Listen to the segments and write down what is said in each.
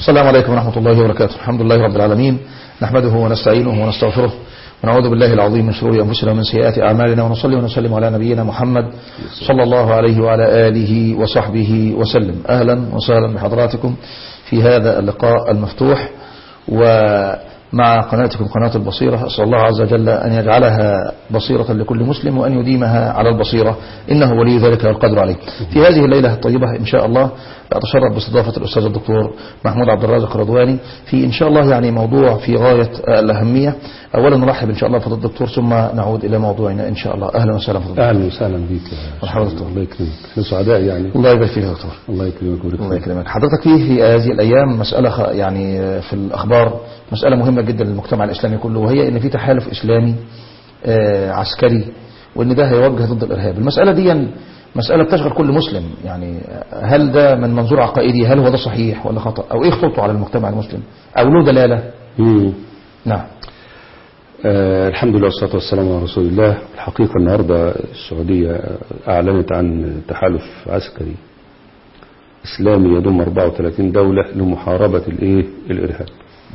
السلام عليكم ورحمة الله وبركاته. الحمد لله رب العالمين، نحمده ونستعينه ونستغفره ونعوذ بالله العظيم من شرور أنفسنا ومن سيئات أعمالنا، ونصلي ونسلم على نبينا محمد صلى الله عليه وعلى آله وصحبه وسلم. أهلا وسهلا بحضراتكم في هذا اللقاء المفتوح ومع قناتكم قناة البصيرة. أسأل الله عز وجل أن يجعلها بصيرة لكل مسلم وأن يديمها على البصيرة، إنه ولي ذلك والقدر عليه. في هذه الليلة الطيبة إن شاء الله أتشرف باستضافة الأستاذ الدكتور محمود عبد الرازق الرضواني في إن شاء الله يعني موضوع في غاية الأهمية. أولا نرحب إن شاء الله بفضل الدكتور، ثم نعود إلى موضوعنا إن شاء الله. أهلا وسهلا فضل. أهلا وسهلا بك. مرحبا دكتور. الله يكرمك. احنا سعداء يعني. الله يبارك فيك يا دكتور. الله يكرمك ويبارك فيك. الله يكرمك. حضرتك في هذه الأيام مسألة يعني في الأخبار مسألة مهمة جدا للمجتمع الإسلامي كله، وهي إن في تحالف إسلامي عسكري، وإن ده هيوجه ضد الإرهاب. المسألة دي مسألة بتشغل كل مسلم، يعني هل ده من منظور عقائدي، هل هو ده صحيح ولا خطأ، أو إيه خطوته على المجتمع المسلم، أو له دلالة؟ نعم. الحمد لله والصلاة والسلام على رسول الله. الحقيقة النهاردة السعودية أعلنت عن تحالف عسكري إسلامي يضم 34 دولة لمحاربة الإرهاب.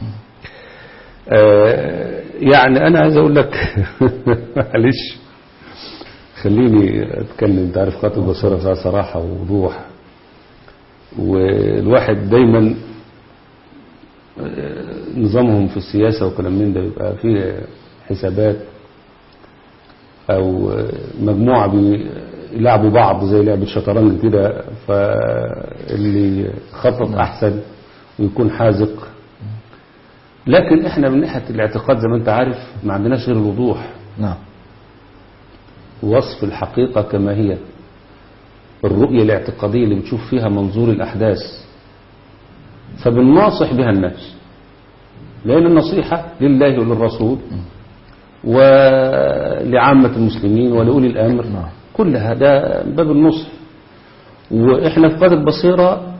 يعني أنا عايز أقول لك معلش خليني أتكلم. أنت عارف خاطب البصيرة فيها صراحة ووضوح، والواحد دايما نظامهم في السياسة وكلام من ده بيبقى فيه حسابات أو مجموعة بيلعبوا بعض زي لعبة شطرنج كده، فاللي خطط أحسن ويكون حازق. لكن احنا من ناحية الاعتقاد زي ما انت عارف ما عندناش غير الوضوح. نعم. وصف الحقيقة كما هي، الرؤية الاعتقادية اللي بتشوف فيها منظور الأحداث، فبنناصح بها الناس، لأن النصيحة لله وللرسول ولعامة المسلمين ولأولي الأمر كل هذا باب النصح. وإحنا في قناة البصيرة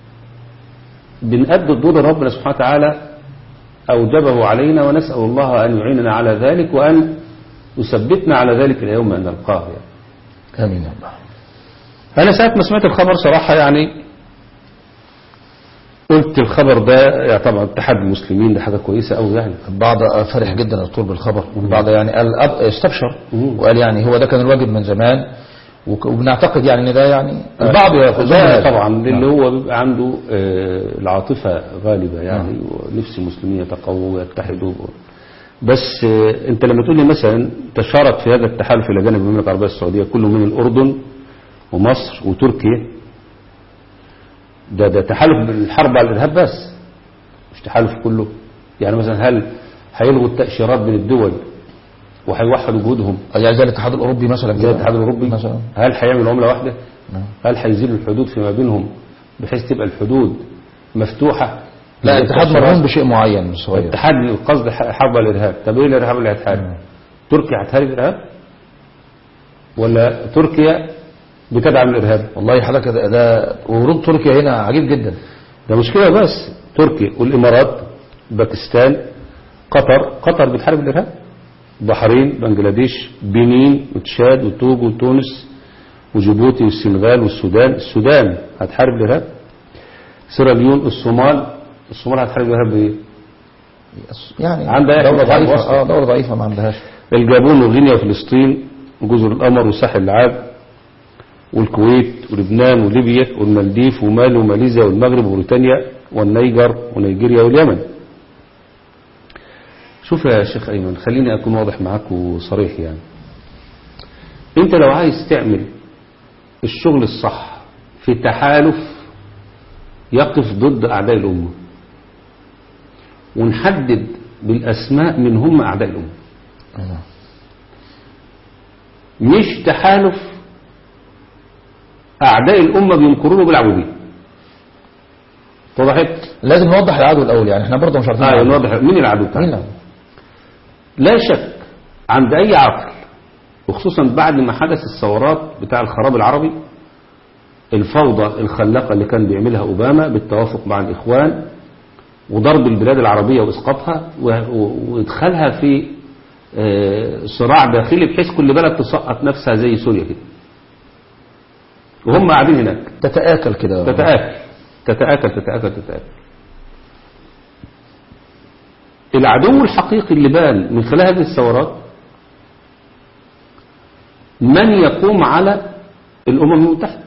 بنأدي دور ربنا سبحانه وتعالى أوجبه علينا، ونسأل الله أن يعيننا على ذلك وأن يثبتنا على ذلك اليوم أن نلقاه يعني. آمين يا الله. أنا ساعة ما سمعت الخبر صراحة يعني قلت الخبر ده يعني طبعا اتحاد المسلمين ده حاجة كويسة أوي يعني. البعض فرح جدا يا دكتور بالخبر، البعض يعني قال استبشر وقال يعني هو ده كان الواجب من زمان، وبنعتقد يعني ان ده يعني البعض ياخذها طبعا اللي هو بيبقى عنده العاطفة غالبة يعني، ونفس المسلمين يتقووا ويتحدوا. بس انت لما تقول لي مثلا تشارك في هذا التحالف الى جانب المملكة العربية السعودية كله من الأردن ومصر وتركيا، ده تحالف بالحرب على الإرهاب بس، مش تحالف كله. يعني مثلا هل هيلغوا التأشيرات بين الدول وهيوحدوا جهودهم يعني زي الاتحاد الأوروبي مثلا؟ زي الاتحاد الأوروبي مثلا. هل هيعملوا عملة واحدة؟ هل هيزيلوا الحدود فيما بينهم بحيث تبقى الحدود مفتوحة؟ لا، الاتحاد مرهون بشيء معين صغير. الاتحاد القصد حرب على الإرهاب. طب ايه الإرهاب اللي هيتحارب؟ تركيا هتحارب الإرهاب ولا تركيا بتدعم الإرهاب؟ والله حضرتك ده ورود تركيا هنا عجيب جدا. ده مشكلة بس تركيا والإمارات باكستان قطر بتحارب الإرهاب، بحرين بنجلاديش بنين وتشاد وتوجو وتونس وجيبوتي والسنغال والسودان. السودان هتحارب الإرهاب. سيراليون الصومال هتحارب الإرهاب بإيه؟ يعني عندها دولة ضعيفة. دولة ضعيفة ما عندهاش. الجابون وغينيا وفلسطين وجزر القمر وساحل العاج والكويت ولبنان وليبيا والمالديف ومالي وماليزيا والمغرب وبريطانيا والنيجر ونيجيريا واليمن. شوف يا شيخ أيمن، خليني أكون واضح معاك وصريح. يعني أنت لو عايز تعمل الشغل الصح في تحالف يقف ضد أعداء الأمة، ونحدد بالأسماء من هم أعداء الأمة، مش تحالف أعداء الأمة بينكرونه بالعبودية. توضحت؟ لازم نوضح العدو الأول، يعني احنا برضه مش عارفين نوضح مين العدو بتاعنا. لا شك عند أي عقل، وخصوصا بعد ما حدث الثورات بتاع الخراب العربي، الفوضى الخلاقة اللي كان بيعملها أوباما بالتوافق مع الإخوان، وضرب البلاد العربية وإسقاطها وإدخالها في صراع داخلي بحيث كل بلد تسقط نفسها زي سوريا كده، وهم قاعدين هناك تتآكل كده، تتآكل. العدو الحقيقي اللي بان من خلال هذه الثورات من يقوم على الأمم المتحدة.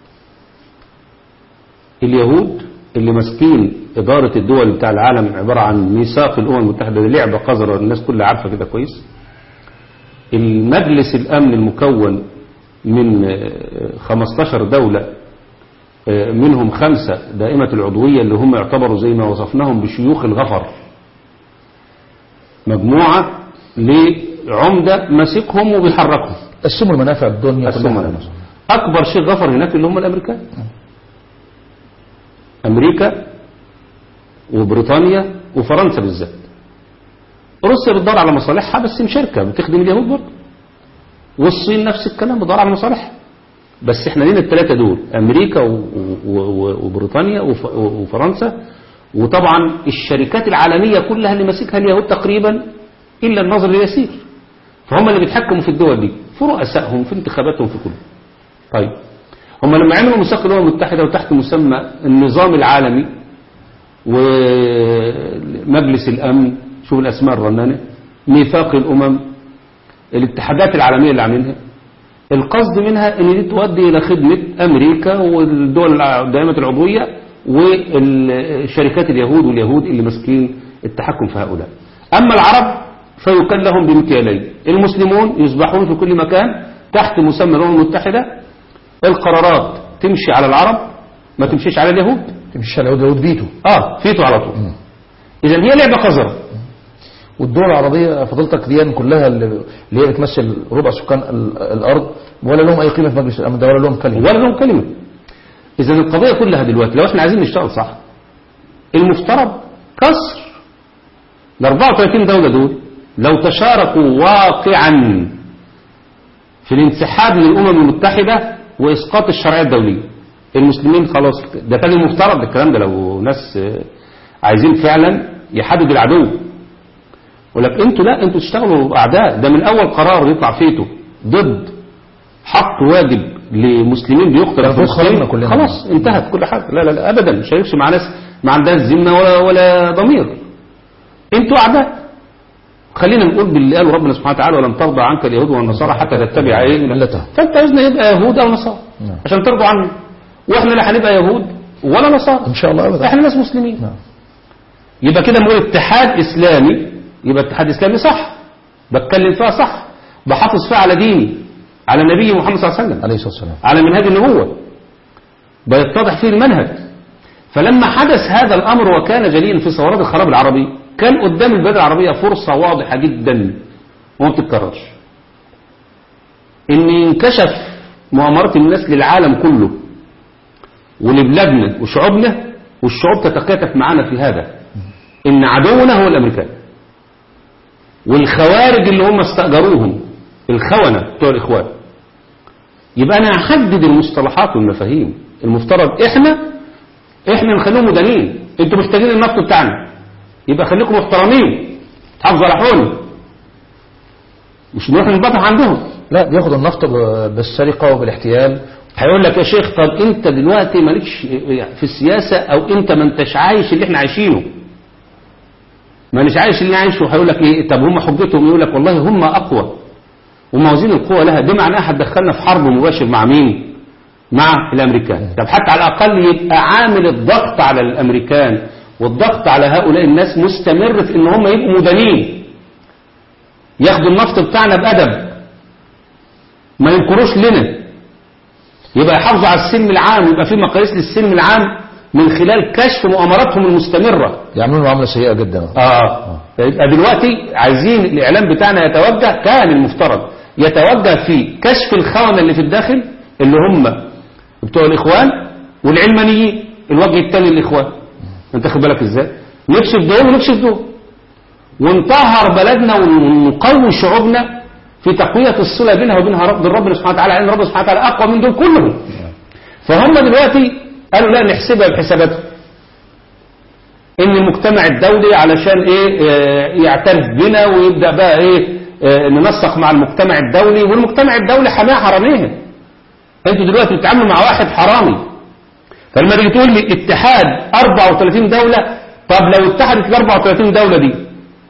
اليهود اللي ماسكين إدارة الدول بتاع العالم عبارة عن ميثاق الأمم المتحدة، دي لعبة قذرة الناس كلها عارفة كده كويس. المجلس الأمن المكون من 15 دولة، منهم 5 دائمة العضوية اللي هم يعتبروا زي ما وصفناهم بشيوخ الغفر، مجموعة لعمدة ماسكهم وبيحركهم، قسموا المنافع الدنيا كلها. أكبر شيء غفر هناك اللي هم الأمريكان، أمريكا وبريطانيا وفرنسا بالذات. روسيا بتدور على مصالحها بس مشاركة بتخدم اليهود برضه، والصين نفس الكلام بتدور على مصالحها. بس احنا لينا الثلاثة دول، أمريكا وبريطانيا وفرنسا، وطبعا الشركات العالمية كلها اللي ماسكها اليهود تقريبا إلا النظر اليسير، فهم اللي بيتحكموا في الدول دي، في رؤسائهم، في انتخاباتهم، في كله. طيب هم لما عملوا ميثاق الأمم المتحدة وتحت مسمى النظام العالمي ومجلس الأمن، شوف الأسماء الرنانة، ميثاق الأمم، الاتحادات العالمية اللي عاملينها، القصد منها ان دي تؤدي الى خدمة امريكا والدول دائمة العضوية والشركات اليهود اللي ماسكين التحكم في هؤلاء. اما العرب فيكن لهم بمكيالين، المسلمون يصبحون في كل مكان تحت مسمى الامم المتحدة، القرارات تمشي على العرب ما تمشيش على اليهود، تمشي على اليهود فيتو، فيتو على طول. اذا هي لعبة قذرة. والدول العربية فضلتك دي كلها اللي هي بتمثل ربع سكان الأرض ولا لهم أي قيمة في مجلس الأمن ده، ولا لهم كلمة. إذا القضية كلها دلوقتي لو احنا عايزين نشتغل صح، المفترض كسر ال 34 دولة دول لو تشاركوا واقعا في الانسحاب من الأمم المتحدة وإسقاط الشرعية الدولية. المسلمين خلاص ده كان المفترض الكلام ده لو ناس عايزين فعلا يحددوا العدو، ولكن انتوا لا، انتوا تشتغلوا اعداء. ده من اول قرار يطلع فيته ضد حق واجب لمسلمين بيقتل في المسلمين، خلاص انتهت كل حاجه. لا لا لا ابدا، مش هيمشي مع ناس ما عندهاش ذمه ولا ضمير. انتوا اعداء. خلينا نقول باللي قاله ربنا سبحانه وتعالى: ولن ترضى عنك اليهود والنصارى حتى تتبع ايه ملتهم. فانت عايزنا يبقى يهود او نصارى عشان ترضوا عنه، واحنا لا هنبقى يهود ولا نصارى ان شاء الله ابدا، احنا ناس مسلمين. يبقى كده نقول اتحاد اسلامي، يبقى اتحاد اسلامي صح، بتكلم فيها صح، بحافظ فيها على ديني، على النبي محمد صلى الله عليه وسلم عليه الصلاة والسلام، على منهج النبوة، بيتضح فيه المنهج. فلما حدث هذا الأمر وكان جليا في ثورات الخراب العربي، كان قدام البلاد العربية فرصة واضحة جدا وما بتتكررش ان ينكشف مؤامرة الناس للعالم كله ولبلادنا وشعوبنا، والشعوب تتكاتف معنا في هذا، ان عدونا هو الامريكان والخوارج اللي هم استأجروهم، الخونة بتوع الإخوان. يبقى أنا أحدد المصطلحات والمفاهيم. المفترض إحنا نخليهم مدانين، أنتوا محتاجين النفط بتاعنا، يبقى خليكم محترمين، تحافظوا على حقوقنا، مش نروح ننبطح عندهم. لا، بياخد النفط بالسرقة وبالاحتيال. هيقول لك يا شيخ طب أنت دلوقتي مالكش في السياسة، أو أنت ما أنتش عايش اللي إحنا عايشينه، ما نش عايش اللي عايشه. هيقول لك ايه؟ طب هم حجتهم يقول لك والله هم اقوى وموازين القوى لها، ده معناها هتدخلنا في حرب مباشر مع مين؟ مع الامريكان. طب حتى على الاقل يبقى عامل الضغط على الامريكان والضغط على هؤلاء الناس مستمر في ان هم يبقوا مدانين، ياخدوا النفط بتاعنا بادب، ما ينكروش لنا، يبقى يحافظوا على السلم العام، يبقى في مقاييس للسلم العام من خلال كشف مؤامراتهم المستمرة. يعملون معاملة سيئة جدا. يبقى دلوقتي عايزين الإعلام بتاعنا يتوجه، كان المفترض يتوجه في كشف الخونة اللي في الداخل اللي هم بتوع الإخوان والعلمانيين، الوجه الثاني للإخوان. انت خد بالك ازاي؟ نكشف دول ونكشف دول، ونطهر بلدنا ونقوي شعوبنا في تقوية الصلة بينها وبينها ربنا سبحانه وتعالى، لأن ربنا سبحانه وتعالى أقوى من دول كلهم. فهم دلوقتي قالوا لا نحسبها بحساباتهم، ان المجتمع الدولي علشان ايه يعترف بنا ويبدأ بقى ايه ننسق مع المجتمع الدولي، والمجتمع الدولي حماه حراميه. انتوا دلوقتي بتتعاملوا مع واحد حرامي، فلما تيجي تقول لي اتحاد 34 دولة، طب لو اتحدت ال 34 دولة دي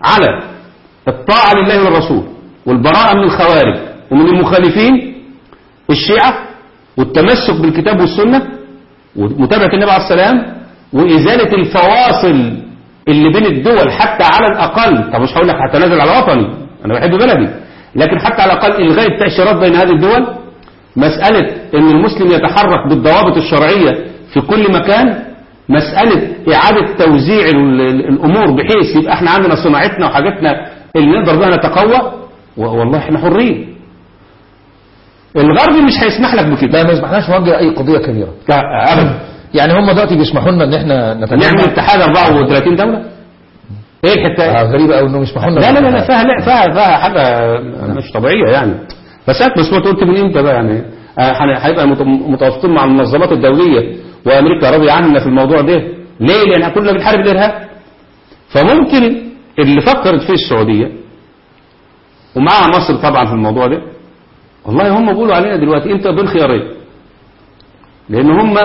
على الطاعة لله والرسول والبراءة من الخوارج ومن المخالفين الشيعة والتمسك بالكتاب والسنة ومتابعة النبي عليه السلام وإزالة الفواصل اللي بين الدول حتى على الأقل. طب مش هقول لك هتنازل على وطني، أنا بحب بلدي، لكن حتى على الأقل إلغاء التأشيرات بين هذه الدول. مسألة أن المسلم يتحرك بالضوابط الشرعية في كل مكان. مسألة إعادة توزيع الأمور بحيث يبقى احنا عندنا صناعتنا وحاجتنا اللي نقدر بها نتقوى، والله احنا حرين. الغرب مش هيسمح لك بكده. لا ما يسمحناش نوجه أي قضية كبيرة أبدا. يعني هم دلوقتي بيسمحوا لنا ان احنا نعمل اتحاد 34 دولة. ايه الحته غريبة قوي انهم يسمحوا لنا. لا فيها حاجة مش طبيعية يعني. بس ما قلت من امتى بقى يعني هيبقى متوافقين مع المنظمات الدولية وامريكا راضية عننا في الموضوع ده. ليه؟ لان كلنا بنحارب الارهاب. فممكن اللي فكرت فيه السعودية ومع مصر طبعا في الموضوع ده، والله هم بيقولوا علينا دلوقتي انت بين خيارين، لان هم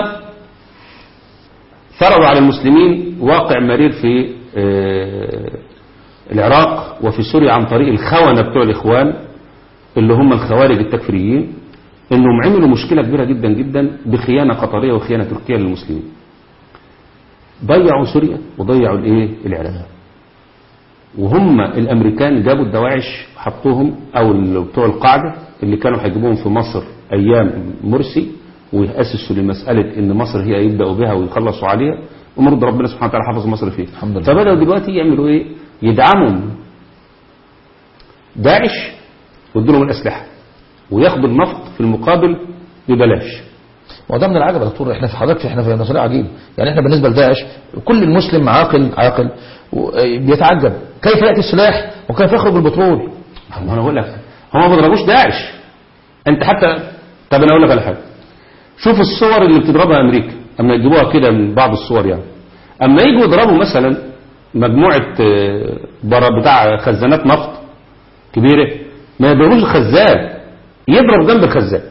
فرضوا على المسلمين واقع مرير في العراق وفي سوريا عن طريق الخونة بتوع الإخوان اللي هم الخوارج التكفيريين، انهم عملوا مشكلة كبيرة جدا جدا بخيانة قطرية وخيانة تركية للمسلمين. ضيعوا سوريا وضيعوا العراق. وهم الامريكان جابوا الدواعش حطوهم او بتوع القاعدة اللي كانوا هيجيبوهم في مصر ايام مرسي ويأسسوا لمسألة ان مصر هي يبدأوا بها ويخلصوا عليها، ومرض ربنا سبحانه وتعالى حفظ مصر فيه. فبدأوا دلوقتي يعملوا يدعموا داعش ويدوا لهم الأسلحة وياخدوا النفط في المقابل ببلاش. وده من العجب يا دكتور. احنا في حضرتك احنا في نظريه عجيب. يعني احنا بالنسبه لداعش كل المسلم عاقل بيتعجب كيف ياتي السلاح وكيف يخرج البترول. انا اقول لك هم ما بيضربوش داعش. انت حتى طب انا اقول لك على حاجه. شوف الصور اللي بتضربها امريكا اما يجيبوها كده من بعض الصور يعني. اما يجوا يضربوا مثلا مجموعه بتاع خزانات نفط كبيره، ما يضربوش الخزان، يضرب جنب الخزان.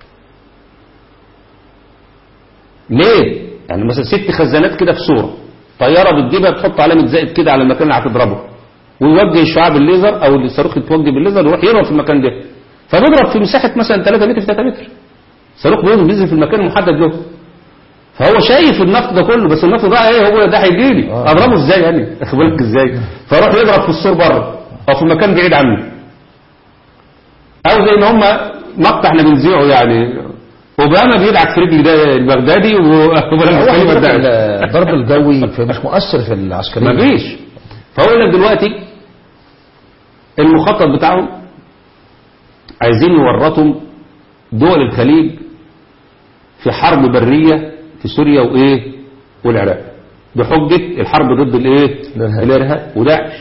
ليه؟ يعني مثلا 6 خزانات كده في صورة، طيارة بتجيبها بتحط علامة زائد كده على المكان اللي هتضربه، ويوجه الشعاع بالليزر او الصاروخ يتوجه بالليزر ويروح يضرب في المكان ده. فبيضرب في مساحة مثلا 3 متر في 3 متر. الصاروخ بينزل في المكان المحدد له. فهو شايف النفط ده كله، بس النفط ده هو ده هيجي لي اضربه ازاي يعني؟ اخد بالك ازاي؟ فيروح يضرب في السور بره او في مكان بعيد عنه. او زي ما هم مقطع احنا بنذيعه يعني اوباما بيدعك في رجل البغدادي الضرب الجوي مش مؤثر في العسكريين. ما فيش. فهو لك دلوقتي المخطط بتاعهم عايزين يورطوا دول الخليج في حرب برية في سوريا والعراق بحجة الحرب ضد الارهاب وداعش.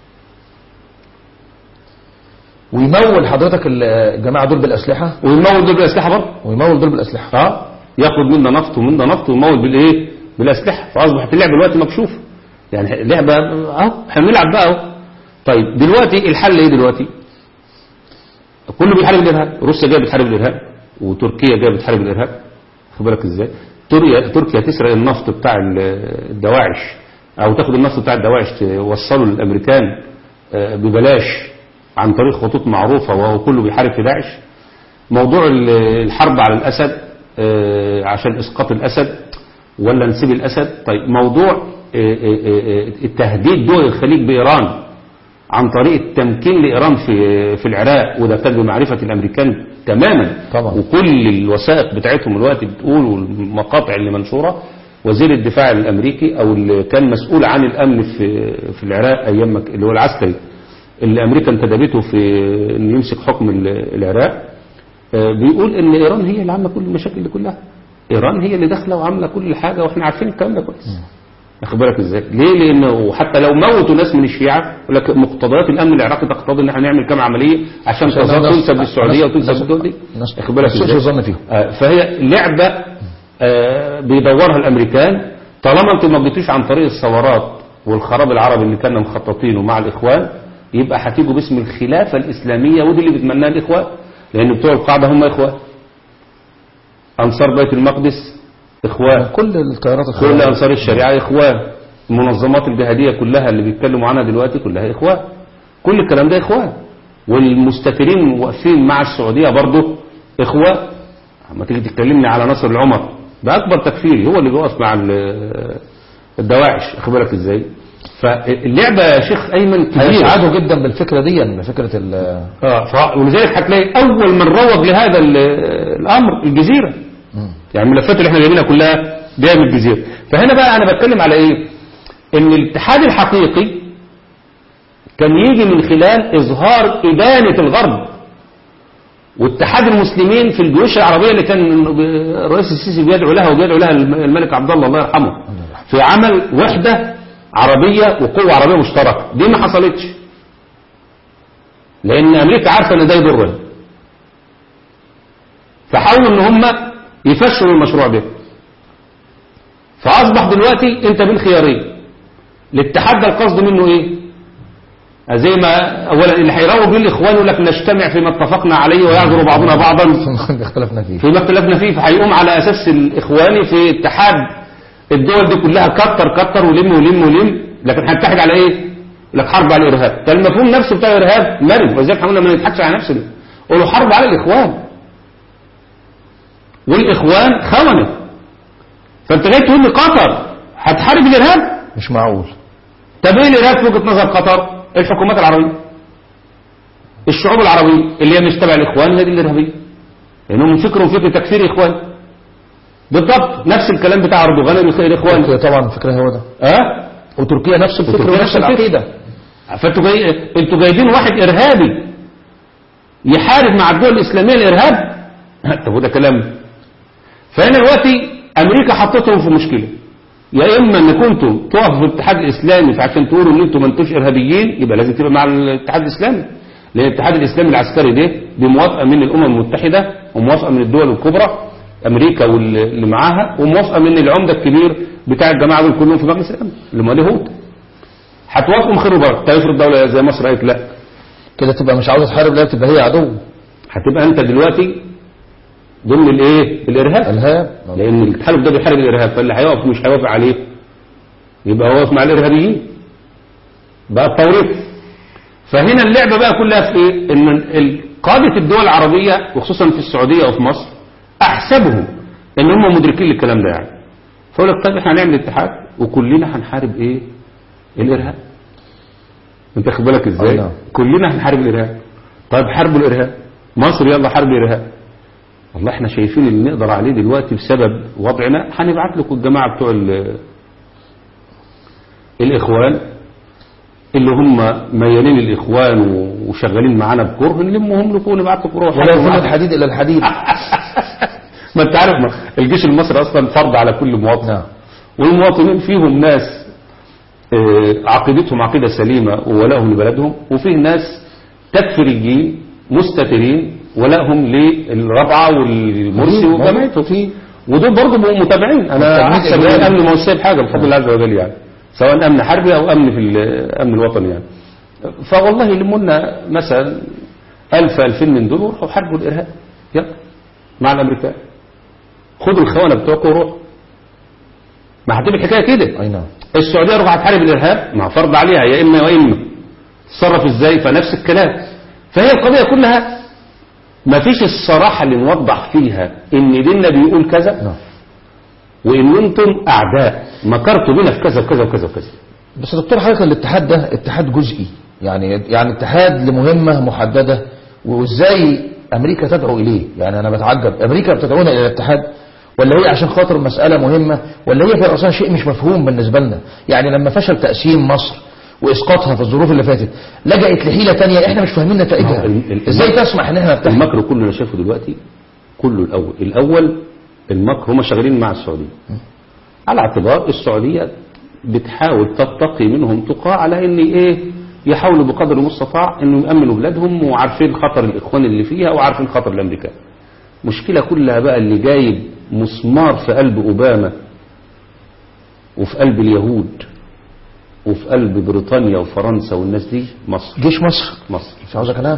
ويمول حضرتك الجماعة دول بالأسلحة، ويمول دول بالأسلحة برضه، ويمول دول بالأسلحة ياخد منا نفط ومنا نفط ويمول بالأسلحة. فأصبحت اللعبة دلوقتي مكشوفة يعني لعبة احنا بنلعب بقى طيب دلوقتي الحل ايه دلوقتي؟ كله بيحارب الإرهاب. روسيا جايه بتحارب الإرهاب وتركيا جايه بتحارب الإرهاب. خد بالك ازاي؟ تركيا تسرق النفط بتاع الدواعش او تاخد النفط بتاع الدواعش توصله للأمريكان ببلاش عن طريق خطوط معروفة وهو كله بيحارب في داعش. موضوع الحرب على الأسد عشان إسقاط الأسد ولا نسيب الأسد. طيب موضوع التهديد دول الخليج بإيران عن طريق التمكين لإيران في العراق، وده كان بمعرفة الأمريكان تماما طبعا. وكل الوثائق بتاعتهم الوقت بتقول والمقاطع اللي منشورة. وزير الدفاع الأمريكي أو اللي كان مسؤول عن الأمن في العراق أيام اللي هو العسكري اللي أمريكا انتدبته في أن يمسك حكم العراق، بيقول أن إيران هي اللي عاملة كل المشاكل دي كلها. إيران هي اللي داخلة وعاملة كل حاجة وإحنا عارفين الكلام ده كويس. أخد بالك إزاي؟ ليه؟ لأنه حتى لو موتوا ناس من الشيعة ولكن مقتضيات الأمن العراقي تقتضي أن احنا نعمل كام عملية عشان تنسب للسعودية وتنسب للدول دي. أخد بالك إزاي؟ فهي لعبة بيدورها الأمريكان. طالما أنتم ما بديتوش عن طريق الثورات والخراب العربي اللي كنا مخططينه مع الإخوان، يبقى هتيجوا باسم الخلافة الإسلامية، ودي اللي بتمناها الإخوان، لأن بتوع القاعدة هم إخوان. أنصار بيت المقدس إخوان، كل التيارات كل أنصار الشريعة إخوان، المنظمات الجهادية كلها اللي بيتكلموا عنها دلوقتي كلها إخوان، كل الكلام ده إخوان، والمستترين واقفين مع السعودية برضه إخوان. لما تيجي تتكلمني على نصر العمر ده أكبر تكفيري، هو اللي بيقف مع الدواعش، أخبرك إزاي. فاللعبة يا شيخ أيمن كبيرة، هيسعدوا جدا بالفكرة دي، بفكرة ولذلك هتلاقي أول من روج لهذا الأمر الجزيرة. يعني الملفات اللي احنا جايبينها كلها جايه من الجزيرة. فهنا بقى أنا بتكلم على إيه؟ إن الاتحاد الحقيقي كان يجي من خلال إظهار إدانة الغرب واتحاد المسلمين في الجيوش العربية اللي كان الرئيس السيسي بيدعو لها وبيدعو لها الملك عبد الله يرحمه، في عمل وحدة عربية وقوة عربية مشتركة. دي ما حصلتش لأن أمريكا عارفة أن ده يضرها، فحاولوا أن هم يفشلوا المشروع ده. فأصبح دلوقتي أنت بالخيارين. الاتحاد ده القصد منه إيه؟ زي ما أولا اللي هيراوغ بيه الإخوان يقول لك نجتمع فيما اتفقنا عليه ويعذر بعضنا بعضا فيما اختلفنا فيه، فهيقوم على أساس الإخواني في اتحاد الدول دي كلها كتر ولم، لكن هنتحد على إيه؟ لك حرب على الإرهاب. فالمفهوم نفسه بتاع الإرهاب مرن، وزيك حاولنا ما نضحكش على نفسنا، قولوا حرب على الإخوان، والإخوان خونة. فأنت جاي تقول لي قطر هتحارب الإرهاب؟ مش معقول. طب ايه الإرهاب في وجهة نظر قطر؟ الحكومات العربية، الشعوب العربية اللي هي مش تبع الإخوان هي دي الإرهابية، لأنهم فكرهم فكر تكفير إخوان بالضبط. نفس الكلام بتاع أردوغان الإخوان طبعا فكرة هو ده. وتركيا نفس الفكر ونفس العقيدة. فانتوا انتوا جايبين واحد إرهابي يحارب مع الدول الإسلامية الإرهاب؟ طب وده كلام. فهنا دلوقتي أمريكا حطتهم في مشكلة، يا إما أن كنتم تقفوا في الاتحاد الإسلامي فعشان تقولوا أن أنتم ما أنتوش إرهابيين يبقى لازم تبقى مع الاتحاد الإسلامي، لأن الاتحاد الإسلامي العسكري ده بموافقة من الأمم المتحدة وموافقة من الدول الكبرى أمريكا واللي معاها، وموافقة من العمدة الكبير بتاع الجماعة دول كلهم في مجلس الأمن اللي هم اليهود. هتوافقوا خير وبركة. تفرض دولة زي مصر قالت لا كده تبقى مش عاوزة تحارب، لا تبقى هي عدو، هتبقى أنت دلوقتي ضمن الايه؟ الارهاب. لان التحالف ده بيحارب الارهاب، فاللي هيقف مش هيوافق عليه يبقى هو واقف مع الارهابيين بقى التوريط. فهنا اللعبه بقى كلها في ايه؟ ان قاده الدول العربيه وخصوصا في السعوديه وفي مصر احسبهم ان هم مدركين للكلام ده، يعني فيقول لك طيب احنا هنعمل اتحاد وكلنا هنحارب ايه؟ الارهاب. انت خد بالك ازاي؟ كلنا هنحارب الارهاب. طيب حاربوا الارهاب، مصر يلا حارب الارهاب. والله احنا شايفين اللي نقدر عليه دلوقتي بسبب وضعنا، هنبعت لكم الجماعة بتوع الإخوان اللي هم ميالين الإخوان وشغالين معانا بكره، نلمهم لكم ونبعت لكم روح ولا يكون الحديد إلى الحديد. ما انت عارف الجيش المصري أصلا فرض على كل مواطن، والمواطنين فيهم ناس عقيدتهم عقيدة سليمة وولائهم لبلدهم، وفيه ناس تكفيريين مستترين ولهم للربعة والمرسي وجماعته فيه، ودول برضه بقوا متابعين. انا احسب الامن ما هو سايب حاجه بفضل الله عز وجل، يعني سواء امن حربي او امن في الامن الوطني يعني. فوالله يلموا لنا مثلا 1000-2000 من دول وروحوا حاربوا الارهاب يلا مع الامريكان، خدوا الخونه بتوعكم وروحوا. ما هتبقى الحكايه كده. اي نعم. السعوديه روح هتحارب الارهاب، ما فرض عليها يا اما واما، تصرف ازاي؟ فنفس الكلام. فهي القضيه كلها ما فيش الصراحة اللي نوضح فيها ان ديننا بيقول كذا وان انتم اعداء مكرتوا بنا في كذا وكذا وكذا وكذا. بس دكتور حضرتك الاتحاد ده اتحاد جزئي، يعني اتحاد لمهمة محددة، وازاي امريكا تدعو اليه؟ يعني انا بتعجب، امريكا بتدعونا الى الاتحاد ولا هي عشان خاطر مسألة مهمة، ولا هي في رأسها شيء مش مفهوم بالنسبة لنا؟ يعني لما فشل تقسيم مصر واسقاطها في الظروف اللي فاتت لجأت لحيلة تانية احنا مش فاهمين نتائجها، ازاي تسمح ان احنا نتحد؟ المكر كله اللي شايفه دلوقتي كله الاول المكر هم شغالين مع السعودية على اعتبار السعودية بتحاول تتقي منهم تقى على ان ايه، يحاولوا بقدر المستطاع انه يأمنوا بلادهم، وعارفين خطر الاخوان اللي فيها وعارفين خطر الامريكان. مشكلة كلها بقى اللي جايب مسمار في قلب اوباما وفي قلب اليهود وفي قلب بريطانيا وفرنسا والناس دي مصر، جيش مصر مش عاوزة كلام.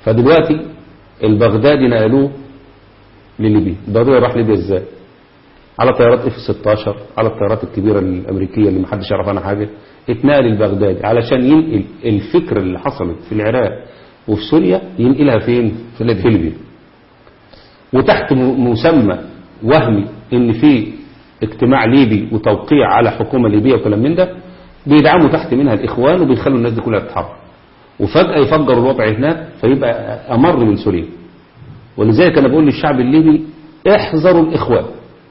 فدلوقتي البغدادي نقلوه لليبيا. ضروري راح ليبيا ازاي؟ على طيارات F-16، على الطيارات الكبيرة الأمريكية اللي محدش يعرف عنها حاجة، اتنقل البغدادي علشان ينقل الفكر اللي حصلت في العراق وفي سوريا ينقلها فين؟ في ليبيا. وتحت مسمى وهمي ان في اجتماع ليبي وتوقيع على حكومة ليبية وكلام من ده، بيدعموا تحت منها الإخوان وبيخلوا الناس دي كلها تتحرك، وفجأة يفجروا الوضع هناك فيبقى أمر من سوريا. ولذلك أنا بقول للشعب الليبي احذروا الإخوان،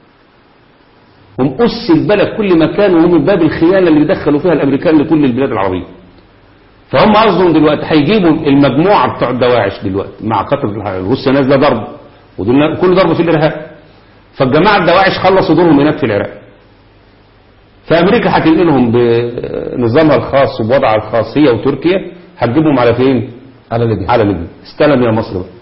هم أس البلد كل مكان، وهم من باب الخيانة اللي بيدخلوا فيها الأمريكان لكل البلاد العربية. فهم قصدهم دلوقتي هيجيبوا المجموعة بتوع الدواعش دلوقتي مع قطر روسيا نازلة ضرب، ودول كل ضرب في الإرهاب. فالجماعة الدواعش خلصوا دورهم هناك في العراق، فأمريكا هتنقلهم بنظامها الخاص وبوضعها الخاص هي وتركيا، هتجيبهم على فين؟ على ليبيا. على ليبيا. استلم يا مصر بقى.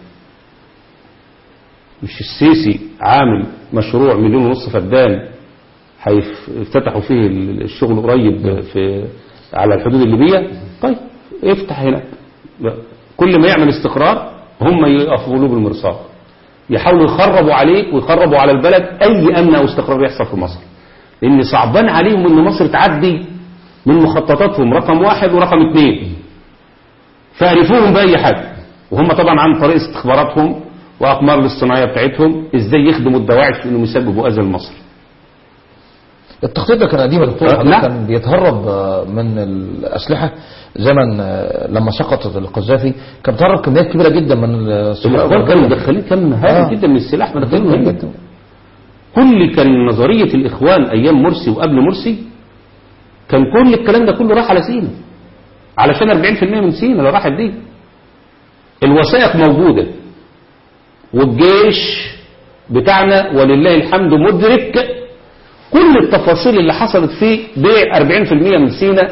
مش السيسي عامل مشروع 1.5 مليون فدان هيفتتحوا فيه الشغل قريب في على الحدود الليبية؟ طيب افتح هناك، كل ما يعمل استقرار هم يقفوا له بالمرصاد، يحاولوا يخربوا عليك ويخربوا على البلد أي أمن أو استقرار يحصل في مصر، لأن صعبان عليهم أن مصر تعدي من مخططاتهم رقم 1 ورقم 2، فعرفوهم بأي حاجة. وهم طبعا عن طريق استخباراتهم وأقمار الاصطناعية بتاعتهم إزاي يخدموا الدواعش في أنهم يسببوا أذى لمصر. التخطيط ده كان قديم يا دكتور، نعم. كان بيتهرب من الأسلحة زمن لما سقط القذافي، كان بيتهرب كميات كبيرة جدا من الإخوان كانوا مدخلين كم هائل جدا من السلاح مدخلين. كل كان نظرية الإخوان أيام مرسي وقبل مرسي كان كل الكلام ده كله راح على سينا، علشان 40% من سينا اللي راحت دي. الوثائق موجودة والجيش بتاعنا ولله الحمد مدرك كل التفاصيل اللي حصلت فيه بيع 40% من سينا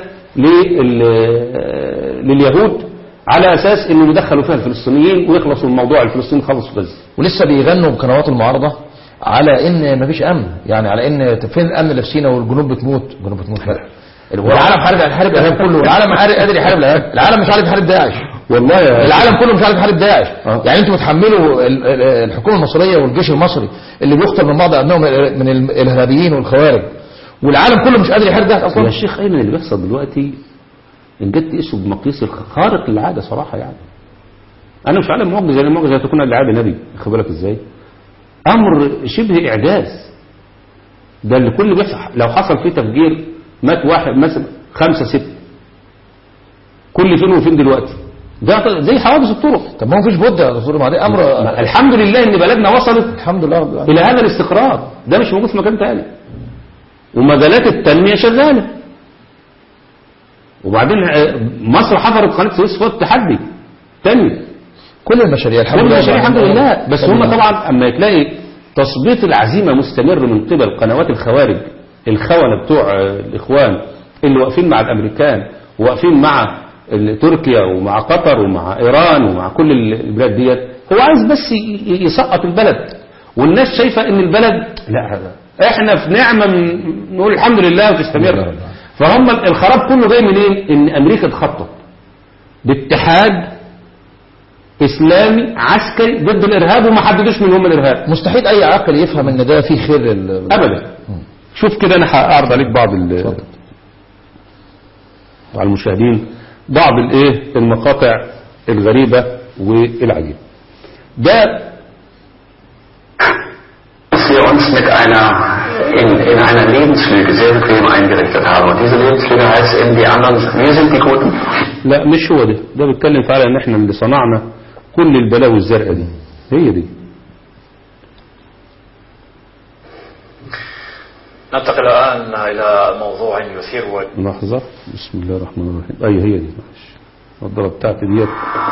لليهود على أساس إنه يدخلوا فيها الفلسطينيين ويخلصوا الموضوع، الفلسطينيين خلصوا غزة. ولسه بيغنوا بقنوات المعارضة على ان مفيش امن، يعني على ان فين الامن اللي في سينا والجنوب بتموت، الجنوب بتموت فعلا. والعالم هيحارب الارهاب كله، والعالم قادر يحارب الارهاب، العالم مش عارف يحارب داعش. والله العالم كله مش عارف يحارب داعش. يعني انتوا بتحملوا الحكومه المصريه والجيش المصري اللي بيقتل من بعض ابنائهم من الارهابيين والخوارج، والعالم كله مش قادر يحارب داعش اصلا. يا شيخ ايمن اللي بيحصل دلوقتي ان جت تقيسه بمقياس خارق للعاده صراحه، يعني انا مش عالم معجزه، يعني المعجزه تكون العاده نبي، خد بالك ازاي؟ امر شبه اعجاز. ده اللي كل بيحصل لو حصل فيه تفجير مات واحد مثلا 5 6 كل فين وفين دلوقتي، ده زي حوادث الطرق. طب ما هو مفيش بد يا دكتور، ما ده امر الحمد لله ان بلدنا وصلت الحمد لله رب الى هذا الاستقرار، ده مش موجود في مكان تاني، ومجالات التنميه شغاله. وبعدين مصر حفرت قناه السويس فوق التحدي تاني، كل المشاريع الحمد لله. بس هم طبعا اما تلاقي تثبيط العزيمه مستمر من قبل قنوات الخوارج الخونه بتوع الاخوان اللي واقفين مع الامريكان وواقفين مع تركيا ومع قطر ومع ايران ومع كل البلاد ديت، هو عايز بس يسقط البلد، والناس شايفه ان البلد لا احنا في نعمه نقول الحمد لله وتستمر. فهم الخراب كله جاي منين؟ ان امريكا تخطط باتحاد اسلامي عسكري ضد الارهاب، وما حددوش من هم الارهاب. مستحيل اي عاقل يفهم ان ده فيه خير ابدا. شوف كده انا هعرض عليك بعض على المشاهدين بعض المقاطع الغريبة والعجيبة. ده wir uns mit in einer Lebenslüge sehr bequem eingerichtet haben. Und diese Lebenslüge heißt eben, die anderen, wir sind die Guten. لا مش هو ده بيتكلم فعلا ان احنا اللي صنعنا كل البلاوي الزرقاء دي، هي دي. ننتقل الآن إلى موضوع يثير لحظة، بسم الله الرحمن الرحيم. هي دي الضرب بتاعتي ديت،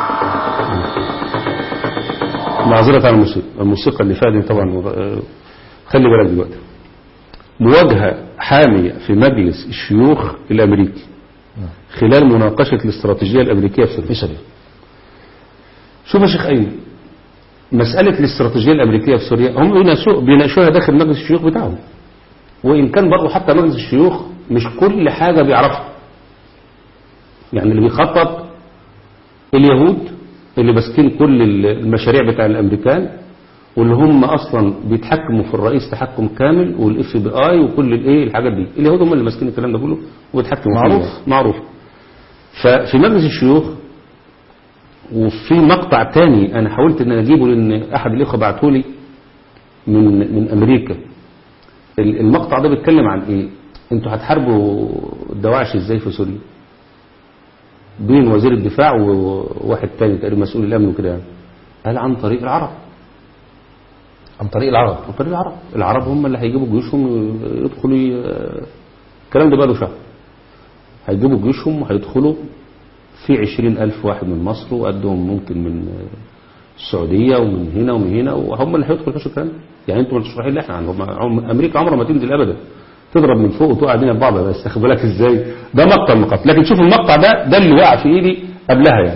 معذرة عن الموسيقى اللي فاتت طبعا. خلي بالك دلوقتي، مواجهة حامية في مجلس الشيوخ الأمريكي خلال مناقشة الاستراتيجية الأمريكية في سوريا. شوف يا شيخ أيمن، مسألة الاستراتيجية الأمريكية في سوريا هم بيناقشوها داخل مجلس الشيوخ بتاعهم، وإن كان برضو حتى مجلس الشيوخ مش كل حاجة بيعرفها. يعني اللي بيخطط اليهود اللي ماسكين كل المشاريع بتاع الأمريكان، واللي هم اصلا بيتحكموا في الرئيس تحكم كامل والاف بي اي وكل الايه الحاجات دي. اليهود هم اللي ماسكين الكلام ده كله وبيتحكموا معروف فيه. معروف. ففي مجلس الشيوخ وفي مقطع تاني انا حاولت ان اجيبه لان احد الاخوه بعته لي من امريكا. المقطع ده بيتكلم عن ايه؟ انتوا هتحاربوا الدواعش ازاي في سوريا؟ بين وزير الدفاع وواحد تاني تقريبا مسؤول الامن وكده يعني. قال عن طريق العرب. عن طريق العرب. عن طريق العرب. العرب هم اللي هيجيبوا جيوشهم يدخلوا الكلام ده بقى له شهر. هيجيبوا جيوشهم وهيدخلوا في 20,000 واحد من مصر وقدهم ممكن من السعودية ومن هنا ومن هنا وهم اللي هيدخلوا في الكلام. يعني انتوا مش رايحين احنا امريكا عمرها ما تنزل ابدا تضرب من فوق وتوقع بينا ببعض. بس اخد بالك ازاي؟ ده مقطع المقاطع. لكن شوف المقطع ده اللي وقع في ايدي قبلها يعني.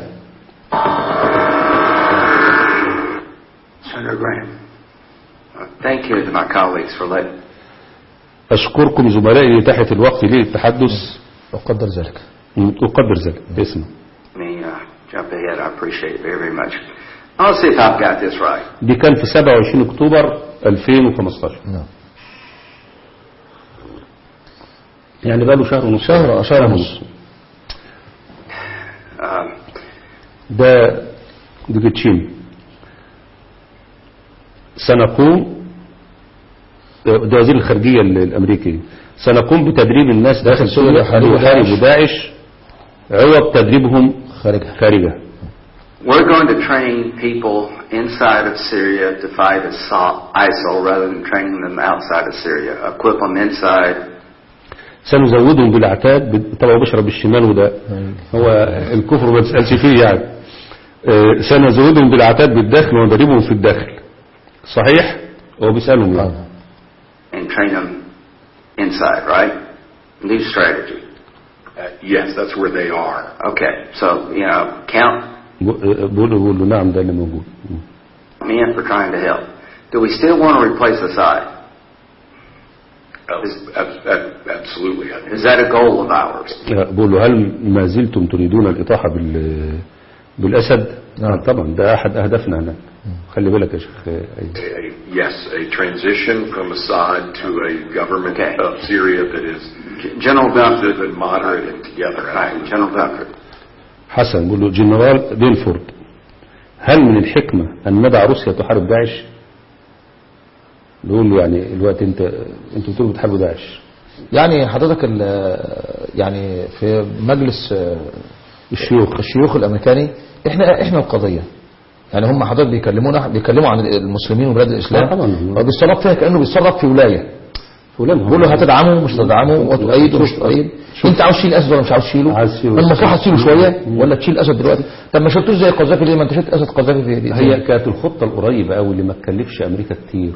Senator Graham, thank you to my colleagues for letting. أشكركم زملائي لإتاحة الوقت لي للتحدث. أقدر ذلك. أقدر ذلك. اسمع. Me jump ahead. I appreciate it very, very much. I'll see if I've got this right. دي كان في 27 أكتوبر 2015. نعم. يعني بقى له شهر ونص. شهر ونص. ده ديجيتشين. سنقوم ده وزير الخارجية الأمريكي. سنقوم بتدريب الناس داخل سوريا ليحاربوا داعش عوض تدريبهم خارجها. We're going to train people inside of Syria to fight ISIL rather than training them outside of Syria. Equip them inside. سنزودهم بالعتاد. طبعا بشرب بالشمال وده هو الكفر ما تسألش فيه يعني. سنزودهم بالعتاد بالداخل وندربهم في الداخل. صحيح؟ هو بيسألهم يعني. And train them inside, right? New strategy. Yes, that's where they are. Okay, so, count بقول له نعم ده اللي موجود. me in for trying to help. Do we still want to replace Assad? Absolutely. Is that a goal of ours? بقول له هل ما زلتم تريدون الإطاحة بالأسد؟ نعم طبعا ده أحد أهدافنا هنا. خلي بالك يا شيخ. Yes, a transition from Assad to a government of Syria that is General Dunford and moderate and together. Right, General Dunford. حسن بقول له جنرال بينفورد هل من الحكمة أن ندع روسيا تحارب داعش؟ بيقول له يعني الوقت انتوا بتقولوا بتحاربوا داعش. يعني حضرتك يعني في مجلس الشيوخ الامريكاني احنا القضيه يعني هم حضرتك بيكلموا عن المسلمين وبلاد الاسلام وبيتصرف فيها كانه بيتصرف في ولايه. بيقول له هتدعمه مش تدعمه وتؤيده مش تؤيد. انت عاوز تشيل الاسد ولا مش عاوز تشيله؟ المصلحه تشيله شويه ولا تشيل الاسد دلوقتي؟ طب ما شلتوش زي القذافي ليه؟ ما انت شلت اسد قذافي في دي. هي كانت الخطه القريبه قوي اللي ما تكلفش امريكا كتير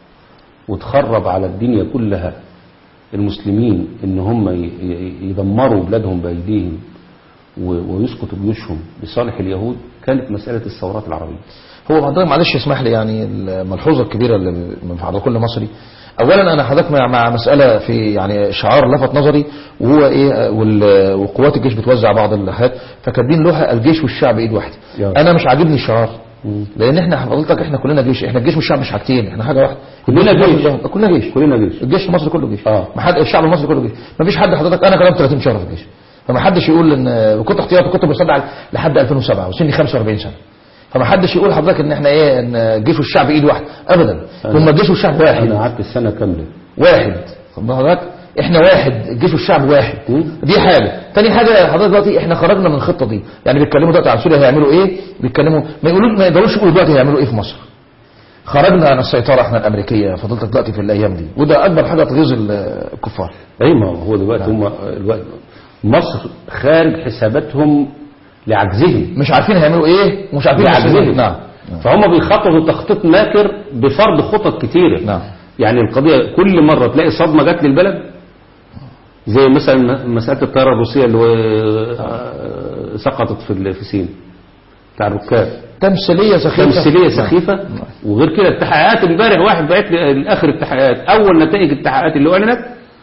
وتخرب على الدنيا كلها المسلمين ان هم يدمروا بلادهم بايديهم ويسقطوا جيوشهم لصالح اليهود. كانت مساله الثورات العربيه. هو حضرتك معلش اسمح لي يعني الملحوظه الكبيره اللي من حضرتك كل مصري. اولا انا حضرتك مع مساله في يعني شعار لفت نظري وهو ايه وقوات الجيش بتوزع بعض الحاجات فكاتبين لوحه الجيش والشعب ايد واحده. انا مش عاجبني الشعار لان احنا حضرتك احنا كلنا جيش. احنا الجيش والشعب مش حاجتين احنا حاجه واحده. كلنا جيش الجيش في مصر كله جيش. الشعب المصري كله جيش. ما فيش حد حضرتك انا كلام 30 شهر في الجيش فما حدش يقول ان كنت احتياطي كنت بصدع لحد 2007 وسني 45 سنه فما حدش يقول حضرتك ان احنا ايه ان الجيش والشعب ايد واحده ابدا. هم الجيش والشعب واحد. انا قعدت السنه كامله واحد. طب حضرتك احنا واحد الجيش والشعب واحد. دي حاجه. تاني حاجه حضرتك دلوقتي احنا خرجنا من الخطه دي يعني بيتكلموا دلوقتي عن سوريا هيعملوا ايه بيتكلموا ما يقدروش يقولوا دلوقتي هيعملوا ايه في مصر. خرجنا عن السيطره احنا الامريكيه فضلت دلوقتي في الايام دي وده اكبر حاجه تغيظ الكفار. اي ما هو دلوقتي هم مصر خارج حساباتهم لعجزهم مش عارفين هيعملوا ايه ومش عارفين لعجزهم. نعم. فهم بيخططوا تخطيط ماكر بفرض خطط كتيره. نعم. يعني القضيه كل مره تلاقي صدمه جت للبلد زي مثلا مساله الطياره الروسيه اللي سقطت في سيناء بتاع الركاب. تمثيليه سخيفه. وغير كده التحقيقات امبارح واحد بعت لي الاخر التحقيقات اول نتائج التحقيقات اللي اعلنت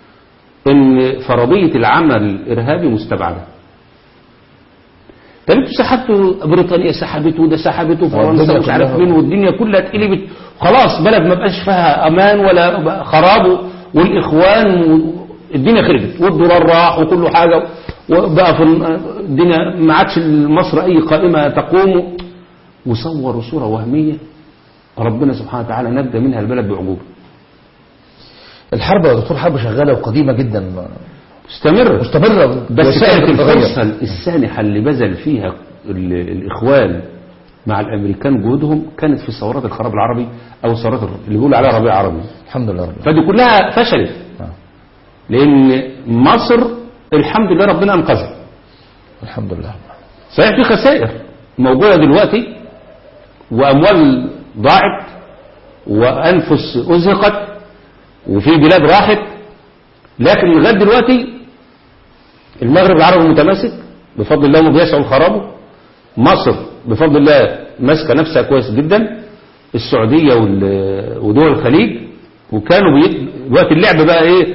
ان فرضيه العمل الارهابي مستبعده. طب انتوا سحبتوا بريطانيا سحبته وده سحبته وفرنسا مش عارف مين والدنيا كلها اتقلبت خلاص بلد ما بقاش فيها امان ولا خراب، والاخوان الدنيا خربت والدولار راح وكل حاجه، وبقى في الدنيا ما عادش مصر اي قائمه تقوم، وصوروا صوره وهميه ربنا سبحانه وتعالى نجى منها البلد بعجوبه. الحرب يا دكتور حرب شغاله وقديمه جدا مستمره، بس كانت الفرصه السانحه اللي بذل فيها الاخوان مع الامريكان جهودهم كانت في ثورات الخراب العربي او ثورات اللي بيقولوا عليها ربيع عربي. الحمد لله فدي كلها فشلت لان مصر الحمد لله ربنا انقذها. الحمد لله. صحيح في خسائر موجوده دلوقتي واموال ضاعت وانفس ازهقت وفي بلاد راحت، لكن لغايه دلوقتي المغرب العربي متماسك بفضل الله وبيسعوا خرابه. مصر بفضل الله ماسكه نفسها كويس جدا، السعوديه ودول الخليج، وكانوا دلوقتي اللعب بقى ايه؟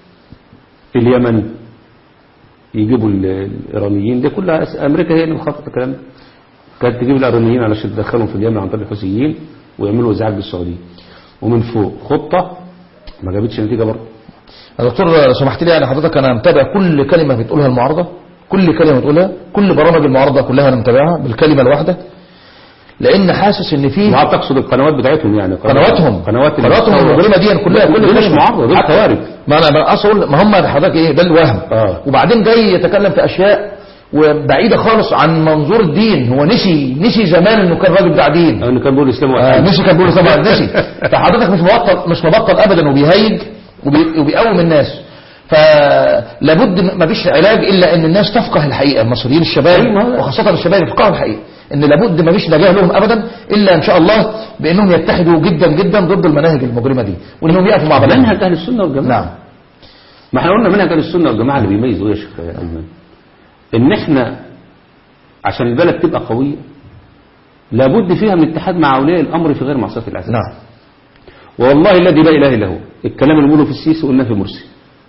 اليمن يجيبوا الايرانيين، دي كلها امريكا هي اللي مخططه الكلام ده، كانت تجيب الايرانيين علشان تدخلهم في اليمن عن طريق الحوثيين ويعملوا ازعاج بالسعوديه، ومن فوق خطه ما جابتش نتيجه برضه. يا دكتور لو سمحت لي، يعني حضرتك انا متابع كل كلمه بتقولها المعارضه، كل كلمه بتقولها، كل برامج المعارضه كلها انا متابعها بالكلمه الواحده، لان حاسس ان في ما تقصد القنوات بتاعتهم، يعني قنواتهم المجرمه دي كلها كل مش معارضه دول خوارج. ما انا اقول ما هم حضرتك ايه ده الوهم. وبعدين جاي يتكلم في اشياء وبعيده خالص عن منظور الدين. هو نسي زمان انه كان راجل بتاع دين، انه كان بيقول الاسلام نسي كان بيقول طبعا نسي. فحضرتك مش مبطل ابدا وبيهيج وبيقوم الناس. فلابد ما فيش علاج الا ان الناس تفقه الحقيقه، المصريين الشباب وخاصه الشباب يفقهوا الحقيقه، ان لابد ما فيش نجاه لهم ابدا الا ان شاء الله بانهم يتحدوا جدا جدا ضد المناهج المجرمه دي، وانهم يقفوا مع بعض. منهج اهل السنه والجماعه. نعم. ما احنا قلنا منهج اهل السنه والجماعه اللي بيميزوا ايه يا شيخ ايمن؟ ان احنا عشان البلد تبقى قويه لابد فيها من اتحاد مع اولياء الامر في غير معصيه العزيز. نعم. والله الذي لا اله الا هو، الكلام اللي بيقوله في السيسي قلناه في مرسي.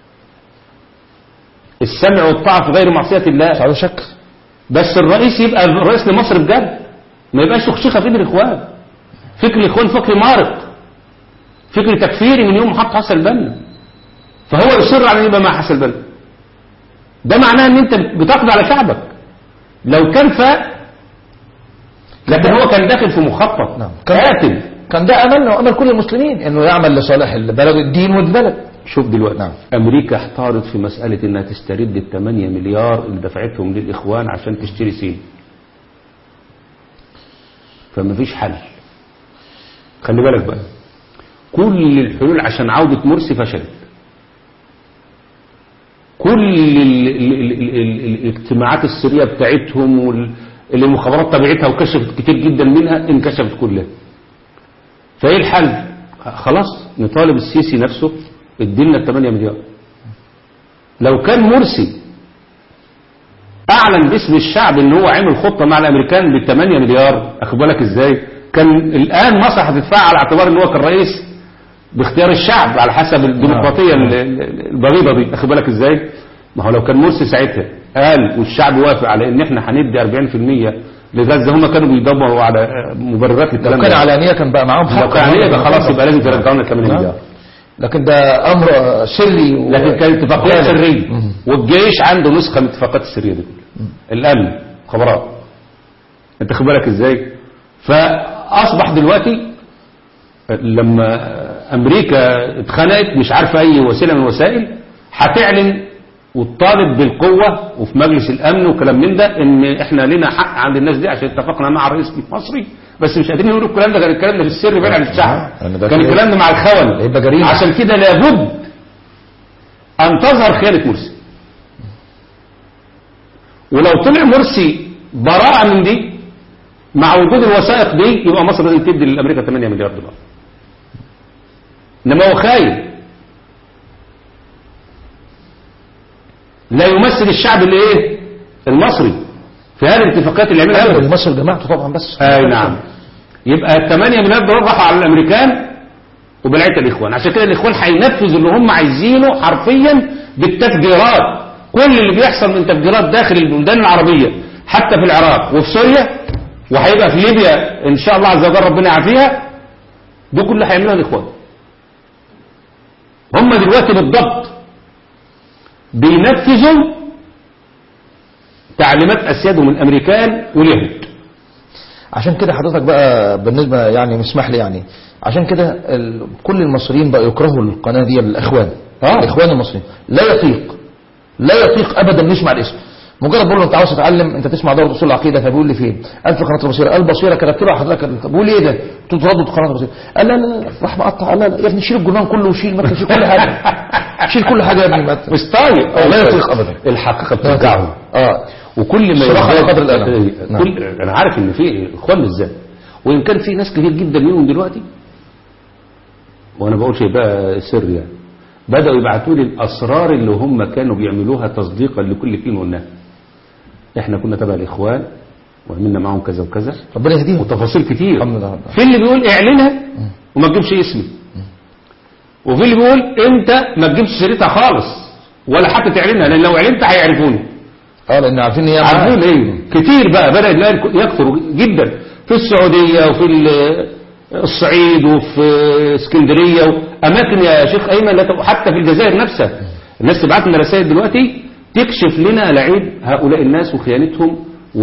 السمع والطاعه في غير معصيه الله. مش عاوز شك. بس الرئيس يبقى الرئيس لمصر بجد، ما يبقاش شخشخه في ايد الاخوان. فكر الاخوان فكر مارق، فكر تكفيري من يوم حط حسن البنا، فهو يصر على ان يبقى مع حسن البنا. ده معناه ان انت بتقضي على شعبك لو كان فاق، لكن هو كان داخل في مخطط. نعم. قاتل. كان ده املنا وامل كل المسلمين انه يعمل لصالح البلد الدين والبلد. شوف دلوقتي. نعم. امريكا احتارت في مساله انها تسترد ال 8 مليار اللي دفعتهم للاخوان عشان تشتري سين. فما فيش حل. خلي بالك بقى، كل الحلول عشان عوده مرسي فشلت. كل الاجتماعات السريه بتاعتهم واللي المخابرات تبعتها وكشفت كتير جدا منها انكشفت كلها. فايه الحل؟ خلاص نطالب السيسي نفسه ادينا 8 مليار. لو كان مرسي اعلن باسم الشعب ان هو عمل خطه مع الامريكان ب 8 مليار، اخد بالك ازاي؟ كان الان مصر هتدفع على اعتبار ان هو كان رئيس باختيار الشعب على حسب الديمقراطيه البغيضه دي، اخد بالك ازاي؟ ما هو لو كان مرسي ساعتها قال والشعب وافق على ان احنا هندي 40% لغزه، هم كانوا بيدوروا على مبررات للكلام ده. لو كان علانيه كان بقى معاهم حق. لو كان علانيه يبقى خلاص يبقى لازم ترجعوا لنا 8 مليار. لكن ده امر سري لكن كانت اتفاقيات سريه، والجيش عنده نسخه من الاتفاقات السريه دي كلها. الامن خبرات، انت خد بالك ازاي؟ فاصبح دلوقتي لما امريكا اتخنقت مش عارفه اي وسيله من الوسائل هتعلن وتطالب بالقوه وفي مجلس الامن وكلام من ده ان احنا لنا حق عند الناس دي عشان اتفقنا مع الرئيس المصري، بس مش قادرين يقولوا الكلام ده. كان الكلام ده في السر بعيد عن الشعب، كان الكلام ده مع الخونه. هيبقى جريمه. عشان كده لابد ان تظهر خيانه مرسي. ولو طلع مرسي براءه من دي مع وجود الوثائق دي يبقى مصر لازم تدي لامريكا 8 مليار دولار. انما هو خاين، لا يمثل الشعب اللي ايه المصري في هذه الاتفاقيات اللي عملها المصري جماعته طبعا. بس اي نعم. يبقى 8 مليار دولار راحوا على الامريكان وبلعت الاخوان. عشان كده الاخوان هينفذوا اللي هم عايزينه حرفيا بالتفجيرات. كل اللي بيحصل من تفجيرات داخل البلدان العربيه حتى في العراق وفي سوريا وهيبقى في ليبيا ان شاء الله عز وجل ربنا يعافيها، دي كلها هيعملوها الإخوان. هم دلوقتي بالضبط بينفذوا تعليمات أسيادهم الأمريكان واليهود. عشان كده حضرتك بقى بالنسبة يعني اسمح لي يعني عشان كده كل المصريين بقى يكرهوا القناة دي الإخوان. الإخوان المصريين لا يطيق أبدا نسمع الاسم. مجرد بقول له انت عاوز تتعلم انت تسمع دورة اصول العقيده فبيقول لي فين؟ قال في قناه البصيره. قال البصيره كتبت له حضرتك بقول ايه ده؟ قلت له تردد قناه البصيره. قال لا راح مقطع. لا يا ابني شيل الجرنان كله وشيل ما تشيل كل حاجه. شيل كل حاجه يا ابني مش طايق. لا يطيق ابدا. الحقيقه بتوجعهم. وكل ما صراحه قدر الالم. انا عارف ان في اخوان بالذات وان كان في ناس كتير جدا منهم دلوقتي وانا بقول شيء بقى سر يعني بداوا يبعتوا لي الاسرار اللي هم كانوا بيعملوها تصديقا لكل كلمه قلناها. احنا كنا تبع الاخوان وعملنا معهم كذا وكذا ربنا يهديهم وتفاصيل كتير. الحمد لله. في اللي بيقول اعلنها وما تجيبش اسمي وفي اللي بيقول انت ما تجيبش سيرتها خالص ولا حتى تعلنها لان لو اعلنت هيعرفوني. لان عارفين هي عارفين ايه كتير بقى بدا يكثر جدا في السعوديه وفي الصعيد وفي اسكندريه واماكن يا شيخ ايمن حتى في الجزائر نفسها. الناس تبعت لنا رسائل دلوقتي تكشف لنا لعيب هؤلاء الناس وخيانتهم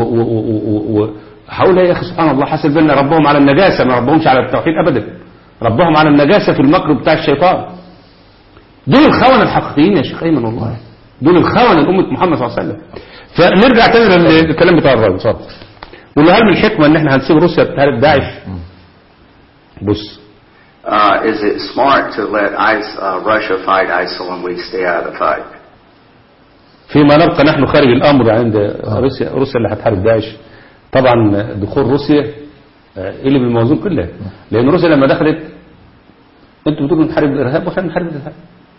وهؤلاء يا اخي سبحان الله حسب بنا ربهم على النجاسه ما ربهمش على التوحيد ابدا. ربهم على النجاسه في المكر بتاع الشيطان. دول الخونه الحقيقيين يا شيخ ايمن والله. دول الخونه لامه محمد صلى الله عليه وسلم. فنرجع تاني للكلام بتاع الراجل. اتفضل. وهل من الحكمه ان احنا هنسيب روسيا تحارب داعش؟ بص. Is it smart to let Russia fight ISIL and we stay out of the fight? فيما نبقى نحن خارج الأمر عند روسيا اللي هتحارب داعش. طبعا دخول روسيا اللي بالموضوع كله لأن روسيا لما دخلت أنتوا بتقولوا نحارب الإرهاب وإحنا نحارب الإرهاب.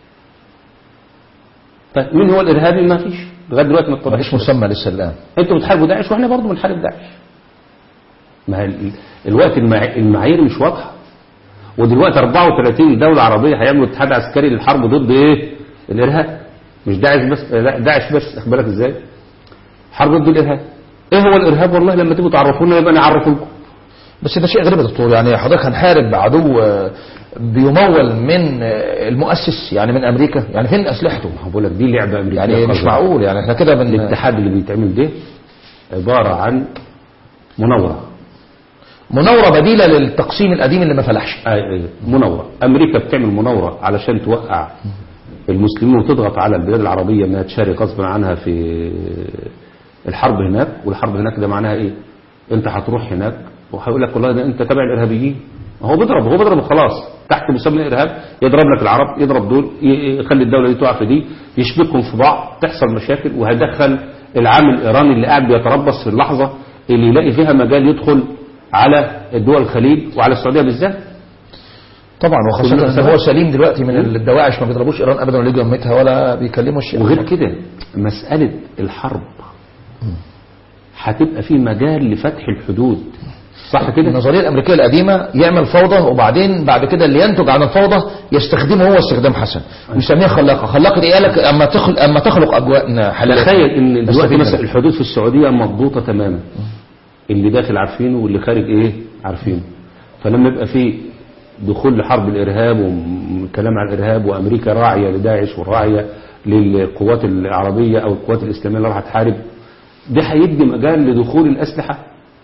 طيب مين هو الإرهابي؟ ما فيش لغاية دلوقتي ما اتضحش مسمى لسه الآن. أنتوا بتحاربوا داعش وإحنا برضه بنحارب داعش. ما الوقت المعايير مش واضحة. ودلوقتي 34 دولة عربية هيعملوا اتحاد عسكري للحرب ضد إيه؟ الإرهاب. مش داعش بس، لا داعش بس. اخد بالك ازاي؟ حرب ضد الارهاب. ايه هو الارهاب؟ والله لما تيجوا تعرفونا يبقى نعرف لكم. بس ده شيء غريب يا دكتور. يعني حضرتك هنحارب عدو بيمول من المؤسس يعني من امريكا. يعني فين اسلحته؟ بقول لك دي لعبه امريكيه يعني مش معقول. يعني احنا كده الاتحاد اللي بيتعمل ده عباره عن مناوره بديله للتقسيم القديم اللي ما فلحش. مناوره. امريكا بتعمل مناوره علشان توقع المسلمين وتضغط على البلاد العربية انها تشارك غصبا عنها في الحرب هناك. والحرب هناك ده معناها ايه؟ انت هتروح هناك وهيقول لك والله ده انت تبع الارهابيين. هو بيضرب خلاص تحت مسمى الارهاب. يضرب لك العرب يضرب دول يخلي الدولة دي تقع في دي يشبكهم في بعض تحصل مشاكل وهيدخل العامل الايراني اللي قاعد بيتربص في اللحظة اللي يلاقي فيها مجال يدخل على الدول الخليج وعلى السعودية بالذات. طبعا وخاصة ان هو سليم دلوقتي من الدواعش ما بيضربوش ايران ابدا ولا يجوا يمتها ولا بيكلموا الشيء. وغير كده مسألة الحرب هتبقى في مجال لفتح الحدود. صح كده؟ النظرية الامريكية القديمة يعمل فوضى وبعدين بعد كده اللي ينتج عن الفوضى يستخدمه هو استخدام حسن ويسميها خلاقة ايه؟ قالك اما تخلق اجواء حلال. تخيل ان دلوقتي مثلا الحدود في السعودية مضبوطة تماما. اللي داخل عارفينه واللي خارج ايه عارفينه. فلما يبقى في دخول لحرب الإرهاب وكلام عن الإرهاب وأمريكا راعية لداعش وراعية للقوات العربية أو القوات الإسلامية اللي راح تحارب ده هيدي مجال لدخول الأسلحة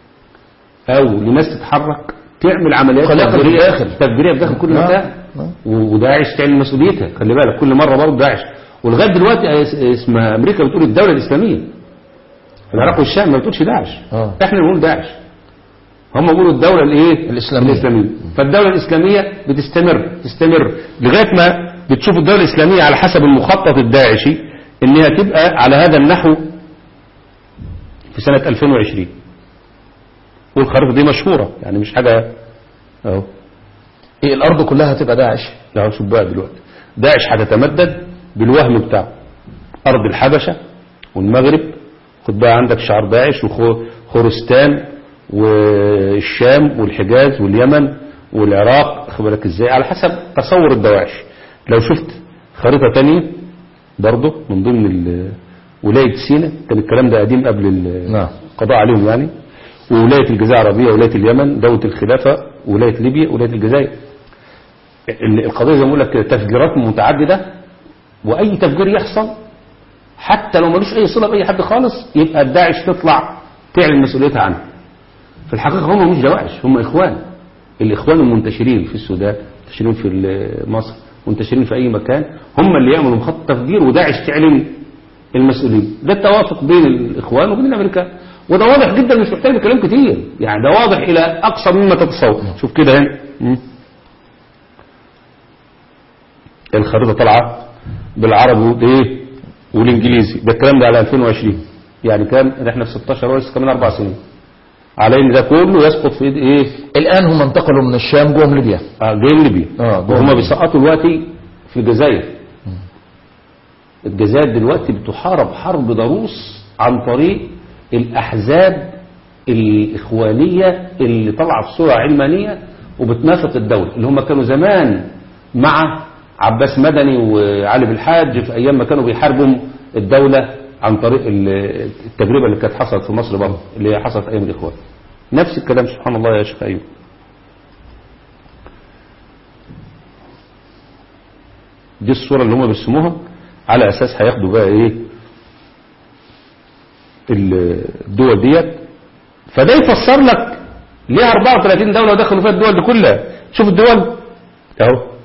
أو لناس تتحرك تعمل عمليات تفجيرية في داخل كل مكان. وداعش تعمل مسؤوليتها. خلي بالك كل مرة برضه داعش. ولغاية دلوقتي اسمها أمريكا بتقول الدولة الإسلامية. العراق والشام ما بتقولش داعش. احنا بنقول داعش. هم بيقولوا الدولة الايه؟ الإسلامية. فالدولة الإسلامية تستمر لغاية ما بتشوف الدولة الإسلامية على حسب المخطط الداعشي انها تبقى على هذا النحو في سنة 2020. والخريطة دي مشهورة يعني مش حاجة اهو. ايه الارض كلها هتبقى داعش؟ لا شوف بقى دلوقتي داعش هتتمدد بالوهم بتاعه. ارض الحبشة والمغرب خد بقى عندك شعار داعش وخورستان والشام والحجاز واليمن والعراق. خد بالك ازاي على حسب تصور الدواعش. لو شفت خريطة تانية برضه من ضمن ولاية سيناء كان الكلام ده قديم قبل القضاء عليهم يعني. وولاية الجزائر العربية ولاية اليمن دولة الخلافة ولاية ليبيا ولاية الجزائر. القضية زي ما بقول لك كده تفجيرات متعددة، وأي تفجير يحصل حتى لو ملوش أي صلة بأي حد خالص يبقى الداعش تطلع تعلن مسؤوليتها عنه. في الحقيقة هم مش دواعش، هم إخوان. الإخوان المنتشرين في السودان، منتشرين في مصر، منتشرين في أي مكان، هم اللي يعملوا مخطط تفجير وداعش تعلن المسؤولية. ده التوافق بين الإخوان وبين الأمريكان، وده واضح جدا مش محتاج كلام كتير، يعني ده واضح إلى أقصى مما تتصور. شوف كده هنا الخريطة طالعة بالعربي وايه والانجليزي، ده الكلام ده على 2020، يعني كان احنا في 16 ولسه كمان 4 سنين على ان ده كله يسقط في ايه. الان هم انتقلوا من الشام جوهم ليبيا. جايين ليبيا، وهم بيسقطوا دلوقتي في الجزائر. الجزائر دلوقتي بتحارب حرب ضروس عن طريق الاحزاب الاخوانيه اللي طالعه بصوره علمانيه وبتنافق الدوله، اللي هم كانوا زمان مع عباس مدني وعلي بالحاج في ايام ما كانوا بيحاربوا الدولة عن طريق التجربة اللي كانت حصلت في مصر برضه، اللي هي حصلت ايام الاخوان. نفس الكلام سبحان الله يا شيخ ايوب. دي الصورة اللي هم بيرسموها على اساس هياخدوا بقى ايه الدول ديت. فده يفسر لك ليه 34 دولة ودخلوا فيها الدول دي كلها. شوف الدول اهو.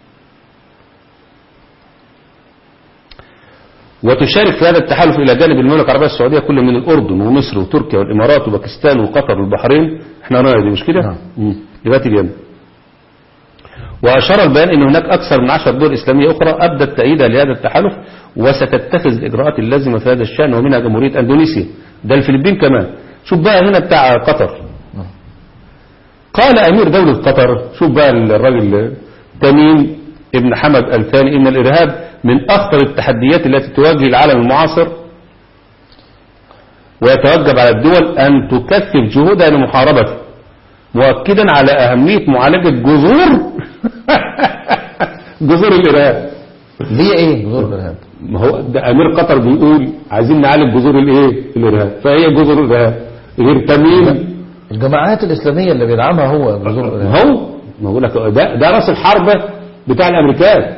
وتشارك في هذا التحالف إلى جانب المملكة العربية السعودية كل من الأردن ومصر وتركيا والإمارات وباكستان وقطر والبحرين. احنا قلنا دي مش كده؟ يبقى تيجي. وأشار البيان أن هناك أكثر من 10 دول إسلامية أخرى أبدت تأييدها لهذا التحالف وستتخذ الإجراءات اللازمة في هذا الشأن، ومنها جمهورية أندونيسيا، ده الفلبين كمان. شوف بقى هنا بتاع قطر. قال أمير دولة قطر، شوف بقى الراجل تميم ابن حمد الثاني، إن الإرهاب من أخطر التحديات التي تواجه العالم المعاصر، ويتوجب على الدول أن تكثف جهودها لمحاربته، مؤكدا على أهمية معالجة جذور الإرهاب. ليه ايه جذور الإرهاب؟ ما هو ده أمير قطر بيقول عايزين نعالج جذور الإرهاب، فهي جذور الإرهاب غير تميم الجماعات الإسلامية اللي بيدعمها هو جذور الإرهاب. هو ما بقول لك ده راس الحرب بتاع الأمريكان.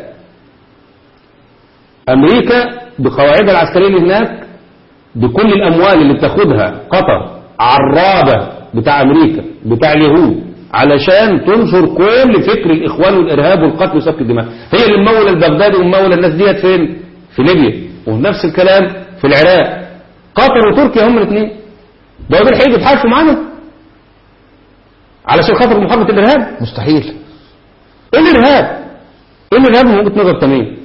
أمريكا بقواعدها العسكرية اللي هناك، بكل الأموال اللي بتاخدها قطر عرابة بتاع أمريكا بتاع اليهود علشان تنشر كل فكر الإخوان والإرهاب والقتل وسفك الدماء. هي اللي ممولة البغدادي وممولة الناس ديت فين؟ في ليبيا. ونفس الكلام في العراق. قطر وتركيا هم الاثنين. ده دول هيجوا يتحالفوا معانا علشان خاطر محاربة الإرهاب؟ مستحيل. إيه الإرهاب؟ إيه الإرهاب من وجهة نظر تميم؟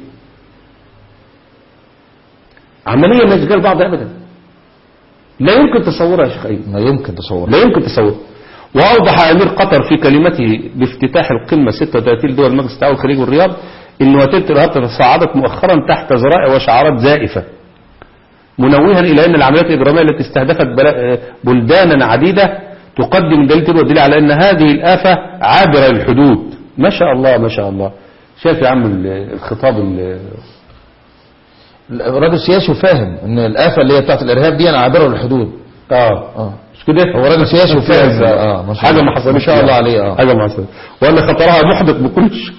عملية مش جال بعض أبدا، لا يمكن تصورها يا شيخ أيوب، لا يمكن تصورها، لا يمكن تصورها. وأوضح أمير قطر في كلمته بافتتاح القمة 36 دول مجلس التعاون الخليجي والرياض إن وتيرة الإرهاب تصاعدت مؤخرا تحت ذرائع وشعارات زائفة، منوها إلى أن العمليات الإجرامية التي استهدفت بلدانا عديدة تقدم دليل ودليل على أن هذه الآفة عابرة للحدود. ما شاء الله ما شاء الله. شايف يا عم الخطاب الراجل سياسي وفاهم ان الآفة اللي هي بتاعت الإرهاب دي عابرة للحدود. مش كده؟ هو راجل سياسي وفاهم. حاجة ما حصلت ما شاء الله عليه. حاجة ما حصلت، وأن خطرها محدق بكل شيء.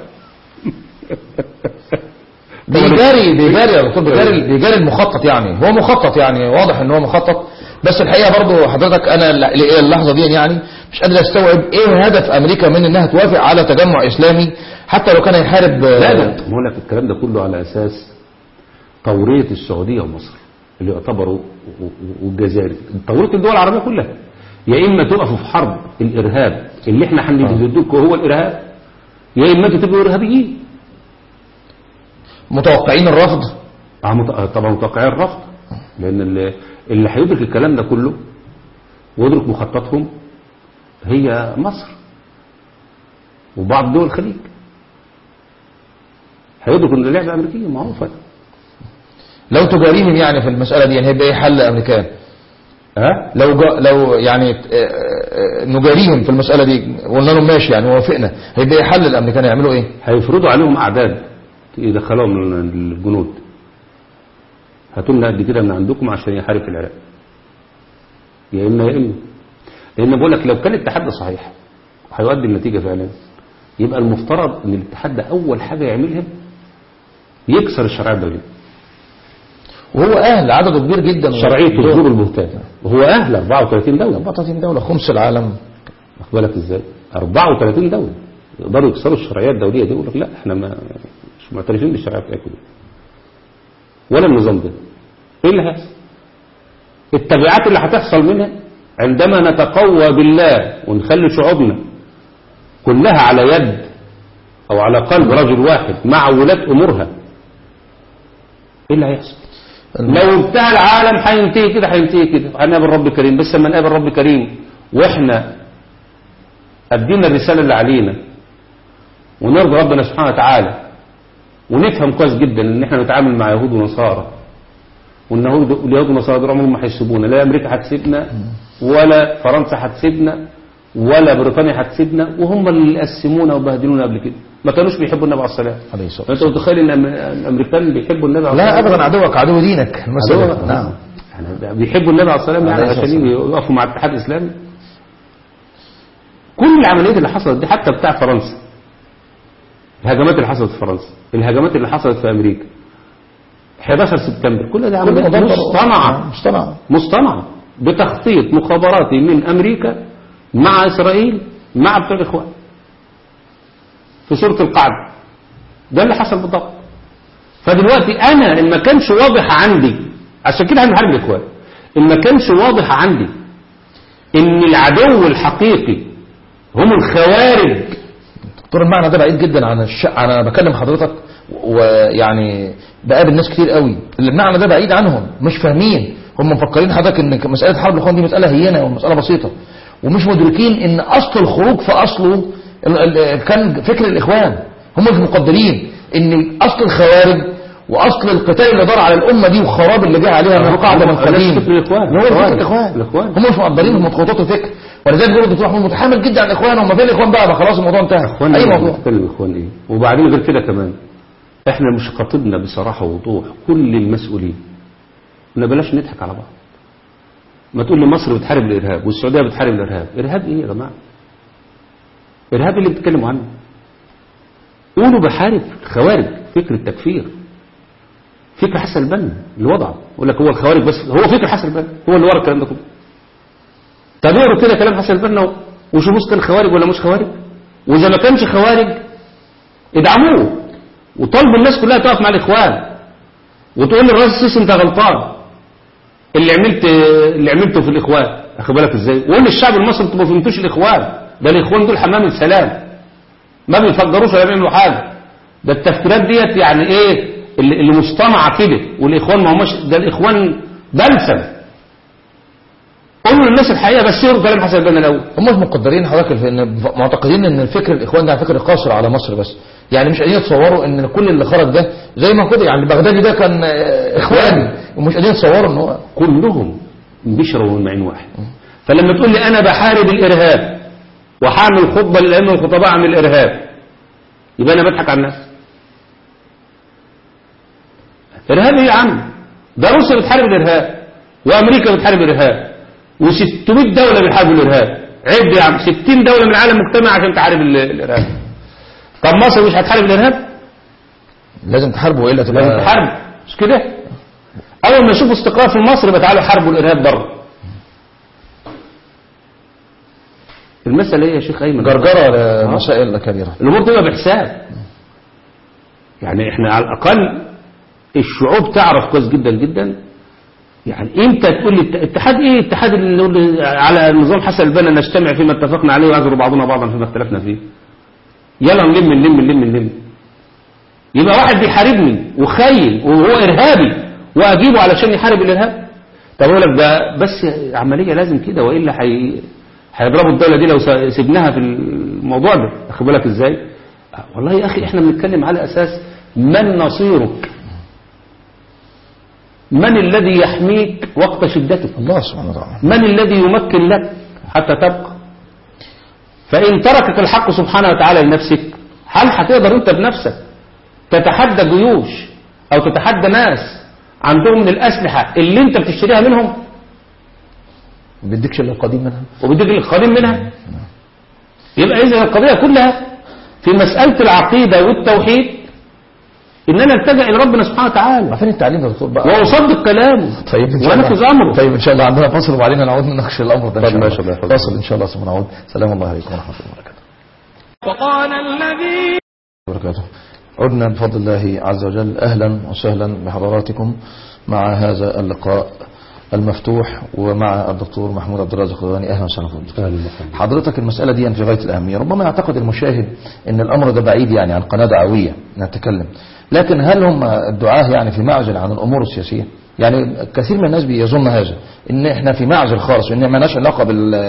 بيجاري المخطط، يعني هو مخطط، يعني واضح ان هو مخطط. بس الحقيقة برضو حضرتك انا اللحظة دي يعني مش قادر استوعب ايه هدف امريكا من انها توافق على تجمع اسلامي حتى لو كان يحارب. لا بقول لك الكلام ده كله على اساس تورية السعودية ومصر اللي يعتبروا والجزائر، تورية الدول العربية كلها، يا اما تقفوا في حرب الارهاب اللي احنا هنديكوا هو الارهاب، يا اما انتوا تبقوا ارهابيين. متوقعين الرفض؟ طبعا متوقعين الرفض، لان اللي هيدرك الكلام ده كله ويدرك مخططهم هي مصر وبعض دول الخليج. هيدرك ان اللعبة امريكية معروفة. لو تجاريهم يعني في المسألة دي يعني هيبقى ايه حل الامريكان؟ لو يعني نجاريهم في المسألة دي وقلنا لهم ماشي يعني وافقنا، هيبقى ايه حل الامريكان؟ يعملوا ايه؟ هيفرضوا عليهم اعداد يدخلوهم من الجنود، هاتوا لنا قد كده من عندكم عشان يحارب في العراق، يا اما لان بقول لك لو كان التحدي صحيح هيؤدي النتيجة فعلا، يبقى المفترض ان الاتحاد ده اول حاجة يعملها يكسر الشرعية الدولية، وهو أهل عدده كبير جدا شرعية تصدير البهتان، وهو أهل 34 دولة 34 دولة خمس العالم. أخبالك إزاي 34 دولة يقدروا يكسروا الشرعية الدولية دي، يقول لك لا احنا مش معترفين بالشرعية بتاعتكم دي ولا النظام ده. ايه اللي هيحصل؟ التبعات اللي هتحصل منها عندما نتقوى بالله ونخلي شعوبنا كلها على يد او على قلب رجل واحد مع ولاة امورها، ايه اللي هيحصل؟ لو انتهى العالم هينتهي كده هينتهي كده، هنقابل رب كريم. بس لما نقابل رب كريم واحنا ادينا الرسالة اللي علينا ونرضى ربنا سبحانه وتعالى ونفهم كويس جدا ان احنا نتعامل مع يهود ونصارى، واليهود والنصارى دول عمرهم ما هيسيبونا، لا امريكا هتسيبنا ولا فرنسا هتسيبنا ولا بريطانيا هتسيبنا، وهم اللي قسمونا وبهدلونا قبل كده. ما كانوش بيحبوا النبي عليه الصلاه والسلام. انت متخيل ان الامريكان بيحبوا النبي عليه الصلاه والسلام؟ لا ابدا، عدوك عدو دينك المسألة. نعم يعني بيحبوا النبي عليه الصلاه والسلام يعني عشان يقفوا مع الاتحاد الاسلامي. كل العمليات اللي حصلت دي حتى بتاع فرنسا، الهجمات اللي حصلت في فرنسا، الهجمات اللي حصلت في امريكا 11 سبتمبر، كل ده عمليات مصطنعة بتخطيط مخابراتي من امريكا مع اسرائيل مع بتوع الاخوان في سورة القعدة. ده اللي حصل بالضبط. فدلوقتي انا ان ما كانش واضح عندي، عشان كده هنحارب الاخوان، ان ما كانش واضح عندي ان العدو الحقيقي هم الخوارج. دكتور المعنى ده بعيد جدا عن انا بكلم حضرتك ويعني بقابل ناس كتير قوي المعنى ده بعيد عنهم، مش فاهمين. هم مفكرين حضرتك ان مسألة حرب الاخوان دي مسألة هينة ومسألة بسيطة، ومش مدركين ان اصل الخروج في اصله كان فكر الاخوان. هم مش مقدرين ان اصل الخوارج واصل القتال اللي دار على الامه دي وخراب اللي جه عليها من قاعده من قديم هو فكر الاخوان. هم مش مقدرين مخططات الفكر، ولذلك بيقولوا الدكتور محمود متحامل جدا على الاخوان. هم فين الاخوان بقى خلاص الموضوع انتهى. اي موضوع الاخوان ايه؟ وبعدين غير كده كمان احنا مش خاطبنا بصراحه ووضوح كل المسؤولين ان بلاش نضحك على بعض. ما تقول لي مصر بتحارب الارهاب والسعوديه بتحارب الارهاب، ارهاب ايه يا جماعه؟ ارهاب اللي بتتكلموا عنه. قولوا بحارب خوارج، فكر التكفير، فكر حسن البنا اللي وضعه. يقول لك هو الخوارج بس، هو فكر حسن البنا هو اللي ورا الكلام ده كله. طب اقروا كده كلام حسن البنا وشوفوا كان خوارج ولا مش خوارج، واذا ما كانش خوارج ادعموه وطالبوا الناس كلها تقف مع الاخوان وتقول للرئيس السيسي انت غلطان اللي عملته في الاخوان. اخد بالك ازاي؟ وقول للشعب المصري انتوا ما فهمتوش الاخوان، ده الاخوان دول حمام السلام، ما بيفجروش ولا بيعملوا حاجه. ده التفكيرات ديت يعني ايه اللي مصطنعه كده، والاخوان ما هماش، ده الاخوان بلسم. قولوا للناس الحقيقه بس يقولوا كلام حسن البنا الاول. هم مش مقدرين حضرتك ان معتقدين ان الفكر الاخوان ده فكر قاصر على مصر بس، يعني مش قادرين يتصوروا ان كل اللي خرج ده زي ما كده، يعني بغدادي ده كان اخواني، ومش قادرين يتصوروا ان هو كلهم بيشربوا من معين واحد. فلما تقول لي انا بحارب الارهاب وحامل خطبه للائمه والخطباء عن الارهاب، يبقى انا بضحك على الناس. ارهاب ايه يا عم؟ ده روسيا بتحارب الارهاب وامريكا بتحارب الارهاب و600 دوله بيحاربوا الارهاب. عد يا عم، 60 دوله من العالم مجتمع عشان تحارب الارهاب. طب مصر مش هتحارب الارهاب؟ لازم تحاربوا والا تبقى لازم تحارب، مش كده؟ اول ما يشوفوا استقرار في مصر يبقى تعالوا حاربوا الارهاب بره. المسألة ايه يا شيخ ايمن؟ جرجرة لمسائل كبيرة. الامور تبقى بحساب. يعني احنا على الاقل الشعوب تعرف كويس جدا جدا. يعني امتى تقول لي اتحاد ايه؟ اتحاد اللي نقول على نظام حسن البنا نجتمع فيما اتفقنا عليه ويعذر بعضنا بعضا فيما اختلفنا فيه. يلا نلم. يبقى واحد بيحاربني وخاين وهو ارهابي واجيبه علشان يحارب الارهاب؟ طب اقول لك ده بس عمليه لازم كده، والا هيضربوا الدوله دي لو سيبناها في الموضوع ده. اخد بالك ازاي؟ والله يا اخي احنا بنتكلم على اساس من نصيرك، من الذي يحميك وقت شدتك؟ الله سبحانه وتعالى. من الذي يمكن لك حتى تبقى؟ فإن تركك الحق سبحانه وتعالى لنفسك، هل هتقدر أنت بنفسك تتحدى جيوش أو تتحدى ناس عندهم من الأسلحة اللي أنت بتشتريها منهم؟ وبيديكش إلا القديم منها. يبقى إذا القضية كلها في مسألة العقيدة والتوحيد إن أنا التجأ إلى ربنا سبحانه وتعالى. عارفين التعليم يا دكتور بقى وأصدق كلامه طيب إن شاء ونفذ أمره. طيب إن شاء الله عندنا فصل وبعدين نعود نناقش الأمر ده إن شاء الله. فصل إن شاء الله ثم نعود. سلام الله عليكم ورحمة الله وبركاته. وقال الذي وبركاته. عدنا بفضل الله عز وجل. أهلا وسهلا بحضراتكم مع هذا اللقاء المفتوح ومع الدكتور محمود عبد الرازق الغاني. أهلا وسهلا فيك حضرتك. المسألة دي في غاية الأهمية. ربما يعتقد المشاهد أن الأمر ده بعيد يعني عن قناة دعوية نتكلم، لكن هل هم الدعاة يعني في معزل عن الأمور السياسية؟ يعني كثير من الناس بيظن هذا، ان احنا في معزل خالص وان ما لناش علاقة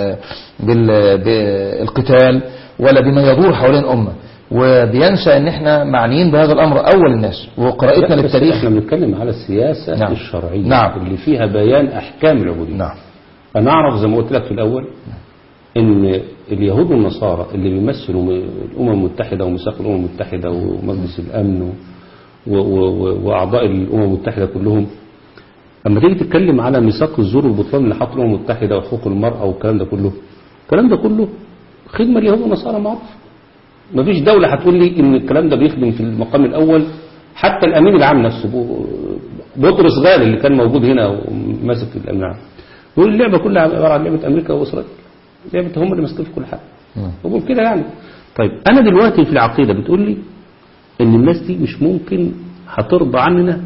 بالقتال ولا بما يدور حوالين الأمة، وبينسى ان احنا معنيين بهذا الأمر أول الناس. وقراءتنا للتاريخ احنا بنتكلم على السياسة نعم. الشرعية نعم. اللي فيها بيان أحكام العبودية. نعم. أنا أعرف زي ما قلت لك في الأول ان اليهود والنصارى اللي بيمثلوا الأمم المتحدة وميثاق الأمم المتحدة ومجلس الأمن وأعضاء الأمم المتحدة كلهم، لما تيجي تتكلم على ميثاق الزور والبطلان اللي حط الأمم المتحدة وحقوق المرأة والكلام ده كله، الكلام ده كله خدمة اليهود والنصارى معروف. مفيش دولة هتقول لي ان الكلام ده بيخدم في المقام الأول. حتى الأمين العام نفسه بطرس غالي اللي كان موجود هنا وماسك الأمين العام يقول اللعبة كلها عبارة عن لعبة أمريكا وإسرائيل، لعبة هم اللي ماسكين في كل حاجة. بقول كده يعني. طيب أنا دلوقتي في العقيدة بتقول لي ان الناس دي مش ممكن هترضى عننا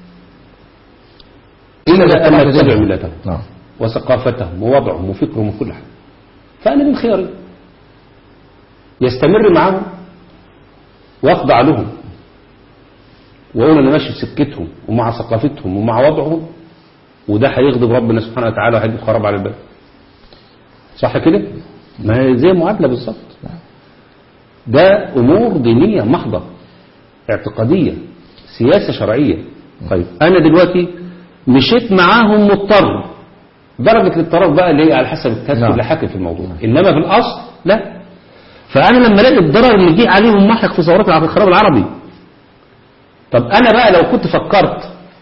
إلا أن نتبع ملتهم وثقافتهم ووضعهم وفكرهم وكل حاجة. فأنا من خياري يستمر معهم واخضع لهم وأقول أنا ماشي في سكتهم ومع ثقافتهم ومع وضعهم، وده هيغضب ربنا سبحانه وتعالى وهيجيب خراب على البلد. صح كده؟ ما هي زي معادلة بالظبط. ده أمور دينية محضة، اعتقادية، سياسة شرعية. طيب أنا دلوقتي مشيت معاهم مضطر، درجة الاضطرار بقى اللي هي على حسب الكاتب اللي حاكم في الموضوع، إنما في الأصل لا. فأنا لما الاقي الضرر اللي جه عليهم محق في ثورات الخراب العربي، طب أنا بقى لو كنت فكرت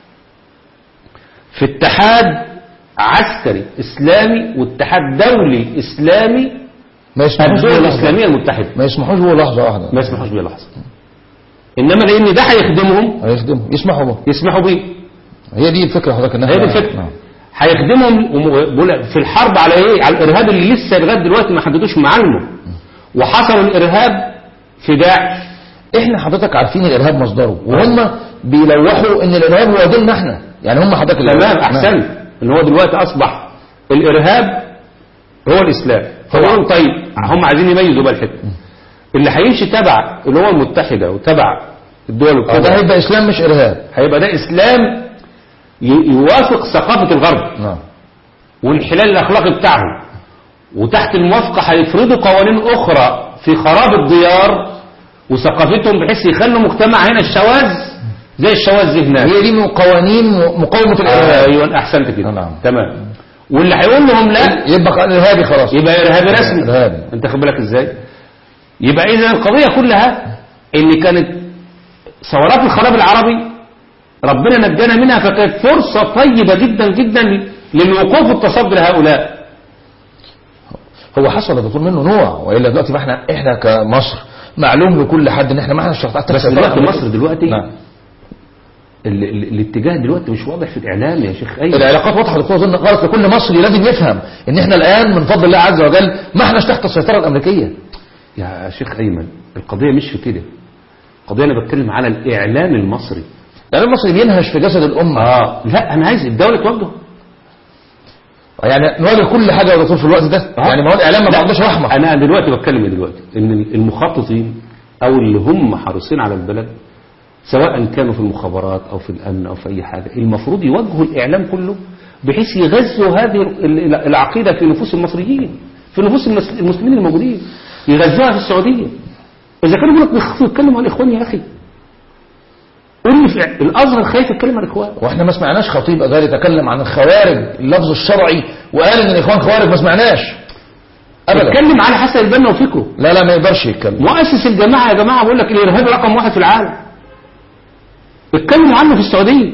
في اتحاد عسكري إسلامي واتحاد دولي إسلامي، ما يسمحوش الدول الإسلامية المتحدة ما يسمحوش بيه لحظة واحدة، ما يسمحوش بيه لحظة. إنما لأن ده هيخدمهم يسمحوا بيه. هي دي الفكرة حضرتك. هي دي الفكرة. هيخدمهم في الحرب على ايه؟ على الارهاب اللي لسه لغايه دلوقتي ما حددوش معالمه. وحصل الارهاب في داعش. احنا حضرتك عارفين الارهاب مصدره، وهم بيلوحوا ان الارهاب هو ديننا احنا. يعني هم حضرتك تمام احسن ان هو دلوقتي اصبح الارهاب هو الاسلام. فقالوا طيب هم عايزين يميزوا بقى الحته اللي هيمشي تبع الامم المتحده وتبع الدول الكبرى، ده هيبقى اسلام مش ارهاب. هيبقى ده اسلام يوافق ثقافة الغرب والانحلال الأخلاقي بتاعهم، وتحت الموافقة هيفرضوا قوانين أخرى في خراب الديار وثقافتهم بحيث يخلوا مجتمع هنا الشواذ زي الشواذ هناك. هي دي من قوانين مقاومة الإرهاب. أيوة أحسنت كده. تمام. واللي هيقول لهم لا يبقى إرهابي خلاص، يبقى إرهابي رسمي. إرهابي. أنت خد بالك إزاي؟ يبقى إذا القضية كلها إن كانت ثورات الخراب العربي ربنا نجانا منها، فكانت فرصة طيبة جدا جدا للوقوف والتصدي لهؤلاء. هو حصل يا دكتور منه نوع، وإلا دلوقتي ما احنا كمصر معلوم لكل حد ان احنا معنا الشرطات. بس دلوقتي مصر دلوقتي الاتجاه دلوقتي مش واضح في الإعلام يا شيخ أيمن. العلاقات واضحة دكتور. أظن غلط لكل مصري لازم يفهم ان احنا الآن من فضل الله عز وجل ما احناش تحت السيطرة الأمريكية. يا شيخ أيمن القضية مش في كده، القضية أنا بتكلم على الإعلام المصري. الإعلام المصري بينهش في جسد الأمة. لا أنا عايز الدولة توجه، يعني نواجه كل حاجة يا دكتور في الوقت ده. يعني ما هو الإعلام ما بعضش رحمة. أنا دلوقتي بتكلم دلوقتي إن المخططين أو اللي هم حريصين على البلد سواء كانوا في المخابرات أو في الأمن أو في أي حاجة، المفروض يوجهوا الإعلام كله بحيث يغذوا هذه العقيدة في نفوس المصريين، في نفوس المسلمين الموجودين، يغذوها في السعودية. إذا كانوا يقولوا بيخافوا يتكلموا عن الإخوان يا أخي، قول لي الأزهر خايف يتكلم عن الإخوان. واحنا ما سمعناش خطيب أزهر يتكلم عن الخوارج اللفظ الشرعي وقال ان الإخوان خوارج، ما سمعناش ابدا. يتكلم على حسن البنا وفكره. لا ما يقدرش يتكلم. مؤسس الجماعة يا جماعة بقول لك الإرهاب رقم 1 في العالم، اتكلموا عنه في السعودية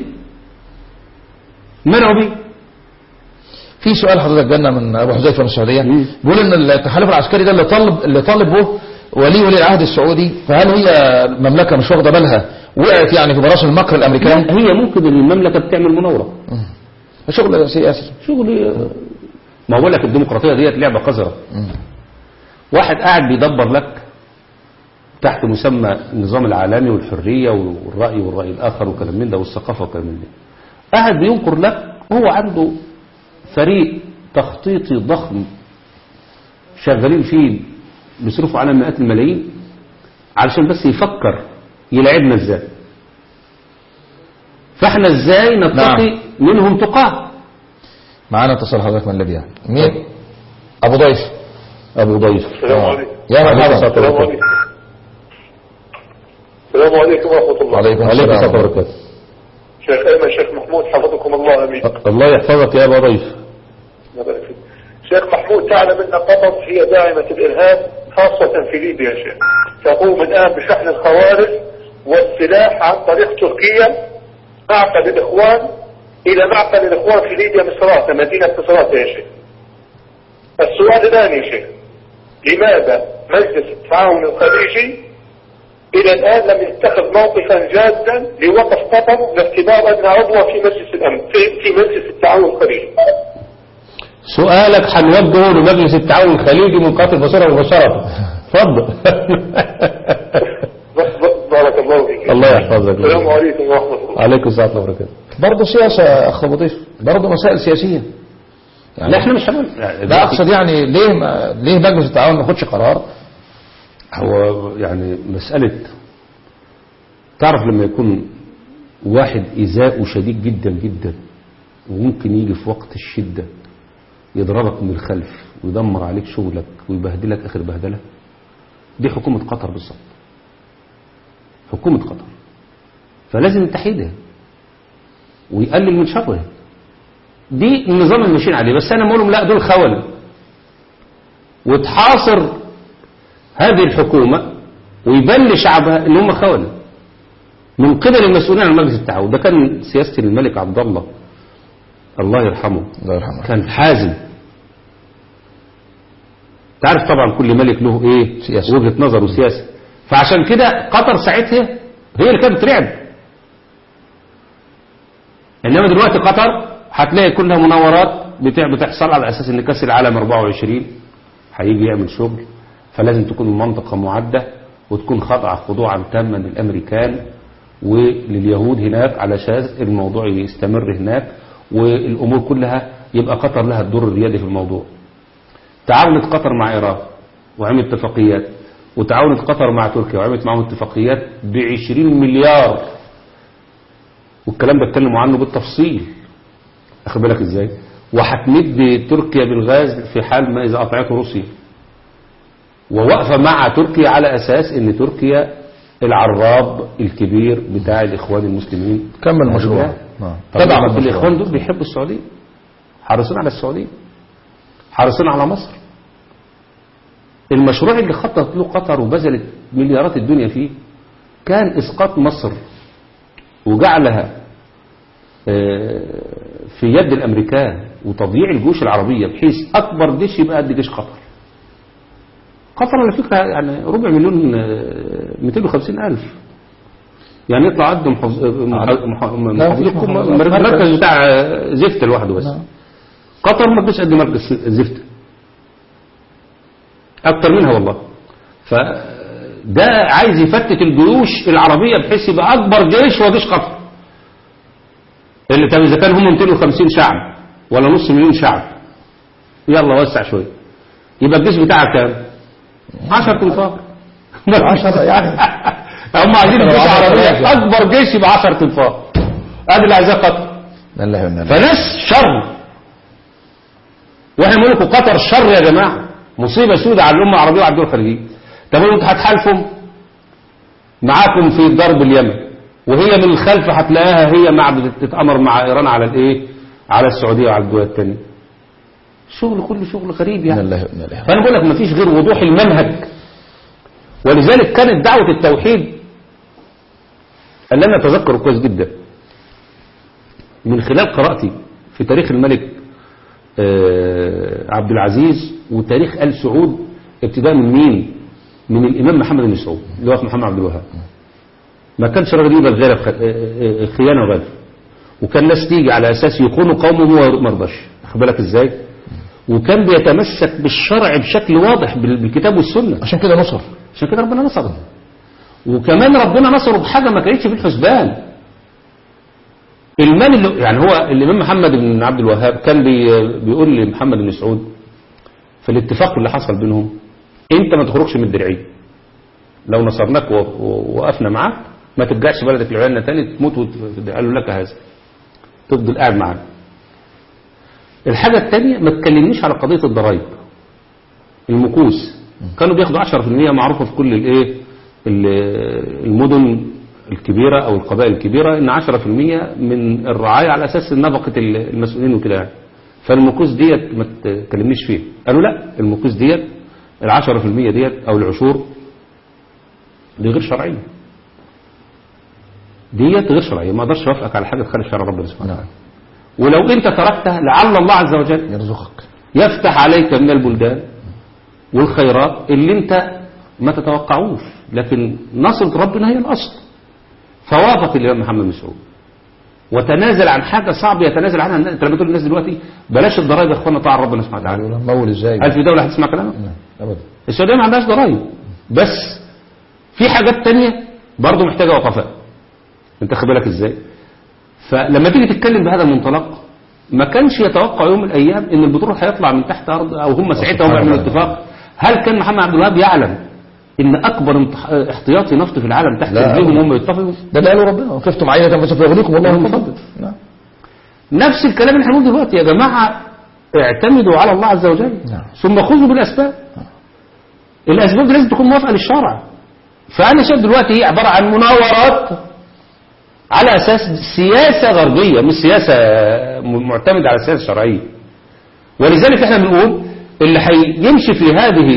منعوا بيه. في سؤال حضرتك جالنا من ابو حذيفه من السعوديه، بيقول ان التحالف العسكري ده اللي طالب به ولي العهد السعودي، فهل هي مملكة مش واخدة بالها وقعت يعني في براس المكر الأمريكاني؟ هي ممكن المملكة بتعمل مناورة، شغل سياسي، شغل. ما بقول لك الديمقراطية ديت لعبة قذرة. واحد قاعد بيدبر لك تحت مسمى النظام العالمي والحرية والرأي الآخر وكلام من ده والثقافة وكلام من ده، قاعد بينقر لك. هو عنده فريق تخطيطي ضخم شغالين فيه بيصرفوا على مئات الملايين علشان بس يفكر يلعبنا ازاي، فاحنا ازاي نتقي منهم تقاه. معانا اتصال حضرتك من ليبيا. مين؟ ابو ضيف. السلام عليكم. يا مرحبا. السلام عليكم. السلام عليكم ورحمة الله. وعليكم السلام وبركاته. شيخ أيمن، شيخ محمود، حفظكم الله أمين. الله يحفظك يا أبو ضيف. شيخ محمود، تعلم أن قطر هي داعمة الإرهاب خاصة في ليبيا. شيخ تقوم الآن بشحن الخوارج والسلاح عن طريق تركيا معقل الإخوان إلى معقل الإخوان في ليبيا مصراتة، مدينة مصراتة يا شيخ. السؤال الآن يا شيخ، لماذا مجلس التعاون الخليجي إلى الآن لم يتخذ موقفا جادا لوقف قطر لاختبار أنها عضوة في مجلس الأمن في مجلس التعاون الخليجي؟ سؤالك هنوجهه لمجلس التعاون الخليجي من قاتل بصيرة مباشرة. اتفضل. بارك الله فيك. الله يحفظك. السلام عليكم ورحمة الله. عليكم السلام وبركاته. برضه سياسة أخ أبو ضيف، برضه مسائل سياسية يعني. لا احنا مش لا أقصد يعني ليه مجلس التعاون ما ياخدش قرار؟ هو يعني مسألة، تعرف لما يكون واحد إيذاؤه شديد جدا جدا وممكن يجي في وقت الشدة يضربك من الخلف ويدمر عليك شغلك ويبهدلك آخر بهدلة، دي حكومة قطر بالظبط، حكومة قطر. فلازم تحيدها ويقلل من شرها. دي النظام اللي ماشيين عليه. بس أنا بقولهم لا، دول خونة، وتحاصر هذه الحكومة ويبان لشعبها ان هم خونة من قبل المسؤولين عن مجلس التعاون. ده كان سياسة الملك عبد الله الله يرحمه، كان حازم. تعرف طبعا كل ملك له ايه سياسة، وجهة نظر وسياسة. فعشان كده قطر ساعتها هي اللي كانت بترعب. انما دلوقتي قطر هتلاقي كلها مناورات بتحصل على اساس ان كاس العالم 24 هيجي يعمل شغل، فلازم تكون المنطقة معدة وتكون خضوعا تاما للأمريكان ولليهود هناك علشان الموضوع يستمر هناك والأمور كلها يبقى قطر لها الدور الريادي في الموضوع. تعاونت قطر مع إيران وعملت اتفاقيات، وتعاونت قطر مع تركيا وعملت معهم اتفاقيات ب20 مليار، والكلام ده اتكلموا عنه بالتفصيل. أخذ بالك ازاي؟ وهتمد تركيا بالغاز في حال ما إذا قطعته روسيا، ووقفة مع تركيا على أساس ان تركيا العراب الكبير بتاع الإخوان المسلمين. كمل المشروع. طبعا الإخوان دول بيحبوا السعودية، حريصين على السعودية، حريصين على مصر. المشروع اللي خطط له قطر وبذلت مليارات الدنيا فيه كان إسقاط مصر وجعلها في يد الأمريكان وتضييع الجيوش العربية، بحيث أكبر جيش يبقى قد جيش قطر. قطر على فكرة يعني 250,000 يعني يطلع قد مركز بتاع زفت لوحده بس. قطر ما تجيش قد مركز زفت، أكتر منها والله. فده عايز يفتت الجيوش العربية بحيث يبقى أكبر جيش هو جيش قطر. اللي طب إذا كان هم 250 شعب ولا نص مليون شعب، يلا وسع شوية، يبقى الجيش بتاعك كام؟ 10 تنفار. 10 يعني هم عايزين الجيش العربية أكبر جيش يبقى 10 تنفار. هذا اللي عايزاه قطر. فناس شر، واحنا بنقول لكم قطر شر يا جماعة، مصيبة سودة على الأمة العربية وعلى الدول الخليجية. طب انتوا هتحالفوا معاكم في ضرب اليمن، وهي من الخلف هتلاقيها هي بتتأمر مع إيران على الايه؟ على السعودية وعلى الدول الثانية. شغل كله شغل غريب يعني. فأنا بقول لك ما فيش غير وضوح المنهج. ولذلك كانت دعوة التوحيد اللي أنا أتذكره كويس جدا من خلال قراءتي في تاريخ الملك عبد العزيز وتاريخ آل سعود ابتداء من مين؟ من الإمام محمد بن سعود اللي هو محمد عبد الوهاب. ما كانش راجل يقبل غير خيانة وغدر، وكان ناس تيجي على أساس يخونوا قومه وهو ما رضاش. خد بالك إزاي؟ وكان بيتمسك بالشرع بشكل واضح بالكتاب والسنة. عشان كده نصر، عشان كده ربنا نصره. وكمان ربنا نصره بحاجة ما كانتش في الحسبان. المال اللي يعني هو الإمام محمد بن عبد الوهاب كان بيقول لمحمد بن سعود في الاتفاق اللي حصل بينهم: انت ما تخرجش من الدرعية، لو نصرناك ووقفنا معاك ما ترجعش بلدك العيالنا تاني تموت. قالوا لك هذا تفضل قاعد معانا. الحاجة الثانية ما تكلمنيش على قضية الضرائب. المكوس كانوا بياخدوا 10%، معروفة في كل المدن الكبيرة أو القبائل الكبيرة إن 10% من الرعاية على أساس نفقة المسؤولين وكده يعني. فالمكوس ديت ما تكلمنيش فيه. قالوا لا، المكوس ديت 10% ديت أو العشور دي غير شرعية، ديت غير شرعية، ما اقدرش اوافقك على حاجة تخالف شرع ربنا سبحانه وتعالى. ولو انت تركتها لعل الله عز وجل يرزقك، يفتح عليك من البلدان والخيرات اللي انت ما تتوقعوش، لكن نصرة ربنا هي الأصل. فوافق الإمام محمد بن سعود وتنازل عن حاجة صعب يتنازل عنها. انت لما تقول للناس دلوقتي بلاش الضرائب يا اخوانا طاعة ربنا سبحانه وتعالى، مول ازاي؟ هل في دولة هتسمع كلامك؟ لا ابدا. السعودية ما عندهاش ضرائب، بس في حاجات تانية برضه محتاجة وقفاء. انت خد بالك ازاي؟ فلما تيجي تتكلم بهذا المنطلق ما كانش يتوقع يوم من الايام ان البترول هيطلع من تحت ارض، او هم ساعتها هم يعملوا اتفاق. هل كان محمد عبد الوهاب يعلم ان اكبر احتياطي نفط في العالم تحت رجليهم وهم يتفقوا؟ ده اللي قاله ربنا: وكفتم عينة فسوف يغنيكم والله من فضله. نفس الكلام اللي هنقول دلوقتي: يا جماعه اعتمدوا على الله عز وجل ثم خذوا بالاسباب. الاسباب دي لازم تكون موافقه للشرع. فانا شايف دلوقتي هي عباره عن مناورات على أساس سياسة غربية، مش سياسة معتمدة على السياسة الشرعية. ولذلك احنا بنقول اللي هيمشي في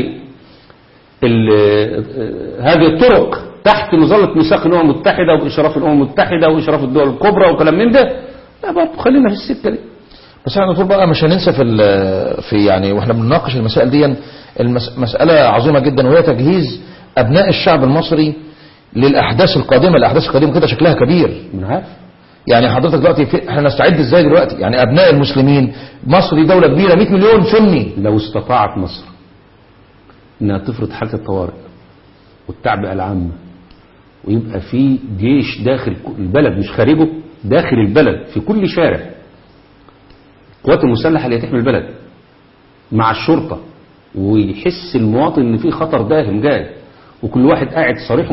هذه الطرق تحت مظلة ميثاق الأمم المتحدة وبإشراف الأمم المتحدة وإشراف الدول الكبرى وكلام من ده، لا برضه خلينا في السكة دي. بس احنا نقول بقى مش هننسى في يعني واحنا بنناقش المسائل دي مسألة عظيمة جدا، وهي تجهيز أبناء الشعب المصري للأحداث القادمة. الأحداث القادمة كده شكلها كبير. من عارف يعني حضرتك دلوقتي احنا نستعد ازاي دلوقتي؟ يعني أبناء المسلمين، مصر دي دولة كبيرة 100 مليون سني. لو استطاعت مصر انها تفرض حالة الطوارئ والتعبئة العامة ويبقى في جيش داخل البلد مش خارجه، داخل البلد في كل شارع، القوات المسلحة اللي هتحمي البلد مع الشرطة، ويحس المواطن ان في خطر داهم جاي وكل واحد قاعد صريح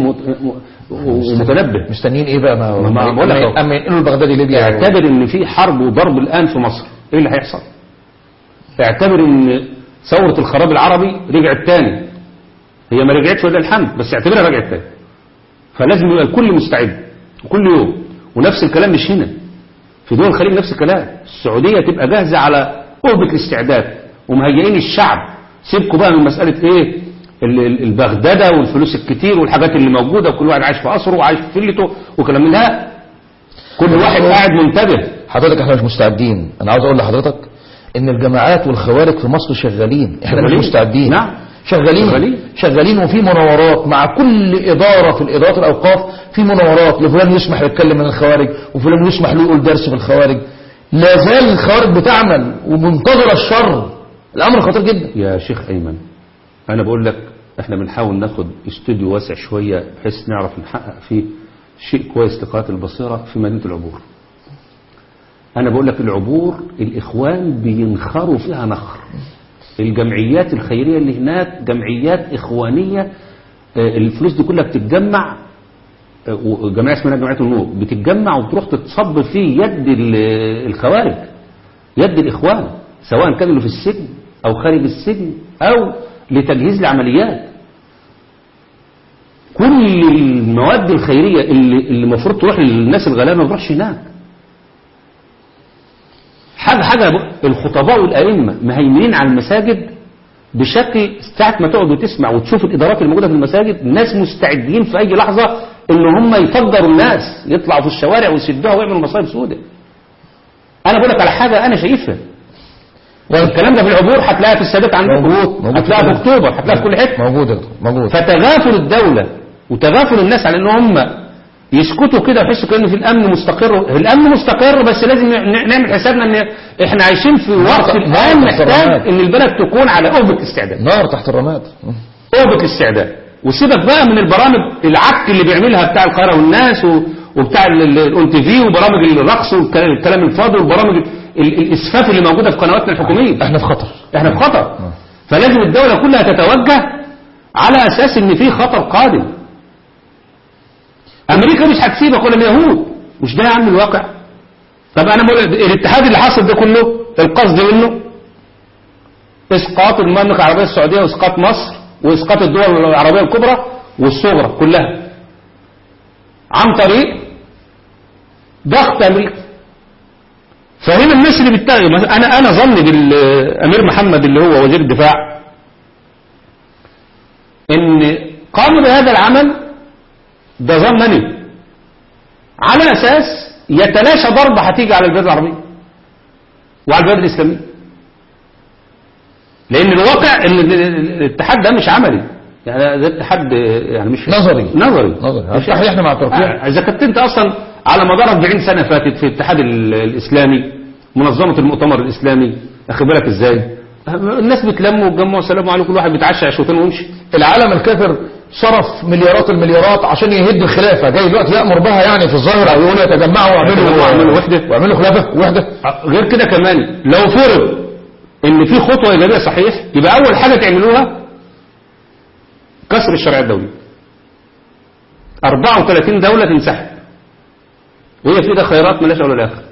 ومتنبه. مستنيين ايه بقى؟ ما بقول لك اما ينقلوا البغدادي ليبيا. اعتبر ان في حرب وضرب الان في مصر، ايه اللي هيحصل؟ اعتبر ان ثورة الخراب العربي رجعت تاني. هي ما رجعتش ولا الحمد، بس اعتبرها رجعت تاني. فلازم يبقى الكل مستعد وكل يوم. ونفس الكلام مش هنا، في دول الخليج نفس الكلام. السعودية تبقى جاهزة على قربة الاستعداد ومهيئين الشعب. سيبكوا بقى من مسألة ايه البغدادة والفلوس الكتير والحاجات اللي موجودة وكل واحد عايش في قصره وعايش في فيلته وكلام من ده. كل واحد قاعد منتبه. حضرتك احنا مش مستعدين. انا عاوز اقول لحضرتك ان الجماعات والخوارج في مصر شغالين، احنا مش مستعدين. نعم شغالين وفي مناورات مع كل إدارة في الإدارات الأوقاف، في مناورات لفلان يسمح يتكلم من الخوارج وفلان يسمح له يقول درس في الخوارج. لا زال الخوارج بتعمل ومنتظرة الشر. الأمر خطير جدا يا شيخ أيمن. أنا بقول لك احنا بنحاول ناخد استوديو واسع شوية بحيث نعرف نحقق فيه شيء كويس لقناة البصيرة في مدينة العبور. أنا بقول لك العبور الإخوان بينخروا فيها نخر. الجمعيات الخيرية اللي هناك جمعيات إخوانية، الفلوس دي كلها بتتجمع، وجمعية اسمها جمعية النور بتتجمع وتروح تتصب في يد الخوارج، يد الإخوان، سواء كانوا في السجن أو خارج السجن أو لتجهيز العمليات. كل المواد الخيرية اللي المفروض تروح للناس الغلابة ما تروحش هناك. حاجة الخطباء والأئمة مهيمنين على المساجد بشكل ساعة ما تقعد وتسمع وتشوف الإدارات الموجودة في المساجد، الناس مستعدين في أي لحظة إن هم يفجروا الناس، يطلعوا في الشوارع ويسدوها ويعملوا مصايب سوداء. أنا بقول لك على حاجة أنا شايفها والكلام ده في العبور هتلاقيها في السادات عندكم، موجود هتلاقيها في اكتوبر، هتلاقيها في كل حته موجود. فتغافل الدوله وتغافل الناس على ان هم يسكتوا كده ويحسوا كأن في الامن مستقر. الامن مستقر بس لازم نعمل حسابنا ان احنا عايشين في وقت الان محتاج ان البلد تكون على أوبة الاستعداد، نار تحت الرماد، أوبة الاستعداد. وسيبك بقى من البرامج العك اللي بيعملها بتاع القاهرة والناس وبتاع الاون تي في وبرامج الرقص والكلام الفاضي والبرامج الاسفاف اللي موجوده في قنواتنا الحكوميه. احنا في خطر. فلازم الدوله كلها تتوجه على اساس ان في خطر قادم. امريكا مش هتسيبك ولا اليهود، مش ده يا عم الواقع. طب انا بقول الاتحاد اللي حصل ده كله القصد منه اسقاط المملكه العربيه السعوديه واسقاط مصر واسقاط الدول العربيه الكبرى والصغرى كلها عن طريق ضغط امريكا. فهنا الناس اللي بتتغي انا ظني بالامير محمد اللي هو وزير الدفاع ان قام بهذا العمل ده ظنني على اساس يتلاشى ضربه هتيجي على البلاد العربيه وعلى البلاد الاسلاميه، لان الواقع ان الاتحاد ده مش عملي، يعني ده اتحاد يعني مش نظري. احنا مع تركيا. اذا كنت انت اصلا على مدار 40 سنه فاتت في الاتحاد الاسلامي منظمه المؤتمر الاسلامي، اخد بالك ازاي الناس بتلموا وتجمعوا سلام عليكم، كل واحد بيتعشى عشوتين ويمشي. العالم الكافر صرف مليارات المليارات عشان يهد الخلافه، جاي دلوقتي يامر بها يعني في الظاهر او يقول يتجمعوا ويعملوا وحده واعملوا خلافه وحده. غير كده كمان لو فرض ان في خطوه ايجابيه صحيح، يبقى اول حاجه تعملوها كسر الشرعيه الدوليه. 34 دوله تنسحب وهي في ده خيرات ملاش اول الاخر.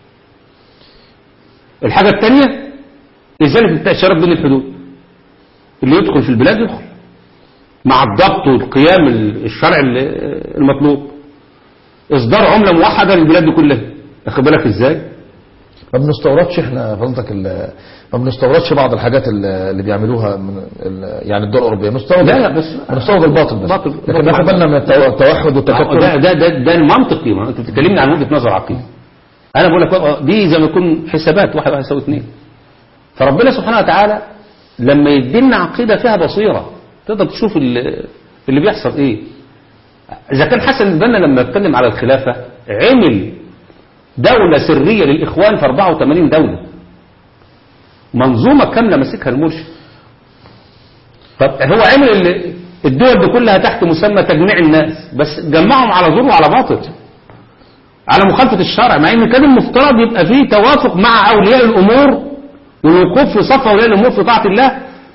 الحاجه الثانيه ازاله التاشيرات بين الحدود، اللي يدخل في البلاد يدخل مع الضبط والقيام الشرعي المطلوب. اصدار عمله موحده للبلاد دي كلها، اخد بالك ازاي. ما بنستوردش احنا فضلتك ما بنستوردش بعض الحاجات اللي بيعملوها من يعني الدول الاوروبيه، بنستورد الباطل بس. لكن ناخد بالنا من التوحد والتكتل. ده المنطقي. ما انت بتكلمني عن وجهه نظر عقيده، انا بقول لك دي زي ما يكون حسابات 1 + 1 = 2. فربنا سبحانه وتعالى لما يدينا عقيده فيها بصيره تقدر تشوف اللي بيحصل ايه. اذا كان حسن البنا لما اتكلم على الخلافه عمل دولة سرية للإخوان في 84 دولة، منظومة كاملة مسكها المرشد. طب هو عمل الدول دي كلها تحت مسمى تجميع الناس، بس جمعهم على ظلم وعلى باطل، على مخالفة الشرع، مع ان كان المفترض يبقى فيه توافق مع أولياء الأمور والوقوف في صف أولياء الأمور في طاعة الله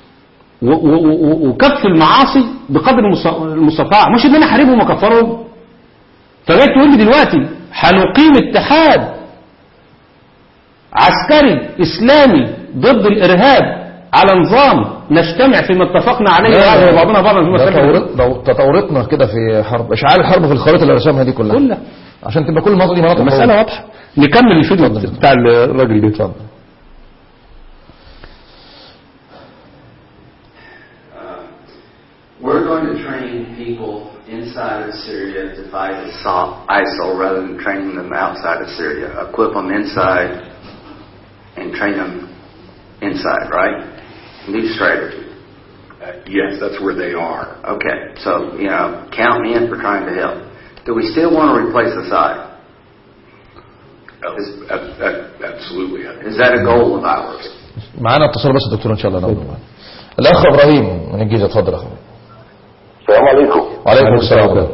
وكف المعاصي بقدر المستطاع، مش ان انا احاربهم وكفرهم. فجاي تقول لي دلوقتي هنقيم اتحاد عسكري إسلامي ضد الإرهاب على نظام نجتمع فيما اتفقنا عليه وبعضنا بعضا لو تطورتنا كده في حرب اشعال الحرب في الخريطة اللي رسمها دي كلها عشان تبقى كل مناطق دي مناطق المسألة واضحة. نكمل الفيديو بتاع الراجل ده. اتفضل. We're going to train people inside of Syria to fight ISIL rather than training them outside of Syria. Equip them inside and train them inside, right? New strategy. Yes, that's where they are. Okay, so, count me in for trying to help. Do we still want to replace Assad? Absolutely. Is that a goal of ours? معانا اتصال بس الدكتور ان شاء الله نقول. الاخ ابراهيم من الجيزه، اتفضل يا اخويا. السلام عليكم. وعليكم السلام.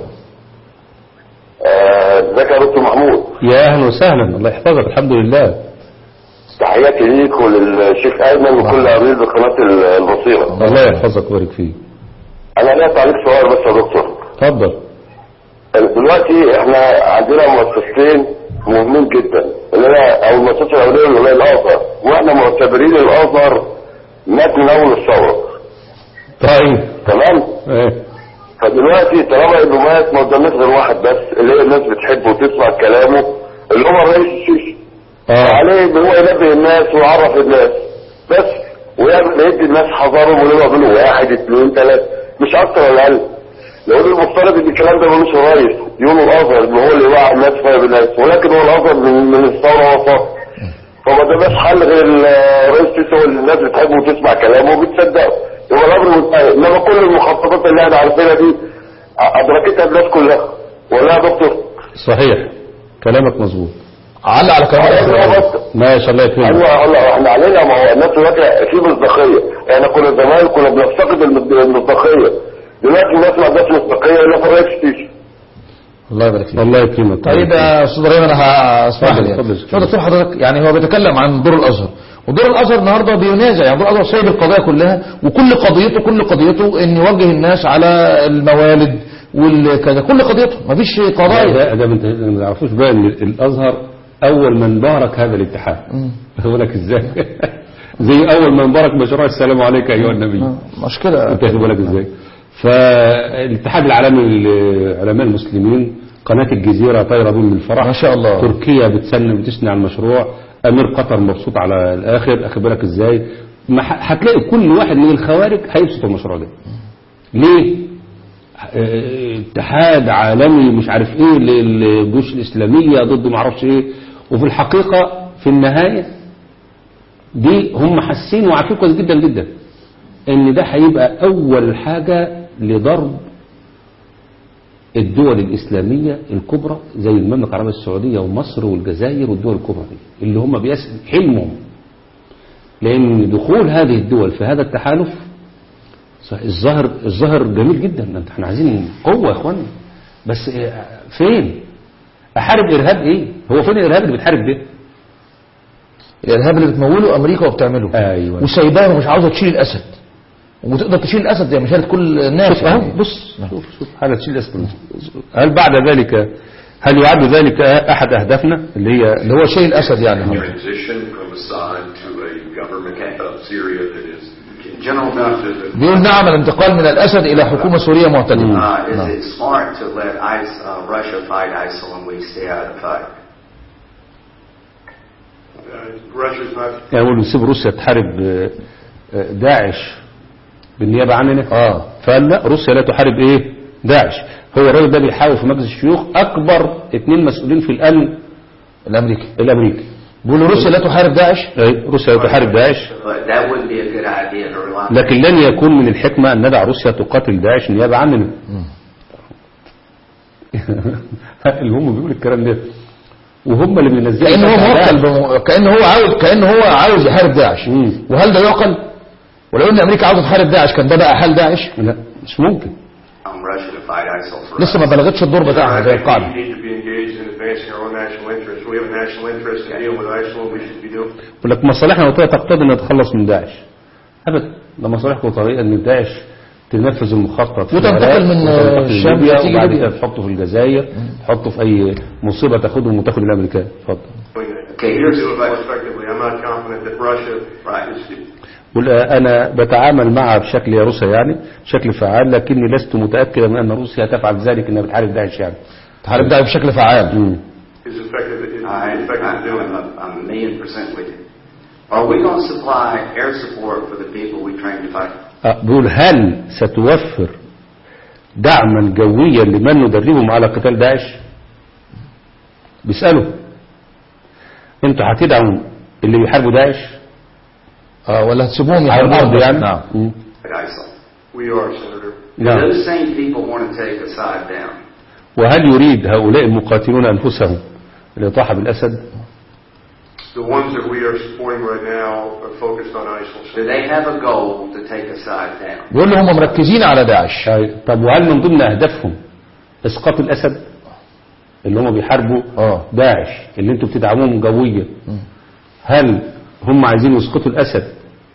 ازيك يا دكتور محمود؟ يا اهلا وسهلا، الله يحفظك. الحمد لله. تحياتي ليك وللشيخ ايمن وكل عميد بقناه البصيره. الله يحفظك ويبارك فيك. انا ليا تعليق صغير بس يا دكتور. اتفضل. دلوقتي احنا عندنا مؤسستين مهمين جدا، او المؤسسه الاوليه اللي هي الازهر، واحنا معتبرين الازهر مات من اول الثوره. طيب تمام؟ ايه. فدلوقتي طالما انه مات ما قدامناش غير واحد بس اللي هي الناس بتحبه وتسمع كلامه، اللي هو الرئيس السيسي. عليه ان هو ينبه الناس ويعرف الناس بس، ويعمل يدي الناس حذرهم ويقولوا 1 2 3 مش اكتر ولا اقل. لو المفترض ان الكلام ده ملوش الرئيس، يقولوا الازهر ان هو اللي يوعي الناس فاهم الناس، ولكن هو الازهر من الثوره وفاق. فما قدامناش حل غير الرئيس السيسي هو اللي الناس بتحبه وتسمع كلامه وبتصدقه، يبقى الامر منتهي. انما كل المخططات اللي احنا عارفينها دي ادركتها الناس كلها، ولا يا دكتور؟ صحيح كلامك مظبوط. علق على كلامك. ما شاء الله يكرمك. ايوه احنا علينا، ما هو الناس دلوقتي في مصداقيه، احنا كنا زمان كنا بنفتقد المصداقيه، دلوقتي الناس ما عندهاش مصداقيه الا في الرئيس السيسي. الله يبارك فيك. الله يكرمك. طيب يا استاذ ابراهيم انا هسمح لك. شو دكتور حضرتك يعني هو بيتكلم عن دور الازهر، ودور الازهر النهارده بينازع، يعني دور الازهر سايب القضايا كلها، وكل قضيته ان يوجه الناس على الموالد والكذا، كل قضيته مفيش قضايا. ده ما تعرفوش بقى ان الازهر اول من بارك هذا الاتحاد. بقول لك ازاي؟ زي اول من بارك مشروع السلام عليك ايها النبي. مش كده؟ انت بالك ازاي؟ فالاتحاد العالمي للعلماء المسلمين، قناة الجزيرة طايرة بهم من الفرح ما شاء الله. تركيا بتثني على المشروع، امير قطر مبسوط على الاخر. اخد بالك ازاي؟ هتلاقي كل واحد من الخوارج هيبسط المشروع ده. ليه؟ اتحاد عالمي مش عارف ايه للجيوش الاسلامية ضد ما اعرفش ايه، وفي الحقيقة في النهاية دي هم حاسين وعارفين كويس جدا جدا ان ده هيبقى اول حاجة لضرب الدول الاسلامية الكبرى زي المملكة العربية السعودية ومصر والجزائر والدول الكبرى دي اللي هم حلمهم، لان دخول هذه الدول في هذا التحالف الظاهر جميل جدا. احنا عايزين قوة يا اخوانا، بس فين؟ احارب ارهاب ايه؟ هو فين الارهاب اللي بتحارب ده؟ الارهاب اللي بتموله امريكا وبتعمله. ايوه. وسايباه ومش عاوزه تشيل الاسد، وتقدر تشيل الاسد زي ما شالت كل الناس. شوف يعني. بص شوف حاجه تشيل الاسد. هل بعد ذلك هل يعد ذلك احد اهدافنا اللي هو شيء الاسد يعني؟ بيقول نعم الانتقال من الاسد الى حكومه سوريه معتدله. يعني نسيب روسيا تحارب داعش بالنيابة عننا. فقال لا، روسيا لا تحارب ايه؟ داعش. هو الراجل ده بيحاول في مجلس الشيوخ اكبر 2 مسؤولين في الامن الامريكي بيقولوا روسيا لا تحارب داعش. روسيا لا تحارب داعش، لكن لن يكون من الحكمة ان ندع روسيا تقاتل داعش نيابة عننا. هم بيقول الكلام ده وهم اللي بينزلوا كأنه هو موكل كأنه هو عاوز يحارب داعش. وهل ده يعقل؟ ولو ان امريكا عاوزه تحارب داعش كان ده بقى حال داعش؟ لا مش ممكن. لسه ما بلغتش الدور بتاعها زي القاعده. يقول لك مصالحنا الوطنيه تقتضي ان نتخلص من داعش. ابدا، ده مصالحكم طريقه ان داعش تنفذ المخطط وتنتقل من الشام وبعد كده تحطه في الجزائر، تحطه في اي مصيبه تاخدهم وتاخد الامريكان. اتفضل. أنا بتعامل معها بشكل يا روسيا يعني بشكل فعال، لكني لست متأكدا من أن روسيا تفعل ذلك إنها بتحارب داعش يعني. تحارب داعش بشكل فعال. بقول هل ستوفر دعما جويا لمن ندربهم على قتال داعش؟ بيسألوا انتوا هتدعموا اللي بيحاربوا داعش ولا هتسيبوهم على الارض يعني؟ نعم. وهل يريد هؤلاء المقاتلون انفسهم الاطاحه بالاسد؟ بيقول لهم هم مركزين على داعش. طب وهل من ضمن اهدافهم اسقاط الاسد اللي هم بيحاربوا داعش اللي انتوا بتدعموهم جويا؟ هل هم عايزين يسقطوا الاسد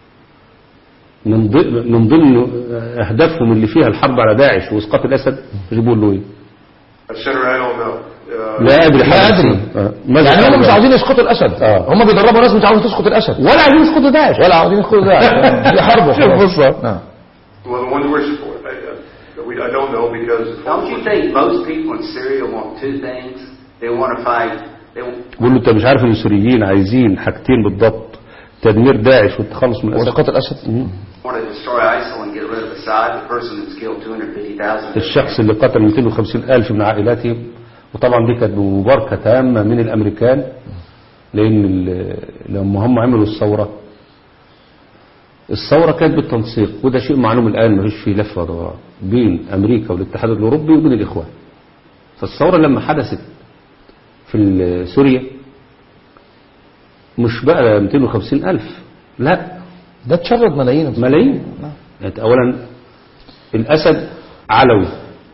من ضمن اهدافهم اللي فيها الحرب على داعش واسقاط الاسد؟ يجيبوا له ايه؟ لا ادري يعني هم مش عاوزين يسقطوا الاسد. هم بيدربوا ناس مش عاوزين تسقط الاسد ولا عاوزين يسقطوا داعش ولا عاوزين يسقطوا داعش. بيحاربوا. شوف Don't you think most people in Syria want 2 things? They want to fight. بقول له انت مش عارف ان السوريين عايزين حاجتين بالضبط: تدمير داعش والتخلص من الاسد. واسقاط الاسد. الشخص اللي قتل 250,000 من عائلاتهم، وطبعا دي كانت مباركة تامة من الامريكان لأن لما هم عملوا الثورة كانت بالتنسيق، وده شيء معلوم الآن ما فيش فيه لف ودوران بين أمريكا والاتحاد الأوروبي وبين الإخوان. فالثورة لما حدثت في سوريا مش بقى 250,000، لا ده تشرد ملايين. يعني أولا الأسد علوي،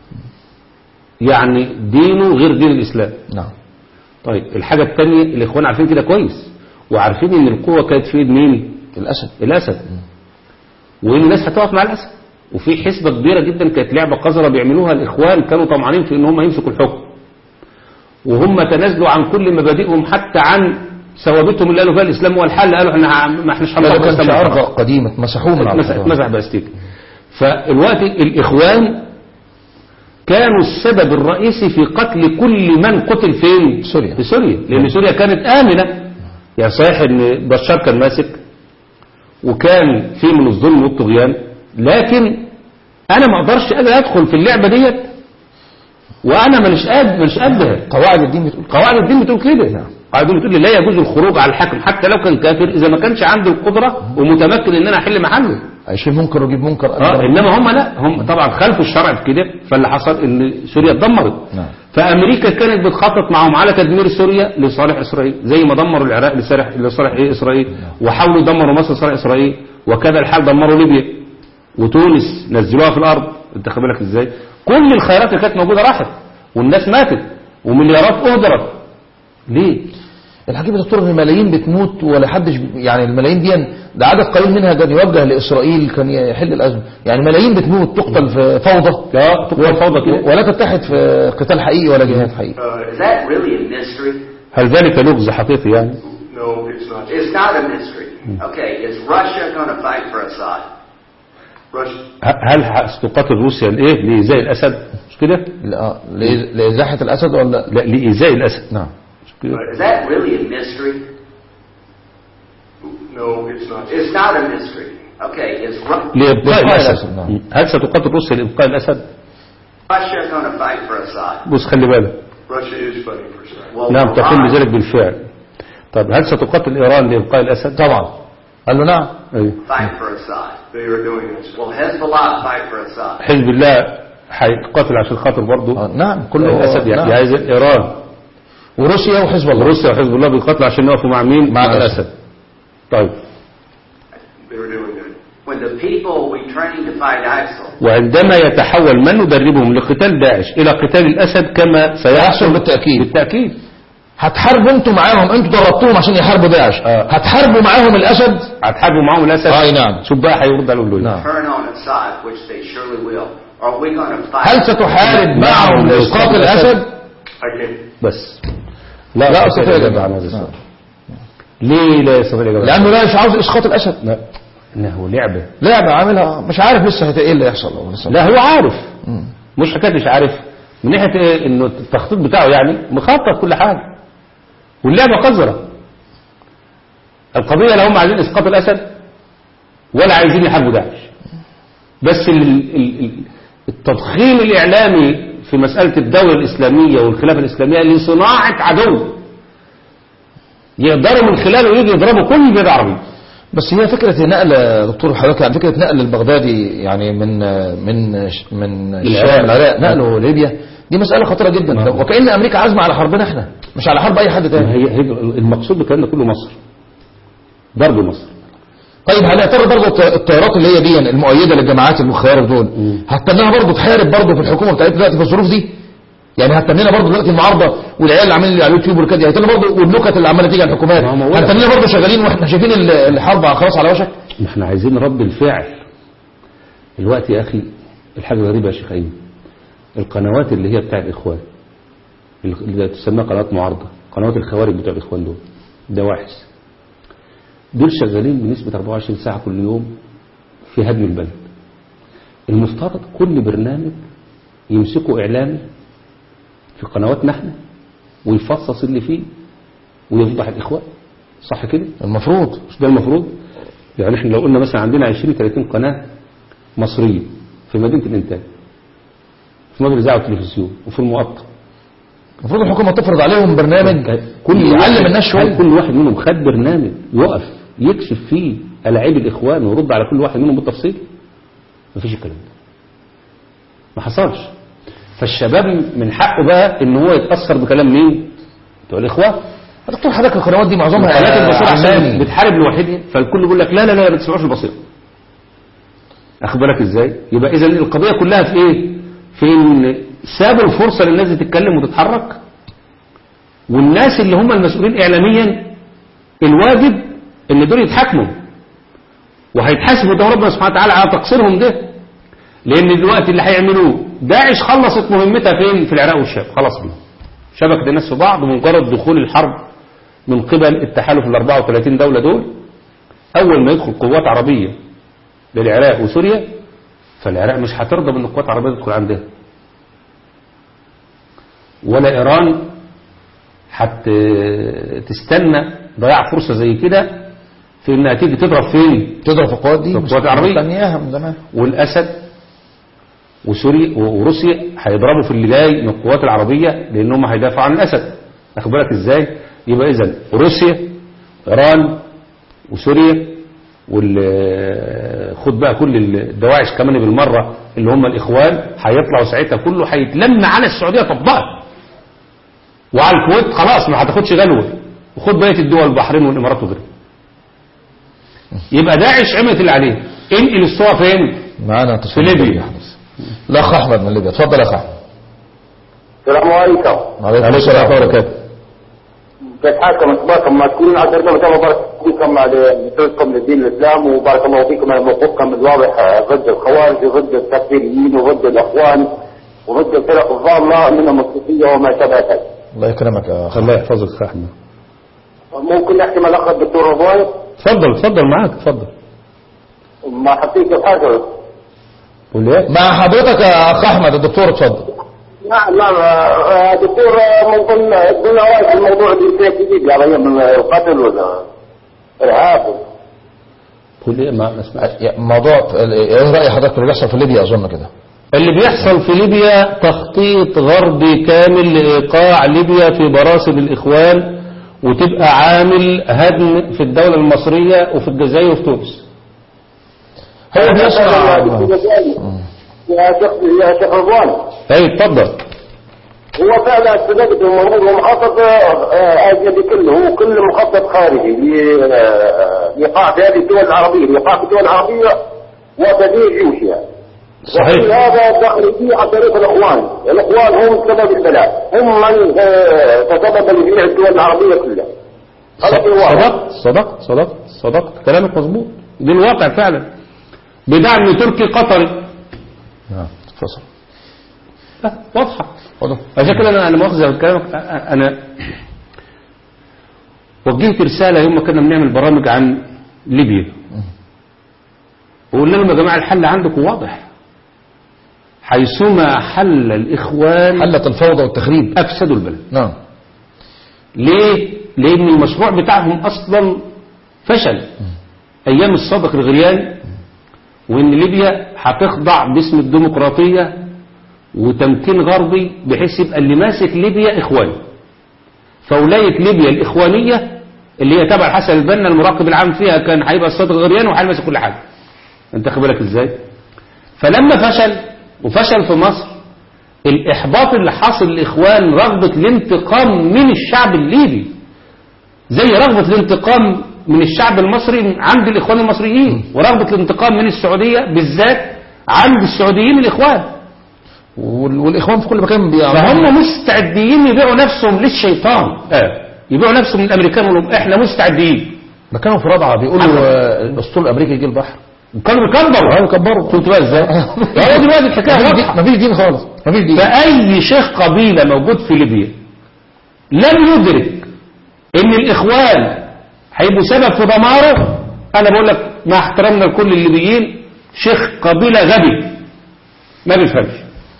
يعني دينه غير دين الإسلام. نعم. طيب الحاجة الثانية الإخوان عارفين كده كويس، وعارفين إن القوة كانت في يد مين؟ الأسد. وإن الناس هتقف مع الأسد، وفي حسبة كبيرة جدا كانت لعبة قذرة بيعملوها الإخوان، كانوا طمعانين في إن هم يمسكوا الحكم، وهم تنازلوا عن كل مبادئهم حتى عن ثوابتهم اللي قالوا فيها الإسلام هو الحل. قالوا احنا ما احناش هنطبق الإسلام، شعار قديم مسحوه من مسح باستيك. فالوقت الإخوان كانوا السبب الرئيسي في قتل كل من قتل فين؟ في سوريا، لأن سوريا كانت آمنة. يعني صحيح ان بشار كان ماسك وكان في من الظلم والطغيان، لكن انا ما اقدرش ادخل في اللعبة ديت وانا مش قدها. قواعد الدين بتقول كده. قواعد الدين بتقول لا يجوز الخروج على الحاكم حتى لو كان كافر اذا ما كانش عنده القدرة ومتمكن ان انا احل محله. هيشيل منكر ويجيب منكر. انما هم لا، هم طبعا خالفوا الشرع في كده، فاللي حصل ان سوريا اتدمرت. نعم. فامريكا كانت بتخطط معهم على تدمير سوريا لصالح اسرائيل، زي ما دمروا العراق لصالح اسرائيل، وحاولوا يدمروا مصر لصالح اسرائيل، وكذا الحال دمروا ليبيا وتونس نزلوها في الارض. انت خد بالك ازاي؟ كل الخيرات اللي كانت موجوده راحت، والناس ماتت، ومليارات اهدرت. ليه؟ الحقيقة يا دكتور ان الملايين بتموت ولا حدش، يعني الملايين دي ده عدد قليل منها كان يوجه لإسرائيل كان يحل الأزمة. يعني ملايين بتموت تقتل في فوضى، لا تقتل فوضى كده، ولا تتحد في قتال حقيقي ولا جهاد حقيقي. Is that really a mystery? هل ذلك لغز حقيقي يعني؟ No, it's not. It's not a mystery. Okay, is Russia going to fight for Assad? هل ستقاتل روسيا لإيه؟ لإيذاء الأسد؟ مش كده؟ لا لإزاحة الأسد ولا لا لإيذاء الأسد. نعم. Is that really a mystery? No, it's not. It's not a mystery. Okay, is لإبقاء الأسد. هل ستقاتل روسيا لإبقاء الأسد؟ Russia going to fight for Assad? بص خلي بالك. Russia is fighting for Assad. نعم تقول بذلك بالفعل. طب هل ستقاتل إيران لإبقاء الأسد؟ طبعا. قال له نعم. Fight for Assad. They are doing it. Will Hezbollah fight for Assad? حزب الله هيقاتل عشان خاطر برضه. نعم كل الأسد يعني عايز إيران وروسيا وحزب الله. روسيا وحزب الله بيقاتلوا عشان يقفوا مع مين؟ مع الأسد. طيب. When the people we train to fight ISIL. وعندما يتحول من ندربهم لقتال داعش إلى قتال الأسد كما سيحصل بالتأكيد. هتحاربوا انتوا معاهم، انتوا دربتوهم عشان يحاربوا داعش. هتحاربوا معاهم الأسد. هتحاربوا معاهم الأسد. اي نعم. شوف بقى هيرد على الأولوية. نعم. هل ستحارب معهم لإسقاط الأسد؟ بس لا أستطيع الإجابة عن هذا السؤال. ليه لا يستطيع الإجابة؟ لأنه لا مش عاوز إسقاط الأسد. لا إنه لعبة عاملها مش عارف لسه ايه اللي يحصل. لا هو عارف. مش حكاية مش عارف من ناحية إيه؟ إنه التخطيط بتاعه يعني مخطط كل حاجة، واللعبة قذرة. القضية لا هم عايزين إسقاط الأسد ولا عايزين يحاربوا داعش، بس التضخيم الإعلامي في مسألة الدولة الإسلامية والخلافة الإسلامية لصناعة عدو يقدروا من خلاله يجي يضربوا كل البلاد العربية. بس هي فكرة نقل دكتور حضرتك يعني فكرة نقل البغدادي يعني من الشام العراق نقله ليبيا دي مسألة خطيرة جدا. وكأن أمريكا عازمة على حربنا احنا مش على حرب أي حد تاني. هي المقصود بكلام ده كله مصر، ضرب مصر. طيب هل يعتبر برضه الطيارات اللي هي دي المؤيدة للجماعات المخيرة دول هتتنها برضه تحارب برضه في الحكومة بتاعتنا دلوقتي في الظروف دي؟ يعني هتتنينا برضه دلوقتي المعارضة والعيال اللي عاملين على اليوتيوب والكده هتتنينا برضه والنكت اللي عمالة تيجي على الحكومات هتتنينا برضه شغالين واحنا شايفين الحرب خلاص على وشك. احنا عايزين رد الفعل الوقت يا أخي. الحاجة غريبة يا شيخ أيمن، القنوات اللي هي بتاع الإخوان اللي تسمى قنوات معارضة، قنوات الخوارج بتاع الإخوان دول دواحس، دول شغالين بنسبة 24 ساعة كل يوم في هدم البلد. المفترض كل برنامج يمسكوا إعلامي في قنواتنا احنا ويفصص اللي فيه ويفضح الإخوان، صح كده؟ المفروض مش ده المفروض؟ يعني احنا لو قلنا مثلا عندنا 20-30 قناة مصرية في مدينة الإنتاج، في مدينة الإذاعة والتلفزيون وفي المقطع، المفروض الحكومة تفرض عليهم برنامج يعلم الناس شويه. كل واحد منهم خد برنامج يقف يكشف فيه ألاعيب الإخوان ويرد على كل واحد منهم بالتفصيل؟ مفيش الكلام ده، ما حصلش. فالشباب من حقه بقى ان هو يتأثر بكلام مين؟ بتوع الإخوان. دكتور حضرتك القنوات دي معظمها لكن البصيرة عشان بتحارب لوحدها، فالكل يقول لك لا لا لا ما تسمعوش البصيرة. أخد بالك ازاي؟ يبقى إذا القضية كلها في ايه؟ في ان سابوا الفرصة للناس دي تتكلم وتتحرك، والناس اللي هم المسؤولين إعلاميا الواجب ان دول يتحاكموا وهيتحاسبوا قدام ربنا سبحانه وتعالى على تقصيرهم ده. لان دلوقتي اللي هيعملوه داعش خلصت مهمتها فين؟ في العراق والشام، خلاص بيهم شبكت الناس في بعض. ومجرد دخول الحرب من قبل التحالف ال 34 دولة دول، اول ما يدخل قوات عربية للعراق وسوريا، فالعراق مش هترضى بان القوات العربية تدخل عندها، ولا ايران هتستنى ضياع فرصة زي كده في انها تيجي تضرب فين؟ تضرب في القوات دي، القوات العربية من زمان. والاسد وسوريا وروسيا هيضربوا في اللي جاي من القوات العربية لانهم هيدافعوا عن الاسد. اخد بالك ازاي؟ يبقى اذا روسيا ايران وسوريا خد بقى كل الدواعش كمان بالمرة اللي هم الاخوان، هيطلعوا ساعتها كله هيتلم على السعودية طبقا، وعلى الكويت خلاص ما هتاخدش غلوة، وخد بقية الدول البحرين والامارات وغيرها. يبقى داعش عملت اللي عليه. انقل الصورة فين؟ معانا في ليبيا. الاخ احمد من ليبيا، اتفضل يا اخ احمد. السلام عليكم. وعليكم السلام ورحمه الله وبركاته. كيف حالكم؟ اخباركم؟ ما تكونون عذرنا وتم بارك فيكم على نصرتكم لدين الاسلام، وبارك الله فيكم على موقفكم الواضح ضد الخوارج وضد التكفيريين وضد الاخوان وضد الفرق الضاله من المصرفيه وما شابه ذلك. الله يكرمك يا اخ. الله يحفظك يا احمد. ممكن نحكي مع الاخ الدكتور رضوان؟ اتفضل معاك، اتفضل. ما حطيت الحاجه. قول لي مع حضرتك يا اخ احمد الدكتور، اتفضل. نعم دكتور، ممكن تقول رايك في الموضوع اللي فيه جديد على ايام القتل ولا ارهاب؟ قول لي ما اسمعش. موضوع ايه راي حضرتك اللي بيحصل في ليبيا؟ اظن كده اللي بيحصل في ليبيا تخطيط غربي كامل لايقاع ليبيا في براسب الاخوان، وتبقى عامل هدم في الدولة المصرية وفي الجزائر وفي تونس. هو بيسمع يا شيخ رضوان. اي اتفضل. هو فعلا استدلت الموضوع مخطط اجنبي كله، هو كل مخطط خارجي لإيقاع في هذه الدول العربية، لإيقاع في الدول العربية وتدمير جيوشها. صحيح. هذا دخل فيه عن طريق الاخوان، الاخوان هم سبب البلاء، هم من تسبب لجميع الدول العربية كلها. صدقت كلامك مظبوط، دي الواقع فعلا، بدعم تركي قطري. تفضل. واضحة. عشان كده انا مؤاخذة بكلامك، انا وجهت رسالة يوم ما كنا بنعمل برامج عن ليبيا، وقلنا لهم يا جماعة الحل عندكم واضح، حيثما حل الإخوان حلت الفوضى والتخريب، أفسدوا البلد. نعم. ليه؟ لأن المشروع بتاعهم أصلا فشل أيام الصادق الغرياني، وإن ليبيا هتخضع باسم الديمقراطية وتمكين غربي، بحيث يبقى اللي ماسك ليبيا إخوان. فولاية ليبيا الإخوانية اللي هي تبع حسن البنا المراقب العام فيها كان هيبقى الصادق الغرياني وهيمسك كل حاجة. أنت خد بالك إزاي؟ فلما فشل وفشل في مصر، الإحباط اللي حاصل للإخوان رغبة الانتقام من الشعب الليبي، زي رغبة الانتقام من الشعب المصري عند الإخوان المصريين، ورغبة الانتقام من السعودية بالذات عند السعوديين الإخوان، والإخوان في كل مكان فهم مستعدين يبيعوا نفسهم للشيطان، يبيعوا نفسهم للأمريكان، ولهم إحنا مستعدين. ما كانوا في رابعة بيقولوا الأسطول الأمريكي يجي البحر، وكانوا بيكبروا كنت بقى ازاي؟ هو دلوقتي الحكايه واضحه، مفيش دين خالص، مفيش دين. فاي شيخ قبيله موجود في ليبيا لم يدرك ان الاخوان هيبقوا سبب في دماره، انا بقول لك مع احترامنا لكل الليبيين، شيخ قبيله غبي ما بيفهمش،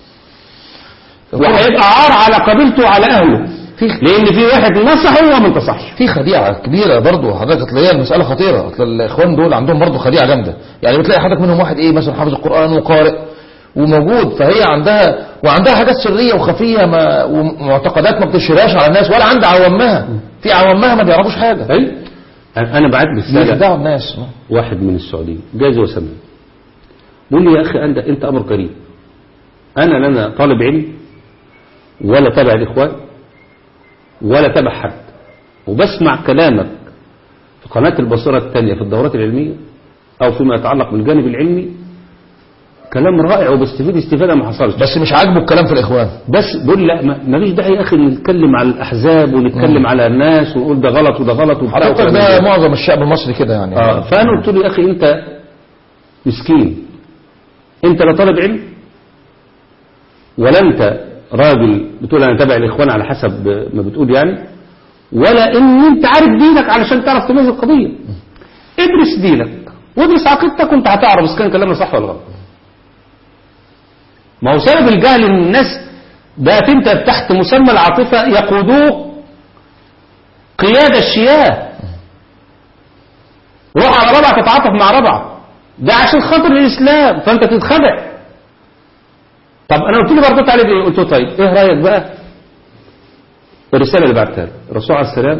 وهيبقى عار على قبيلته وعلى اهله، لان في واحد نصحه وما انتصحش. في خديعه كبيره برضه حضرتك، تلاقيها المساله خطيره. الاخوان دول عندهم برضه خديعه جامده، يعني بتلاقي حضرتك منهم واحد ايه مثلا حافظ القران وقارئ وموجود، فهي عندها حاجات سريه وخفيه ومعتقدات ما بتشيرهاش على الناس ولا عند عوامها، في عوامها ما بيعرفوش حاجة. اي انا بعت رساله بيخدعوا الناس. واحد من السعوديه جاز وسمي بيقول لي يا اخي انت امر قريب، انا لا انا طالب علم ولا تابع الاخوان ولا تابع حد، وبسمع كلامك في قناه البصيره الثانيه في الدورات العلميه او فيما يتعلق بالجانب العلمي كلام رائع وبستفيد استفاده ما حصلش، بس مش عاجبه الكلام في الاخوان. بس بقول لا ما فيش داعي يا اخي نتكلم على الاحزاب ونتكلم على الناس ونقول ده غلط وده غلط حضرتك ده معظم الشعب المصري كده يعني. فانا قلت له يا اخي انت مسكين، انت لا طالب علم ولا انت راجل بتقول انا تابع الاخوان على حسب ما بتقول يعني، ولا ان انت عارف دينك علشان تعرف تميز القضيه. ادرس دينك وادرس عقيدتك وانت هتعرف اذا كان كلامنا صح ولا غلط. ما هو سبب الجهل ان الناس بقت انت تحت مسمى العاطفه يقودوك قياده الشياه. روح على ربع تتعاطف مع ربع، ده عشان خاطر الاسلام فانت تتخدع. طب انا قلت له برضه عليه ايه؟ قلت له طيب ايه رايك بقى الرساله اللي بعتها الرسول عليه السلام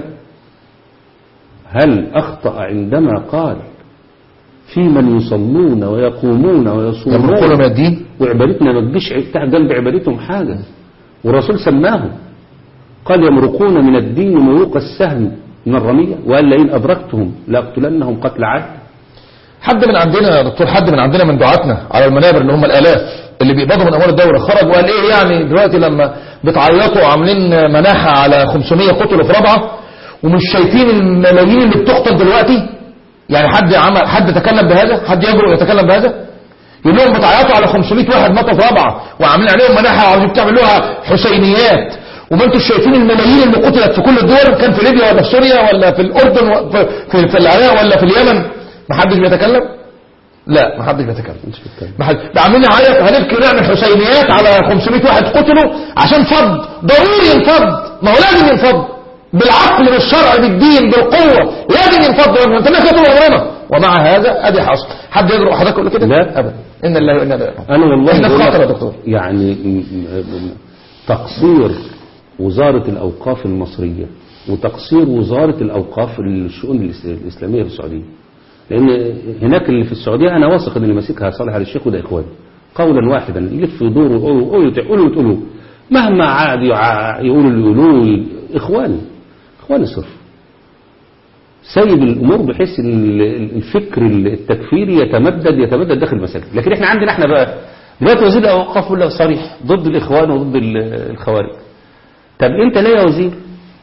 هل اخطا عندما قال في من يصلون ويقومون ويصومون يمرقون من الدين وعبادتنا ما تجيش جنب عبادتهم حاجه، والرسول سماهم قال يمرقون من الدين مروق السهم من الرميه وقال لئن ادركتهم لاقتلنهم قتل عاد. حد من عندنا يا دكتور، حد من عندنا من دعاتنا على المنابر اللي هم الالاف اللي بيقبضوا من اموال الدوله خرج وقال ايه يعني دلوقتي لما بتعيطوا عاملين مناحه على 500 قتلوا في رابعه ومش شايفين الملايين اللي بتقتل دلوقتي؟ يعني حد تكلم بهذا؟ حد يجرؤ يتكلم بهذا؟ يقول لهم بتعيطوا على 500 واحد ماتوا في رابعه وعاملين عليهم مناحه وعاوزين بتعملوها حسينيات، وما انتوا شايفين الملايين اللي قتلت في كل الدول، كان في ليبيا ولا في سوريا ولا في الاردن في العراق ولا في اليمن؟ ما حدش بيتكلم؟ لا ما حدش بيتكلم. عاملين نعيط هنبكي ونعمل حسينيات على 500 واحد قتلوا عشان فض ضروري ينفض. ما هو لازم ينفض بالعقل بالشرع بالدين بالقوه، لازم ينفض. انت ما كده طول عمرنا ومع هذا ادي حصل. حد يجرؤ حضرتك يقول كده؟ لا ابدا. ان الله وإنا إليه راجعون. انا والله احنا خطر يا دكتور. يعني تقصير وزاره الاوقاف المصريه وتقصير وزاره الاوقاف للشؤون الاسلاميه في السعوديه، لان هناك اللي في السعوديه انا واثق ان اللي ماسكها صالح آل الشيخ وده اخوان قولا واحدا يلف يدور ويقولوا وتقولوا مهما عاد يقولوا اللي يقولوه اخوان صرف سيد الامور بحيث ان الفكر التكفيري يتمدد داخل المساجد. لكن احنا بقى دلوقتي وزير الاوقاف ولا صريح ضد الاخوان وضد الخوارج. طب انت ليه يا وزير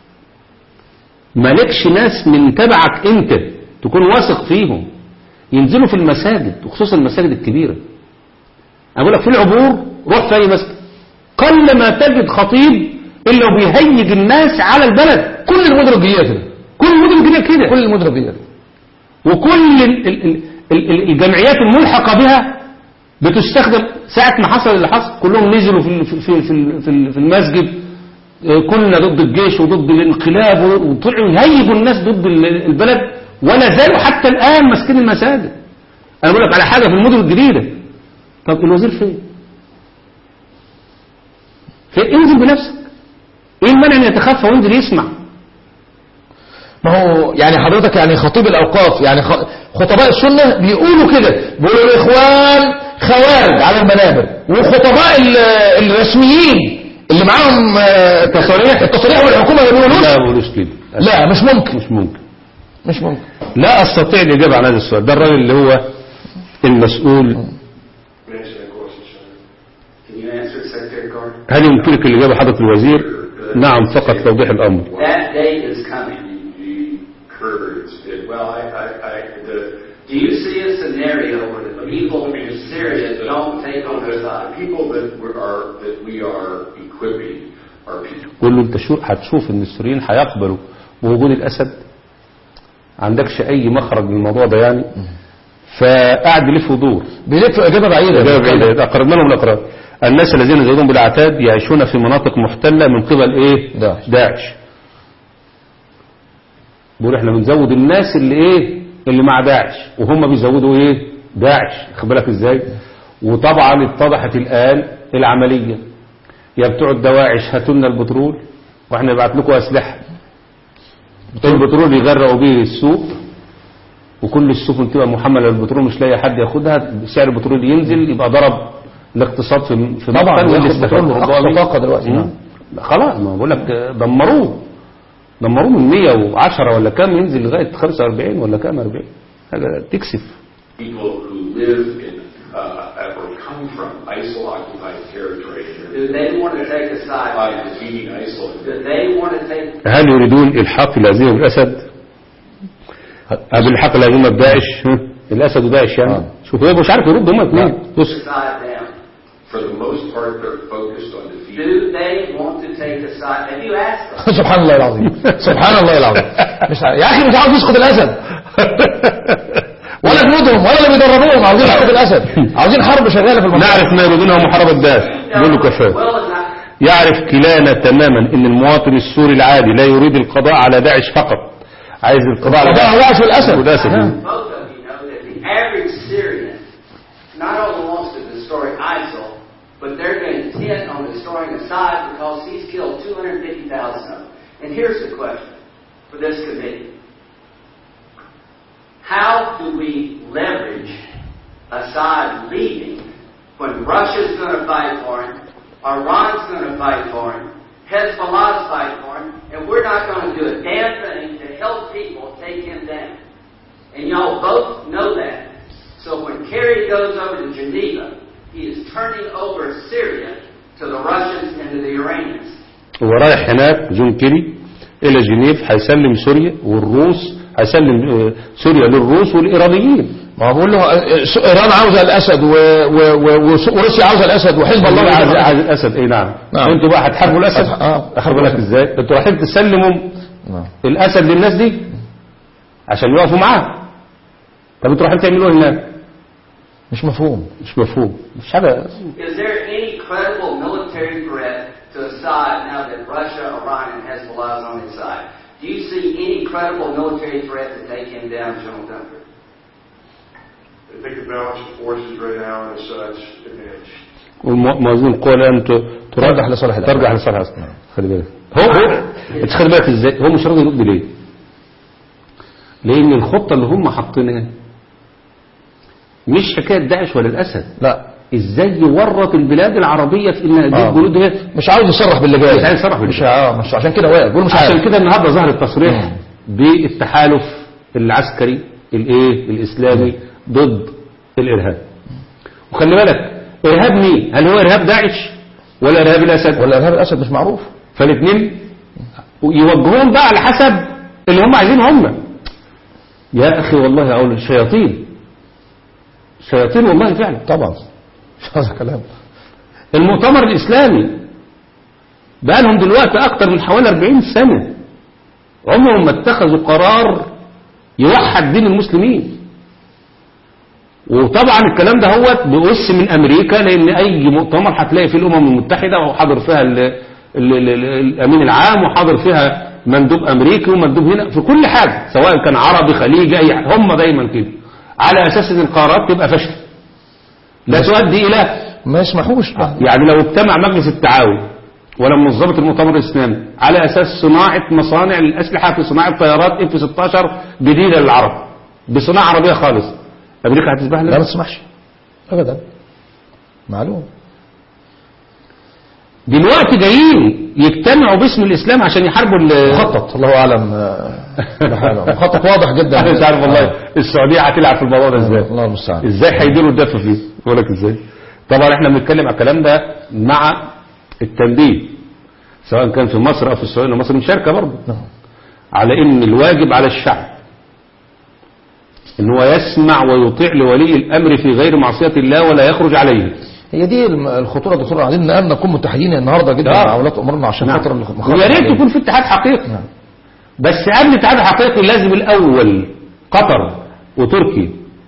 مالكش ناس من تبعك انت تكون واثق فيهم ينزلوا في المساجد وخصوصا المساجد الكبيرة؟ أنا بقول لك في العبور روح في أي مسجد قل ما تجد خطيب إلا وبيهيج الناس على البلد. كل المدن الجديدة كده، كل المدن الجديدة وكل الجمعيات الملحقة بها بتستخدم. ساعة ما حصل اللي حصل كلهم نزلوا في المسجد كلنا ضد الجيش وضد الانقلاب وطلعوا يهيجوا الناس ضد البلد ولا زالوا حتى الآن ماسكين المساجد. أنا بقول لك على حاجة في المدن الجديدة. طب الوزير فين؟ انزل بنفسك. ايه المانع ان يتخفى وينزل يسمع؟ ما هو يعني حضرتك يعني خطيب الأوقاف يعني خطباء السنة بيقولوا كده، بيقولوا الإخوان خوارج على المنابر، وخطباء الرسميين اللي معاهم التصريح والحكومة ما بيقولوش. لا بيقولوش كده. لا مش ممكن. لا استطيع الإجابة على هذا السؤال. ده الراجل اللي هو المسؤول. هل يمكنك الإجابة حضرة الوزير؟ نعم فقط توضيح الأمر. Do you see a scenario where the people in Syria don't take on their side? People that we are equipping are people. قول له انت هتشوف ان السوريين هيقبلوا بوجود الاسد؟ عندكش اي مخرج من الموضوع ده يعني؟ فقعد يلف ودور بيلف اجابه بعيده. اقربنا لهم الاقرار. الناس الذين يزودون بالعتاد يعيشون في مناطق محتله من قبل ايه؟ داعش. بيقول احنا بنزود الناس اللي مع داعش وهم بيزودوا داعش. خد بالك ازاي؟ وطبعا اتضحت الان العمليه، يا بتوع الدواعش هاتوا لنا البترول واحنا نبعت لكم اسلحه، البترول يغرقوا بيه السوق، وكل السفن تبقى محمله بالبترول مش لاقي حد ياخدها، سعر البترول ينزل، يبقى ضرب الاقتصاد في طبعا مكان ياخد بترول اقصى طاقه دلوقتي. خلاص، ما بقول لك دمروه من 110 ولا كام ينزل لغايه 45 ولا كام 40. حاجه تكسف. People who live in or come from ISIL-occupied territory. Do they want to take a side? By defeating ISIL. Do they want to take? هل يريدون الحاق الهزيمه بالاسد؟ قبل الحق الهزيمه بداعش، الاسد وداعش يعني. شوف هو مش عارف يرد، هم اثنين. بص For the most part, they're focused on defeating. Do they want to take a side? Have you asked them? سبحان الله العظيم، سبحان الله العظيم. يا اخي مش عاوز يسقط الاسد ولا جنودهم ولا اللي بيدربوهم، عاوزين يسقط الاسد، عاوزين حرب شغاله في المنطقه. نعرف ما يريدونها محاربه داعش، يقول له كفايه. يعرف كلانا تماما ان المواطن السوري العادي لا يريد القضاء على داعش فقط، عايز القضاء على داعش والاسد. Both of you know that the average Syrian not only wants to destroy ISIL, but they're intent on destroying Assad because he's killed 250,000 of them. And here's the question for this committee. How do we leverage Assad leaving when Russia's going to fight for him, Iran's going to fight for him, Hezbollah's fight for him, and we're not going to do a damn thing to help people take him down? And y'all both know that. So when Kerry goes over to Geneva, he is turning over Syria to the Russians and to the Iranians. ورايح هناك جون كيري الى جنيف، هيسلم سوريا والروس، هيسلم سوريا للروس والايرانيين. ما هو بقول له ايران عاوزه الاسد وروسيا عاوزه الاسد وحزب الله عايز الاسد. اي نعم. انتوا بقى هتحاربوا الاسد. هتحاربوا لك ازاي؟ انتوا رايحين تسلموا الاسد للناس دي عشان يقفوا معاه. طب انتوا رايحين تعملوا ايه هناك؟ مش مفهوم. مش حاجه. Is there any credible military threat to Assad now that Russia, Iran, and Hezbollah is on his side? Do you see any credible military threat to take him down, General Dunford? I think the balance of forces right now in Assad's advantage. والموازين القوى الان ترجح لصالح الاسد. خلي بالك. هو خلي بالك ازاي؟ هو مش راضي يرد ليه؟ لان الخطه اللي هم حاطينها مش حكايه داعش ولا الاسد، لا، ازاي يورط البلاد العربيه في ان دي جنودها. مش عاوز يصرح باللي جاي، مش عايز يصرح مش عشان كده واقف بيقول مش عارف. عشان كده النهارده ظهر التصريح بالتحالف العسكري الاسلامي ضد الارهاب. وخلي بالك، ارهاب مين؟ هل هو ارهاب داعش ولا ارهاب الاسد؟ ولا ارهاب الاسد مش معروف. فالاثنين يوجهون بقى على حسب اللي هم عايزينه هم. يا اخي والله اقول شياطين والله فعلا. طبعا مش هذا كلام. المؤتمر الاسلامي بقى لهم دلوقتي اكتر من حوالي 40 سنه عمرهم ما اتخذوا قرار يوحد دين المسلمين. وطبعا الكلام ده هو بأس من امريكا، لان اي مؤتمر هتلاقي فيه الامم المتحده وحاضر فيها الامين العام وحاضر فيها مندوب امريكي ومندوب هنا في كل حاجه، سواء كان عربي خليجي اي حاجه، هم دايما كده على اساس ان القرارات تبقى فاشله لا تؤدي الى ما يسمحوش. يعني لو اجتمع مجلس التعاون ولا منظمه المؤتمر الاسلامي على اساس صناعه مصانع الاسلحه في صناعه طيارات F-16 جديده للعرب بصناعه عربيه خالص، امريكا هتسمح لها؟ لا ما تسمحش ابدا. معلوم. دلوقتي جايين يجتمعوا باسم الاسلام عشان يحاربوا مخطط الله اعلم. مخطط واضح جدا. انا مش عارف والله السعوديه هتلعب في الموضوع ده ازاي. الله المستعان. ازاي هيديروا الدفه فيه؟ بقول لك ازاي. طبعا احنا بنتكلم على الكلام ده مع التنبيه سواء كان في مصر او في السعوديه. مصر مشاركه برضه على ان الواجب على الشعب ان هو يسمع ويطيع لولي الامر في غير معصيه الله ولا يخرج عليه. هي دي الخطوره يا دكتور. عايزين نكون متحدين النهارده جدا مع اولاد امورنا عشان خاطر ويا ريت يكون في اتحاد حقيقي. بس قبل الاتحاد الحقيقي لازم الاول قطر وتركيا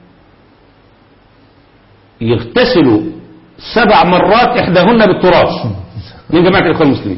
يغتسلوا 7 مرات احداهن بالتراث من جماعه الاخوان المسلمين.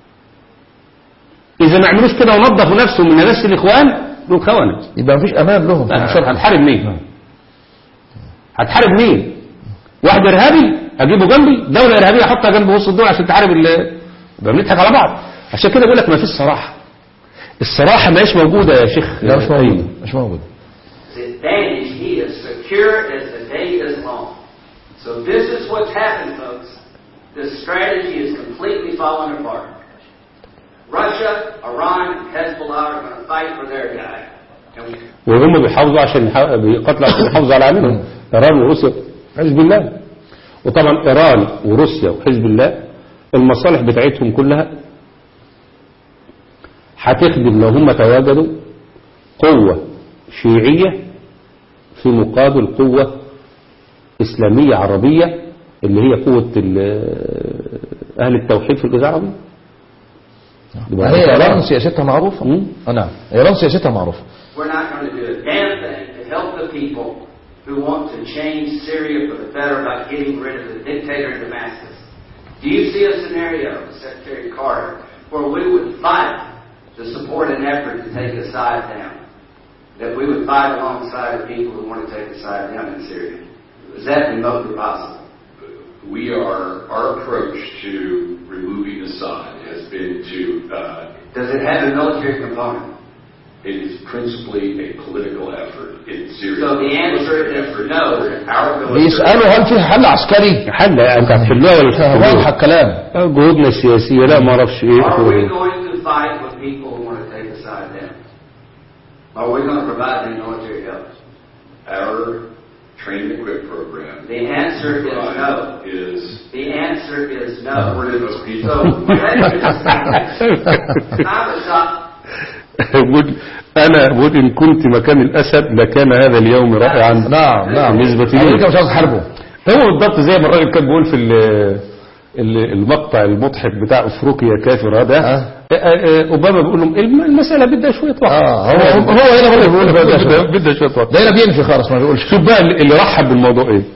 اذا ما عملوش كده ونظفوا نفسهم من نجاسه الاخوان دول خونه، يبقى مفيش امان لهم. هتحارب مين؟ هتحارب مين؟ واحد ارهابي اجيبه جنبي، دوله ارهابيه احطها جنب وسط الدول عشان تحارب يبقى بنضحك على بعض. عشان كده بقول لك ما فيش صراحه. الصراحة مش موجودة يا شيخ. لا مش موجودة، مش موجودة. His advantage, he is secure as the day is long. So this is what's happened, folks. This strategy is completely falling apart. Russia, Iran, Hezbollah are going to fight for their guy. وهم بيحافظوا بيقاتلوا عشان يحافظوا على امنهم. ايران وروسيا حزب الله. وطبعا ايران وروسيا وحزب الله المصالح بتاعتهم كلها هتخدم لو هم تواجدوا قوة شيعية في مقابل قوة إسلامية عربية اللي هي قوة أهل التوحيد في الجزيرة العربية. هي إيران سياستها معروفة. نعم إيران سياستها معروفة. We're not going to do a damn thing to help the people who want to change Syria for the better by getting rid of the dictator in Damascus. Do you see a scenario, Secretary Carter, where we would fight to support an effort to take Assad down? That we would fight alongside the people who want to take Assad down in Syria? Is that remotely possible? Our approach to removing Assad has been to... Does it have a military component? It is principally a political effort in Syria. So the answer is no. بيسألوا هل فيها حل عسكري؟ حل انت هتحلوها ولا مش هتحلوها؟ واضح الكلام. جهودنا السياسية لا ما اعرفش ايه. Are we going to fight with people who want to take Assad down? Are we going to provide them military help? Our train and equip program. The answer is no. The answer is no. So أنا أقول إن كنت مكان الأسد لكان هذا اليوم رائعا. نعم بالنسبة لي أمريكا مش عاوز تحاربه. هو بالضبط زي ما الراجل كان بيقول في المقطع المضحك بتاع أفريقيا كافر هذا. أوباما بيقول لهم المسألة بدها شوية وقت. هو هنا بيقول بدها شوية وقت. ده هنا بينفي خالص ما بيقولش. شوف بقى اللي رحب بالموضوع إيه.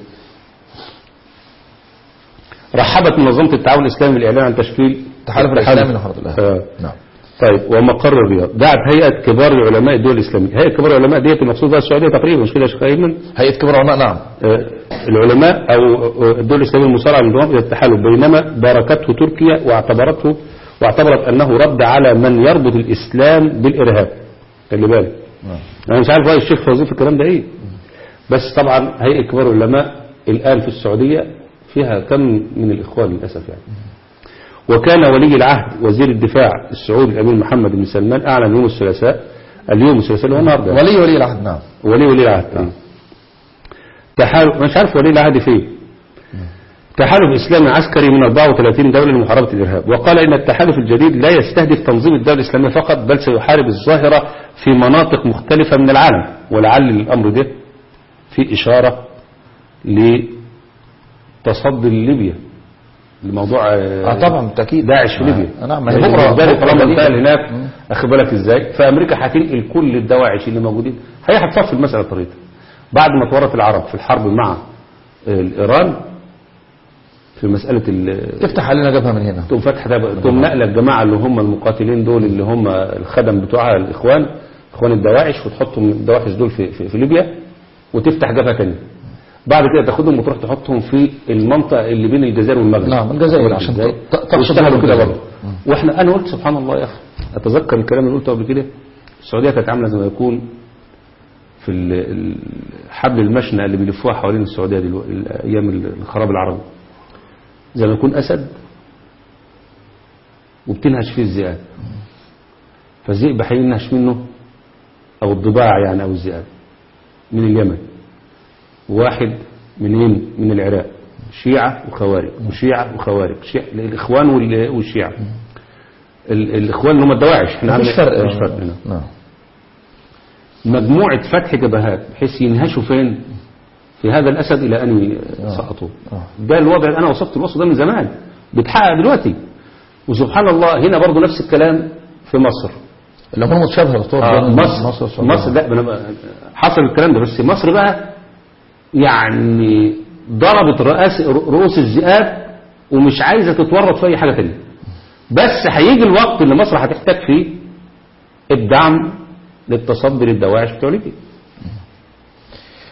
رحبت منظمة التعاون الإسلامي بالإعلان عن تشكيل التحالف الإسلامي لحرب الإرهاب. نعم. طيب ومقر الرياض دعت هيئة كبار العلماء الدول الإسلامية. هيئة كبار العلماء ديت المقصود بها السعودية تقريبا مش كده يا شيخ أيمن؟ هيئة كبار العلماء نعم. العلماء أو الدول الإسلامية المصارعة للانضمام إلى التحالف بينما باركته تركيا واعتبرت أنه رد على من يربط الإسلام بالإرهاب. خلي بالك. أنا مش عارف رأي الشيخ فوزي في الكلام ده إيه. بس طبعا هيئة كبار العلماء الآن في السعودية فيها كم من الإخوان للأسف يعني. وكان ولي العهد وزير الدفاع السعودي الأمير محمد بن سلمان أعلن يوم الثلاثاء اللي هو النهارده ولي العهد. نعم ولي العهد. تحالف مش عارف ولي العهد فين. تحالف إسلامي عسكري من 34 دولة لمحاربة الإرهاب. وقال إن التحالف الجديد لا يستهدف تنظيم الدولة الإسلامية فقط بل سيحارب الظاهرة في مناطق مختلفة من العالم. ولعل الأمر ده في إشارة لتصدي ليبيا الموضوع. طبعا بالتاكيد داعش في ليبيا. نعم بكره طالما انتهى هناك اخد بالك ازاي. فامريكا هتنقل كل الدواعش اللي موجودين هي هتصفي المساله طريقه بعد ما تورط العرب في الحرب مع ايران في مساله تفتح علينا جبهه من هنا تقوم فتح ده تقوم نقل الجماعه اللي هم المقاتلين دول اللي هم الخدم بتوعها اخوان الدواعش وتحطهم الدواعش دول في ليبيا وتفتح جبهه ثانيه. بعد كده تاخدهم وتروح تحطهم في المنطقه اللي بين الجزائر والمغرب. نعم الجزائر عشان تشتغلوا كده برضه. واحنا انا قلت سبحان الله يا اخي اتذكر الكلام اللي قلته قبل كده. السعوديه كانت عامله زي ما يكون في حبل المشنقه اللي بيلفوها حوالين السعوديه دلوقتي ايام الخراب العربي زي ما يكون اسد وبتنهش فيه الذئاب. فالذئب هينهش منه او الضباع يعني او الذئاب من اليمن. واحد منين من العراق شيعة وخوارج وشيعة وخوارج الإخوان والشيعة. الإخوان اللي هم الدواعش احنا مش فرق هنا. مجموعة فتح جبهات بحيث ينهشوا فين في هذا الأسد إلى أن سقطوا. ده الوضع اللي أنا وصفت الوصف ده من زمان بيتحقق دلوقتي. وسبحان الله هنا برضو نفس الكلام في مصر. الأمور متشابهة مصر لا حصل الكلام ده بس مصر بقى يعني ضربت رؤوس الذئاب ومش عايزة تتورط في أي حاجة تانية. بس هيجي الوقت اللي مصر هتحتاج فيه الدعم للتصدي للدواعش بتوع ليبيا.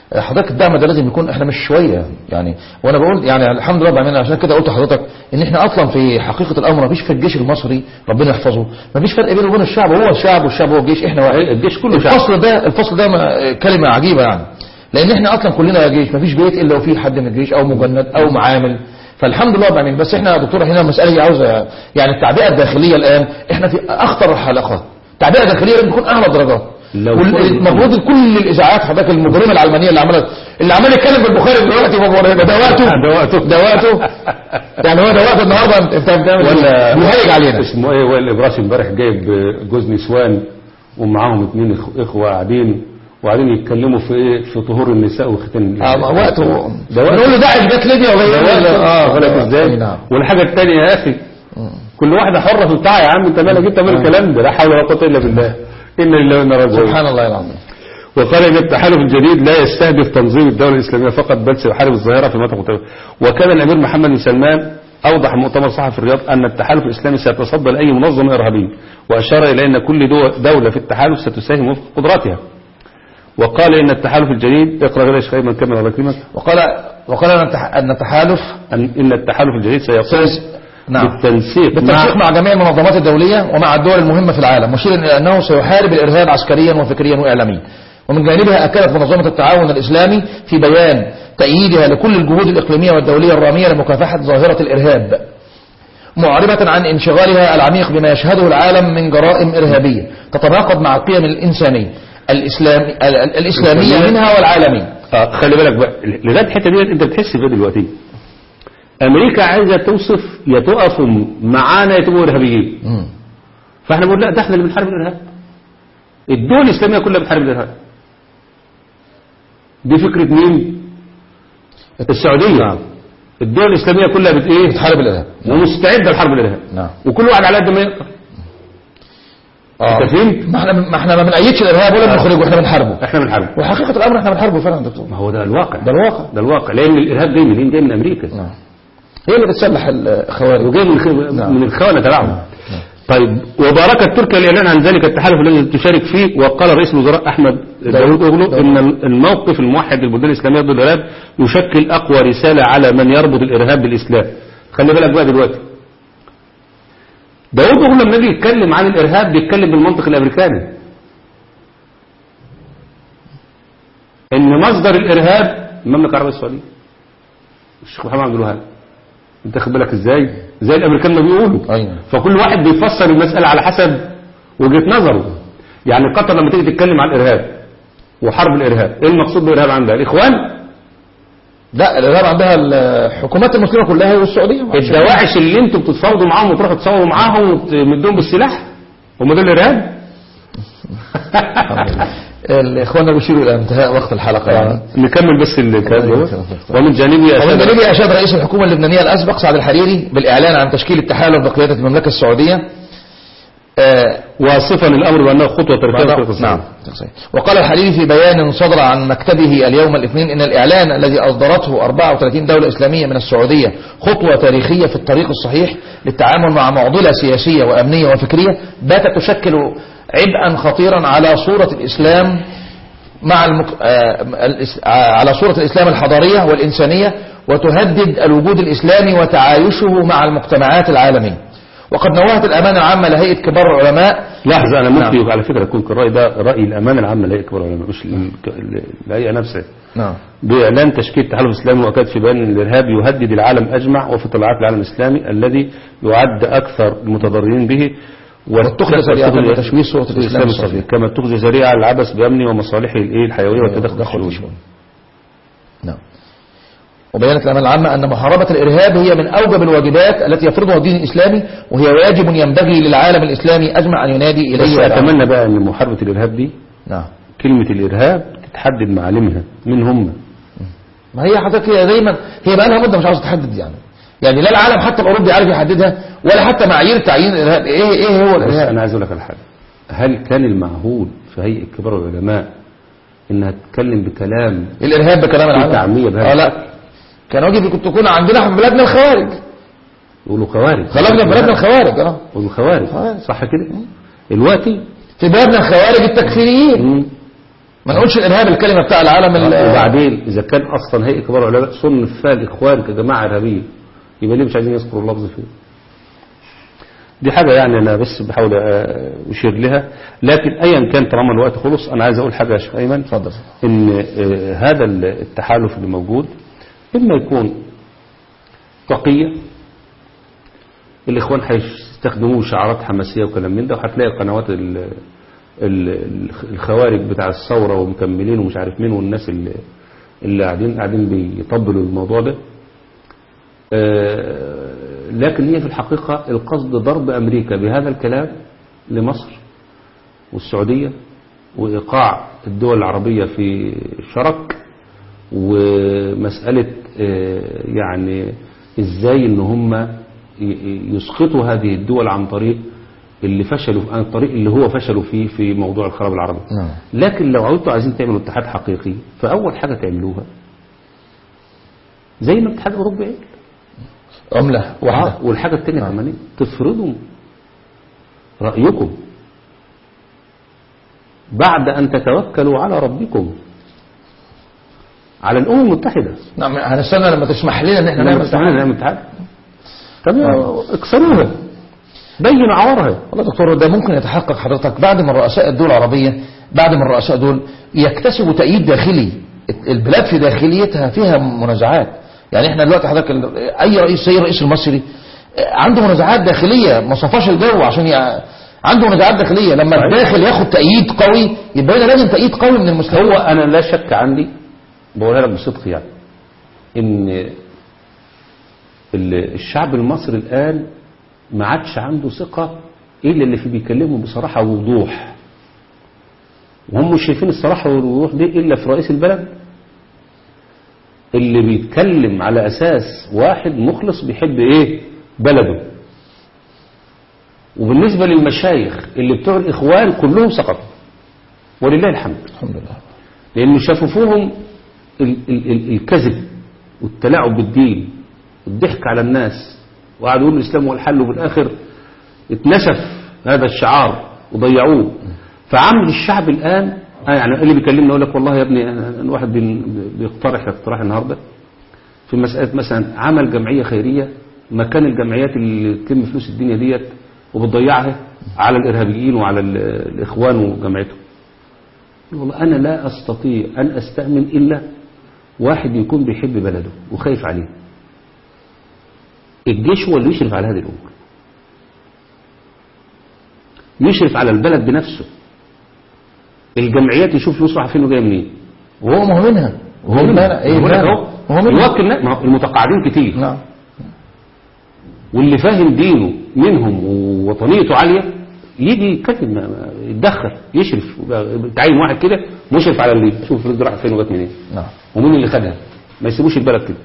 حضرتك الدعم ده لازم يكون احنا مش شويه يعني. وانا بقول يعني الحمد لله بعملنا، عشان كده قلت لحضرتك ان احنا اصلا في حقيقه الامر مفيش في الجيش المصري ربنا يحفظه مفيش فرق بينه وبين الشعب، هو الشعب والشعب هو الجيش، احنا واحد. الجيش كله الفصل ده كلمه عجيبه يعني، لان احنا اصلا كلنا جيش، مفيش بيت الا وفيه حد من الجيش او مجند او معامل. فالحمد لله بعمل. بس احنا يا دكتور هنا المساله عاوزه يعني التعبئه الداخليه الان احنا في اخطر الحلقات. التعبئه الداخليه لازم تكون اعلى درجات. المفروض كل الاذاعات حضرتك المجرمه العلمانيه اللي عمال يتكلم في البخاري دلوقتي دواته يعني هو دواته النهارده انت بتعمل ولا بيهيج علينا اسمه ايه؟ هو الابراشي امبارح جايب جوز نسوان ومعاهم 2 اخوه قاعدين وبعدين يتكلموا في ايه؟ في طهور النساء وختان وقته نقول له داعش جت ليبيا ولا ازاي. والحاجه الثانيه يا اخي كل واحده حره في بتاعها، يا عم انت مالك انت مال الكلام ده؟ لا حول ولا قوه الا بالله، إن لله وإنا راجعون. سبحان الله العظيم. وقال إن التحالف الجديد لا يستهدف تنظيم الدولة الإسلامية فقط بل سيحارب الظاهرة في مناطق مختلفة. وكان الأمير محمد بن سلمان أوضح مؤتمر صحفي في الرياض أن التحالف الإسلامي سيتصدى لأي منظمة إرهابية، وأشار إلى أن كل دولة في التحالف ستساهم وفق قدراتها. وقال إن التحالف الجديد اقرأ غير شيء من كمل الله يكرمك. وقال أن التحالف الجديد سيقوم بالتنسيق مع جميع المنظمات الدولية ومع الدول المهمة في العالم، مشيرا إلى أنه سيحارب الإرهاب عسكريا وفكريا وإعلاميا. ومن جانبها أكدت منظمة التعاون الإسلامي في بيان تأييدها لكل الجهود الإقليمية والدولية الرامية لمكافحة ظاهرة الإرهاب، معربة عن انشغالها العميق بما يشهده العالم من جرائم إرهابية تتناقض مع القيم الإنسانية الإسلامية منها والعالمية. خلي بالك بقى لغاية الحتة دي أنت بتحس بها دلوقتي. أمريكا عايزة توصف يتقفوا معانا يتبقوا إرهابيين، فاحنا بنقول لا ده احنا اللي بنحارب الإرهاب. الدول الإسلامية كلها بتحارب الإرهاب. دي فكرة مين؟ السعودية. الدول الإسلامية كلها بتحارب الإرهاب ومستعدة لحرب الإرهاب. وكل واحد على قد ما يقدر. انت فهمت؟ ما احنا ما بنأيدش الإرهاب ولا بنخرجه، احنا بنحاربه. وحقيقة الأمر احنا بنحاربه فعلا دكتور. ما هو ده الواقع لأن الإرهاب جاي منين؟ جاي من أمريكا. هي اللي بتسلح الخوارج وجاي من الخونة تبعهم. طيب وباركت تركيا الإعلان عن ذلك التحالف الذي تشارك فيه. وقال رئيس الوزراء أحمد داوود أوغلو إن الموقف الموحد للبلدان الإسلامية ضد الإرهاب يشكل أقوى رسالة على من يربط الإرهاب بالإسلام. خلي بالك بقى دلوقتي داوود أوغلو لما يجي يتكلم عن الإرهاب بيتكلم بالمنطق الأمريكاني، إن مصدر الإرهاب المملكة العربية السعودية الشيخ محمد عبد الوهاب. انت خد بالك ازاي الامريكان ما بيقولوا. فكل واحد بيفسر المسألة على حسب وجهة نظره. يعني قطر لما تيجي تتكلم عن الارهاب وحرب الارهاب، ايه المقصود بالارهاب عندها؟ الاخوان؟ لا الارهاب عندها الحكومات المسلمة كلها والسعودية. الدواعش اللي انتوا بتتفاوضوا معاهم وتروحوا تصوروا معاهم وتمدوهم بالسلاح هم دول الارهاب؟ الإخواننا بيشيروا إلى انتهاء وقت الحلقة يعني. نكمل بس الكلام. ومن جانبي أشاد رئيس الحكومة اللبنانية الأسبق سعد الحريري بالإعلان عن تشكيل التحالف بقيادة المملكة السعودية واصفا الأمر بأنه خطوة تاريخية. نعم. وقال الحريري في بيان صدر عن مكتبه اليوم الاثنين إن الإعلان الذي أصدرته 34 دولة إسلامية من السعودية خطوة تاريخية في الطريق الصحيح للتعامل مع معضلة سياسية وأمنية وفكرية باتت تشكل عبئا خطيرا على صورة الإسلام على صورة الإسلام الحضارية والإنسانية، وتهدد الوجود الإسلامي وتعايشه مع المجتمعات العالمية. وقد نوهت الأمانة العامة لهيئة كبار العلماء. لحظة أنا ممكن على فكرة يكون الرأي ده رأي الأمانة العامة لهيئة كبار العلماء مش الهيئة نفسها. بإعلان تشكيل التحالف الإسلامي وأكد في بيان الإرهاب يهدد العالم أجمع وفي طلعات العالم الإسلامي الذي يعد أكثر المتضررين به واتخذ ذريعة لتشويه صورة الإسلام الصغير، كما اتخذ ذريعة العبث بأمنه ومصالحه الحيوية والتدخل في الشؤون. نعم. وبيانت الأمانة العامة أن محاربة الإرهاب هي من أوجب الواجبات التي يفرضها الدين الإسلامي، وهي واجب ينبغي للعالم الإسلامي أجمع أن ينادي إليه. أتمنى بقى أن محاربة الإرهاب دي كلمة الإرهاب تتحدد معالمها من هم. ما هي حضرتك هي دايما هي بقى لها مدة مش عاوز تحدد يعني لا العالم حتى الأوروبي عارف يحددها ولا حتى معايير تعيين الإرهاب. إيه هو الإرهاب؟ أنا عايز أقول لك على حاجة. هل كان المعهود في هيئة كبار العلماء إنها تتكلم بكلام الإرهاب بكلام العالم؟ تعمية بهذا؟ لا كان واجب كنت تكون عندنا في بلادنا الخوارج. يقولوا خوارج. خلقنا في بلادنا الخوارج. يقولوا خوارج صح كده؟ دلوقتي في بلادنا الخوارج التكفيريين ما نقولش الارهاب الكلمه بتاع العالم. وبعدين اذا كان اصلا هيئه كبار العلماء صنف فيها الاخوان كجماعه ارهابيه، يبقى ليه مش عايزين يذكروا اللفظ فيه؟ دي حاجه يعني انا بس بحاول اشير لها. لكن ايا كان طالما الوقت خلص، انا عايز اقول حاجه يا شيخ ايمن. اتفضل. ان هذا التحالف اللي موجود اما يكون تقيه، الاخوان هيستخدموا شعارات حماسيه وكلام من ده، وهتلاقي قنوات الخوارج بتاع الثوره ومكملين ومش عارف مين والناس اللي قاعدين بيطبلوا الموضوع ده. لكن هي في الحقيقه القصد ضرب امريكا بهذا الكلام لمصر والسعوديه، وايقاع الدول العربيه في شرك، ومساله يعني ازاي ان هم يسقطوا هذه الدول عن طريق اللي فشلوا، عن الطريق اللي هو فشلوا فيه في موضوع الخراب العربي. لكن لو عايزين تعملوا اتحاد حقيقي، فأول حاجة تعملوها زي ما الاتحاد الأوروبي عمل، عملة واحدة. والحاجة الثانية كمان تفرضوا رأيكم بعد أن تتوكلوا على ربكم، على الأمم المتحدة. نعم، هنستنى لما تسمح لنا ان احنا نعمل اتحاد. طب اكسروها، بينوا عورها. والله دكتور، ده ممكن يتحقق حضرتك بعد ما الرؤساء الدول العربية، بعد ما الرؤساء دول يكتسبوا تأييد داخلي. البلاد في داخليتها فيها منازعات. يعني احنا دلوقتي حضرتك اي رئيس زي الرئيس المصري عنده منازعات داخلية، ما صفاش الجو عشان عنده منازعات داخلية. لما الداخل ياخد تأييد قوي، يبقى هنا لازم تأييد قوي من المستوى. هو انا لا شك عندي، بقولها لك بصدق يعني، ان الشعب المصري الآن ما عادش عنده ثقة إلا اللي فيه بيكلموا بصراحة ووضوح، وهم مش شايفين الصراحة والوضوح دي إلا في رئيس البلد اللي بيتكلم على أساس واحد مخلص بيحب إيه بلده. وبالنسبة للمشايخ اللي بتوع الإخوان كلهم سقطوا ولله الحمد، الحمد لله، لأنه شافوا فيهم الكذب والتلاعب بالدين والضحك على الناس، وقعدوا يقولوا الإسلام هو الحل، وفي الآخر اتنسف هذا الشعار وضيعوه. فعمل الشعب الآن يعني اللي بيكلمنا يقول لك والله يا ابني الواحد بيقترح اقتراح النهارده في مسألة مثلا عمل جمعية خيرية مكان الجمعيات اللي تتم فلوس الدنيا ديت وبتضيعها على الإرهابيين وعلى الإخوان وجمعيتهم. والله أنا لا أستطيع أن أستأمن إلا واحد يكون بيحب بلده وخايف عليه. الجيش هو اللي يشرف على هذه الأمور، يشرف على البلد بنفسه. الجمعيات يشوف فلوس راح فين وجايه منين، وهو مهمنها وهو منها ايه يوكل المتقاعدين كتير. نعم. واللي فاهم دينه منهم ووطنيته عاليه يجي يتكلم يتدخل يشرف، تعين واحد كده مشرف على اللي يشوف الفلوس راح فين وجت منين. نعم. ومين اللي خدها، ما يسيبوش البلد كده.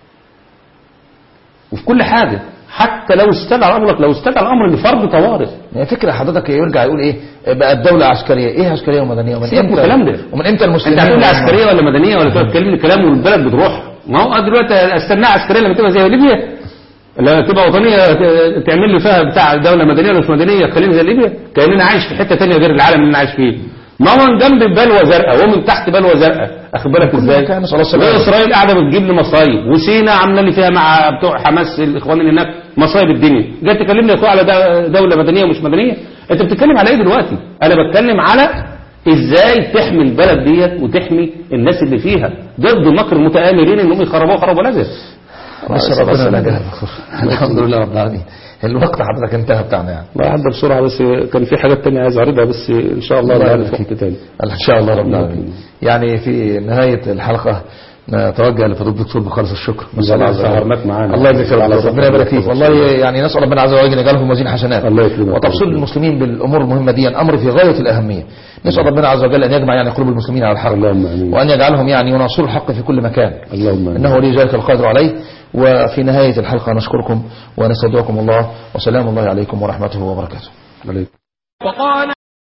وفي كل حاجه حتى لو استدعى امرك، لو استدعى الامر لفرض طوارئ. يعني فكره حضرتك يرجع يقول ايه بقى الدوله عسكريه، ايه عسكريه ومدنيه ومن امتى الكلام ده؟ ومن امتى المسلمين؟ انت هتقول لي عسكريه ولا مدنيه ولا تتكلمني كلام والبلد بتروح؟ ما هو دلوقتي استناها عسكريه لما تبقى زي ليبيا، لما تبقى وطنيه تعمل لي فيها بتاع دوله مدنيه ولا مش مدنيه تخليني زي ليبيا كاننا عايش في حته ثانيه غير العالم اللي انا عايش فيه. ما هو من جنب بلوى زرقاء ومن تحت بلوى زرقاء، اخد بالك ازاي؟ واسرائيل قاعده بتجيب لي مصايب، وسينا عامله لي فيها مع بتوع حماس الاخوان اللي هناك مصايب الدنيا. جاي تكلمني يا على دوله مدنيه ومش مدنيه؟ انت بتتكلم على ايه دلوقتي؟ انا بتكلم على ازاي تحمي البلد ديت وتحمي الناس اللي فيها ضد مكر المتآمرين انهم يخربوها خراب ولازم. بس ربنا نجاها. الحمد لله رب العالمين. الوقت حضرتك انتهى بتاعنا يعني. ما عدى بسرعه، بس كان في حاجات تانية عايز اعرضها، بس ان شاء الله يعني في وقت تاني. ان شاء الله رب العالمين. يعني في نهايه الحلقه نتوجه لفضيله الدكتور بخالص الشكر. نسال الله عز وجل معانا. الله يجزيك ربنا يبارك فيك. والله يعني نسال ربنا عز وجل يجعله في موازين حسنات. الله يكرمك. وتبصير المسلمين بالامور المهمه دي امر في غايه الاهميه. نسال ربنا عز وجل ان يجمع يعني قلوب المسلمين على الحق، وان يجعلهم يعني يناصروا الحق في كل مكان. اللهم انه ولي ذلك القادر عليه. وفي نهايه الحلقه نشكركم ونستودعكم الله، وسلام الله عليكم ورحمته وبركاته. عليكم.